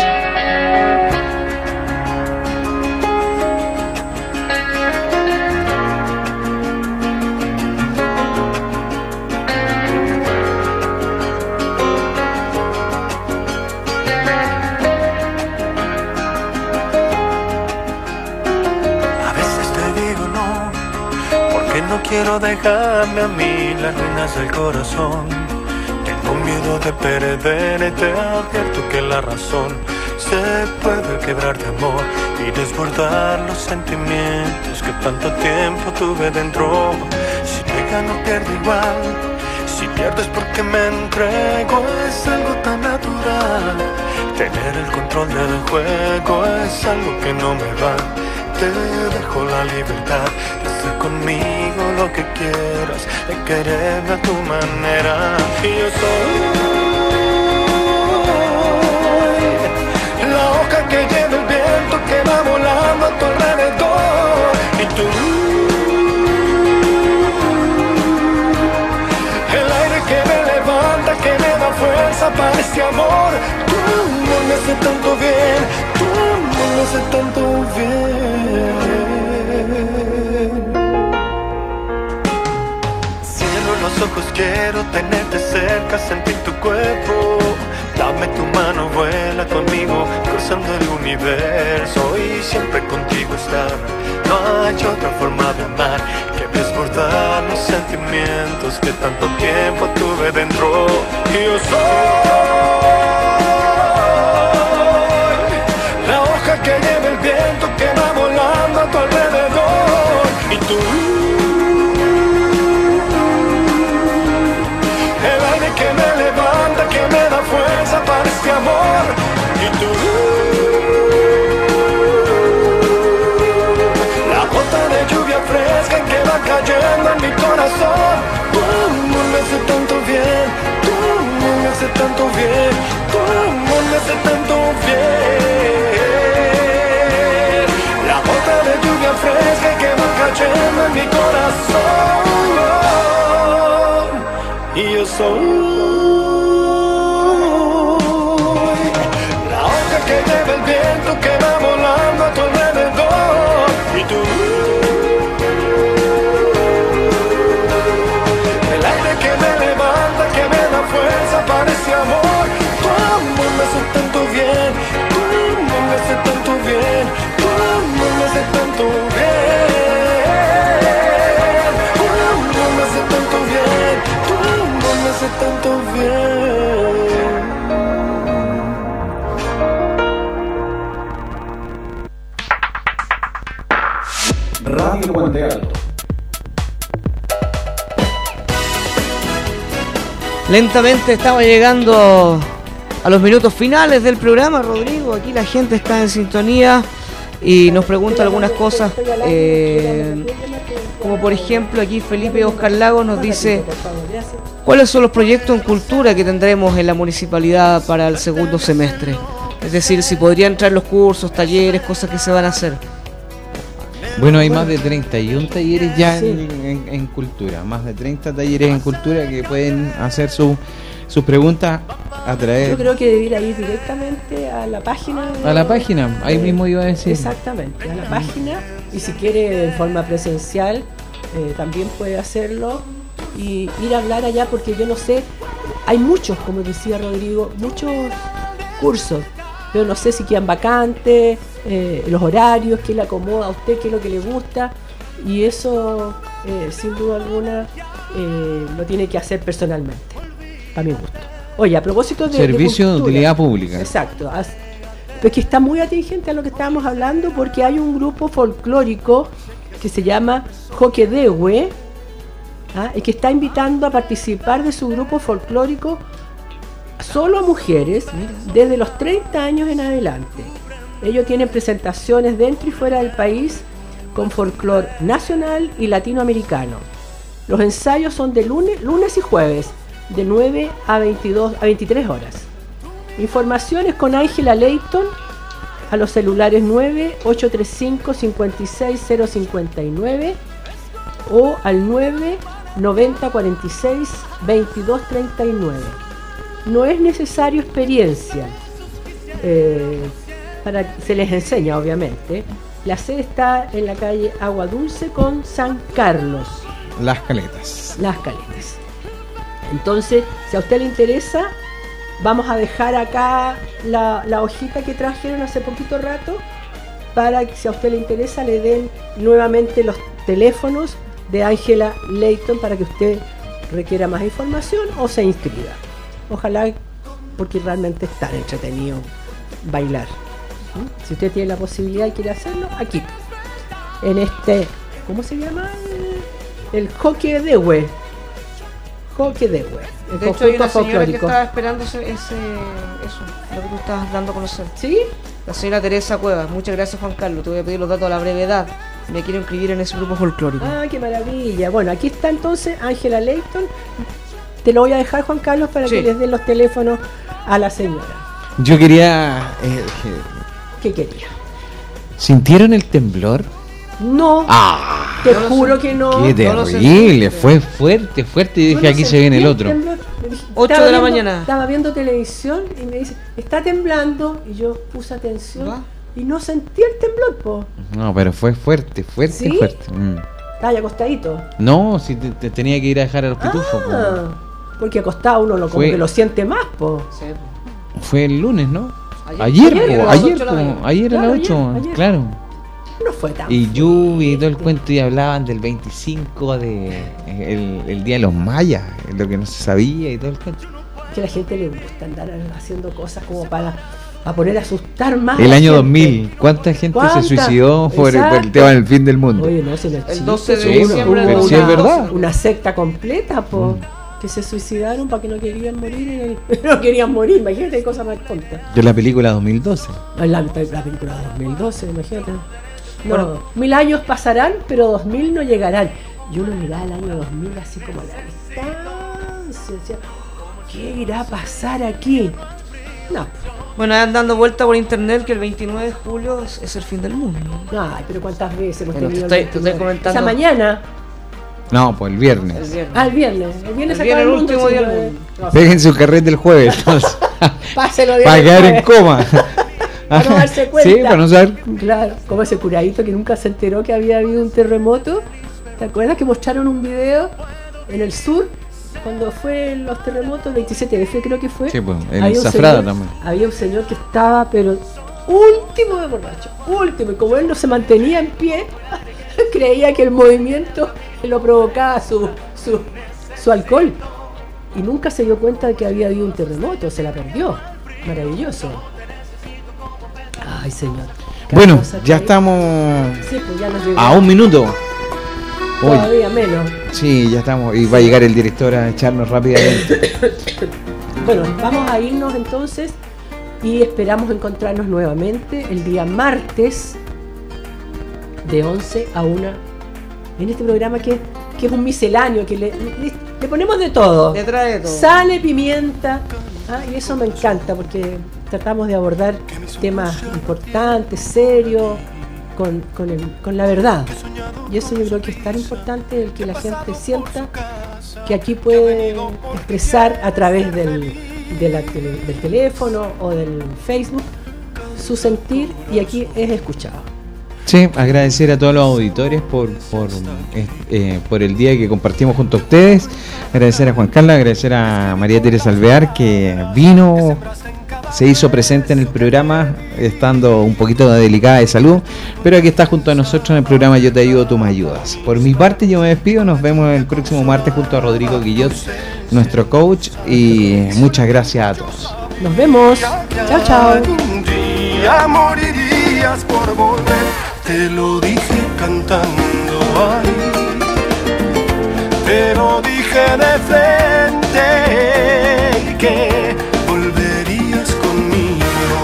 A veces te digo no, porque no quiero dejarme a mí las ruinas del corazón. Tengo miedo de perderte, advierto que la razón se puede quebrar de amor y desbordar los sentimientos que tanto tiempo tuve dentro. Si te gano pierdo igual, si pierdes porque me entrego es algo tan natural. Tener el control del juego es algo que no me va. Te dejo la libertad de hacer conmigo lo que quieras, de quererme a tu manera. Y yo soy la hoja que lleva el viento que va volando a tu alrededor. Y tú, el aire que me levanta, que me da fuerza para este amor. Tu amor me hace tanto bien, tu amor me hace tanto bien. Cierro los ojos, quiero tenerte cerca, sentir tu cuerpo. Dame tu mano, vuela conmigo, cruzando el universo y siempre contigo estar. No hay otra forma de amar que desbordar recordar los sentimientos que tanto tiempo tuve dentro. Y yo soy la hoja que lleva el viento que va volando a tu alrededor. Y tú, el aire que me levanta, que me da fuerza para este amor. Y tú, la gota de lluvia fresca que va cayendo en mi corazón. Tu amor me hace tanto bien, tu amor me hace tanto bien, tu amor me hace tanto bien. La gota de lluvia fresca que va cayendo en mi corazón. Y yo soy la hoja que lleva el viento que va volando a tu alrededor. Y tú, el aire que me levanta, que me da fuerza para ese amor. Tu amor me hace tanto bien, tu amor me hace tanto bien, tu amor me hace tanto bien, tu amor me hace tanto bien, tu amor me hace tanto bien. Radio Puente Alto. Lentamente estamos llegando a los minutos finales del programa, Rodrigo. Aquí la gente está en sintonía y nos pregunta algunas cosas, eh, como por ejemplo aquí Felipe Oscar Lagos nos dice: ¿cuáles son los proyectos en cultura que tendremos en la municipalidad para el segundo semestre? Es decir, si podrían traer los cursos, talleres, cosas que se van a hacer. Bueno, hay más de treinta y uno talleres ya Sí. en, en- en cultura, más de treinta talleres en cultura que pueden hacer su- sus preguntas a través Yo creo que debería ir directamente a la página. de- a la página, ahí de- mismo iba a decir. Exactamente, a la página. Y si quiere en forma presencial, eh, también puede hacerlo y ir a hablar allá, porque yo no sé, hay muchos, como decía Rodrigo, muchos cursos, pero no sé si quedan vacantes, eh, los horarios, qué le acomoda a usted, qué es lo que le gusta, y eso, eh, sin duda alguna, eh, lo tiene que hacer personalmente, para mi gusto. Oye, a propósito de... Servicio de cultura, utilidad pública. Exacto. as- Pero es que está muy atingente a lo que estábamos hablando, porque hay un grupo folclórico que se llama Joquedehue, ¿ah? y que está invitando a participar de su grupo folclórico solo a mujeres desde los treinta años en adelante. Ellos tienen presentaciones dentro y fuera del país con folclore nacional y latinoamericano. Los ensayos son de lunes, lunes y jueves, de nueve a veintidós a veintitrés horas. Informaciones con Ángela Leighton a los celulares nueve ocho tres cinco cinco seis cero cinco nueve o al nueve noventa cuarenta y seis veintidós treinta y nueve. No es necesario experiencia, eh, para se les enseña obviamente. La sede está en la calle Agua Dulce con San Carlos, Las Caletas. Las Caletas. Entonces, si a usted le interesa, vamos a dejar acá la, la hojita que trajeron hace poquito rato, para que si a usted le interesa le den nuevamente los teléfonos de Ángela Leighton para que usted requiera más información o se inscriba. Ojalá, porque realmente es tan entretenido bailar. ¿Mm? Si usted tiene la posibilidad y quiere hacerlo, aquí, en este, ¿cómo se llama? El, el Joquedehue. Joquedehue. El De hecho, hay una señora conjunto que folclórico. estaba esperando ese, ese- eso, lo que tú estabas dando a conocer. ¿Sí? La señora Teresa Cuevas. Muchas gracias, Juan Carlos. Te voy a pedir los datos a la brevedad. Me quiero inscribir en ese grupo folclórico. Ah, qué maravilla. Bueno, aquí está entonces Ángela Leighton. Te lo voy a dejar, Juan Carlos, para Sí. que les den los teléfonos a la señora. Yo quería... eh, ¿Qué quería? ¿Sintieron el temblor? No. Ah, te juro que no. Qué No lo terrible, fue fuerte, fuerte y Yo dije no aquí se sentí viene el el otro. temblor. Me dije, ocho estaba de la viendo- mañana. Estaba viendo televisión y me dice, está temblando. Y yo puse atención y no sentí el temblor, po. No, pero fue fuerte, fuerte, ¿Sí? fuerte. Mm. Estaba ahí acostadito. No, si te, te tenía que ir a dejar a los pitufos. Ah, porque acostado uno lo, como Fue- que lo siente más, po. po. Fue el lunes, ¿no? Ayer. Ayer, Ayer, po, a las ayer, ocho de la po, mañana. ayer a Claro, las ocho, ayer, ayer. claro. No fue tan y lluvia y todo el cuento, y hablaban del veinticinco de el, el día de los mayas, lo que no se sabía y todo el cuento. Que a la gente le gusta andar haciendo cosas como para, para poner a asustar más. El a la año gente. dos mil, ¿cuánta gente ¿Cuánta? se suicidó por, por el Exacto. tema del fin del mundo? Oye, no, si en el, El doce de Chile, diciembre hubo del una, sí es verdad. una secta completa, po, mm. que se suicidaron para que no querían morir. En el, no querían morir, imagínate qué cosa más tonta. De la película dos mil doce. La, la película dos mil doce, imagínate. No, bueno, mil años pasarán, pero dos mil no llegarán. Y uno miraba el año dos mil así como a la distancia. Decía, ¿qué irá a pasar aquí? No. Bueno, andan dando vuelta por internet que el veintinueve de julio es, es el fin del mundo. Ay, pero cuántas veces hemos Bueno, tenido te el estoy- te estoy comentando. Esa mañana. No, pues el viernes. El viernes. Ah, el viernes. El viernes El se acaba viernes, el el mundo. último día señores. del mundo. No, Peguen su carrete el jueves, entonces. páselo de Para quedar en jueves. coma. Para no darse cuenta. Sí, para no saber. Claro, como ese curadito que nunca se enteró que había habido un terremoto. ¿Te acuerdas que mostraron un video en el sur? Cuando fue los terremotos, el veintisiete de febrero creo que fue. Sí, pues, en había un Zafrada señor- también. Había un señor que estaba, pero último de borracho, último. Y como él no se mantenía en pie, creía que el movimiento lo provocaba su, su, su alcohol. Y nunca se dio cuenta de que había habido un terremoto, se la perdió. Maravilloso. Ay, señor. Cada Bueno, cosa que ya hay. estamos Sí, pues ya nos llegó. a un minuto. Uy, Todavía menos. sí, ya estamos. Y va a llegar el director a echarnos rápidamente. Bueno, vamos a irnos entonces y esperamos encontrarnos nuevamente el día martes de once a una en este programa que, que es un misceláneo, que le, le, le ponemos de todo. Detrás de todo. Sale, pimienta, ah, y eso me encanta porque tratamos de abordar temas importantes, serios, con, con, el, con la verdad. Y eso yo creo que es tan importante, el que la gente sienta que aquí puede expresar a través del, de la tele- del teléfono o del Facebook su sentir, y aquí es escuchado. Sí, agradecer a todos los auditores por, por, eh, eh, por el día que compartimos junto a ustedes. Agradecer a Juan Carlos, agradecer a María Teresa Alvear, que vino, se hizo presente en el programa, estando un poquito delicada de salud, pero aquí está junto a nosotros en el programa Yo Te Ayudo, Tú Me Ayudas. Por mi parte yo me despido, nos vemos el próximo martes junto a Rodrigo Guillot, nuestro coach, y muchas gracias a todos. Nos vemos. Chao, chao. Algún día morirías por volver, te lo dije cantando, ay, te lo dije de frente, y que volverías conmigo,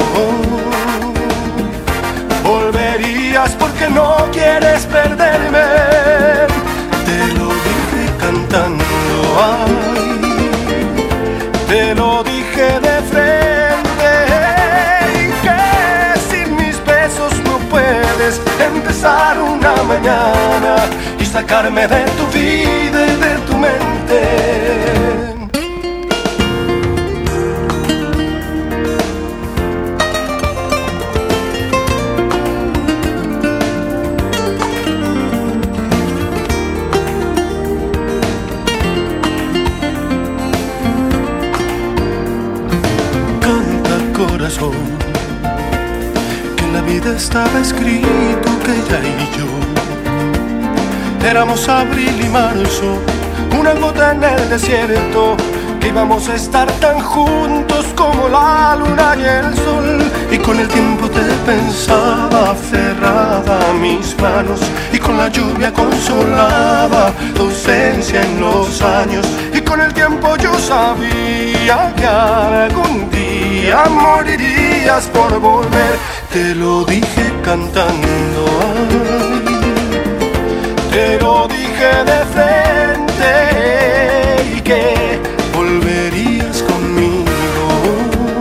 volverías porque no quieres perderme, te lo dije cantando, ay, te lo dije de frente, y que sin mis besos no puedes empezar una mañana y sacarme de tu vida y de tu mente. Corazón, que en la vida estaba escrito que ella y yo éramos abril y marzo, una gota en el desierto, que íbamos a estar tan juntos como la luna y el sol. Y con el tiempo te pensaba aferrada a mis manos, y con la lluvia consolaba tu ausencia en los años. Y con el tiempo yo sabía que algún día morirías por volver, te lo dije cantando, ay, te lo dije de frente, y que volverías conmigo,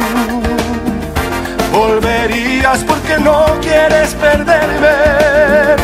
volverías porque no quieres perderme,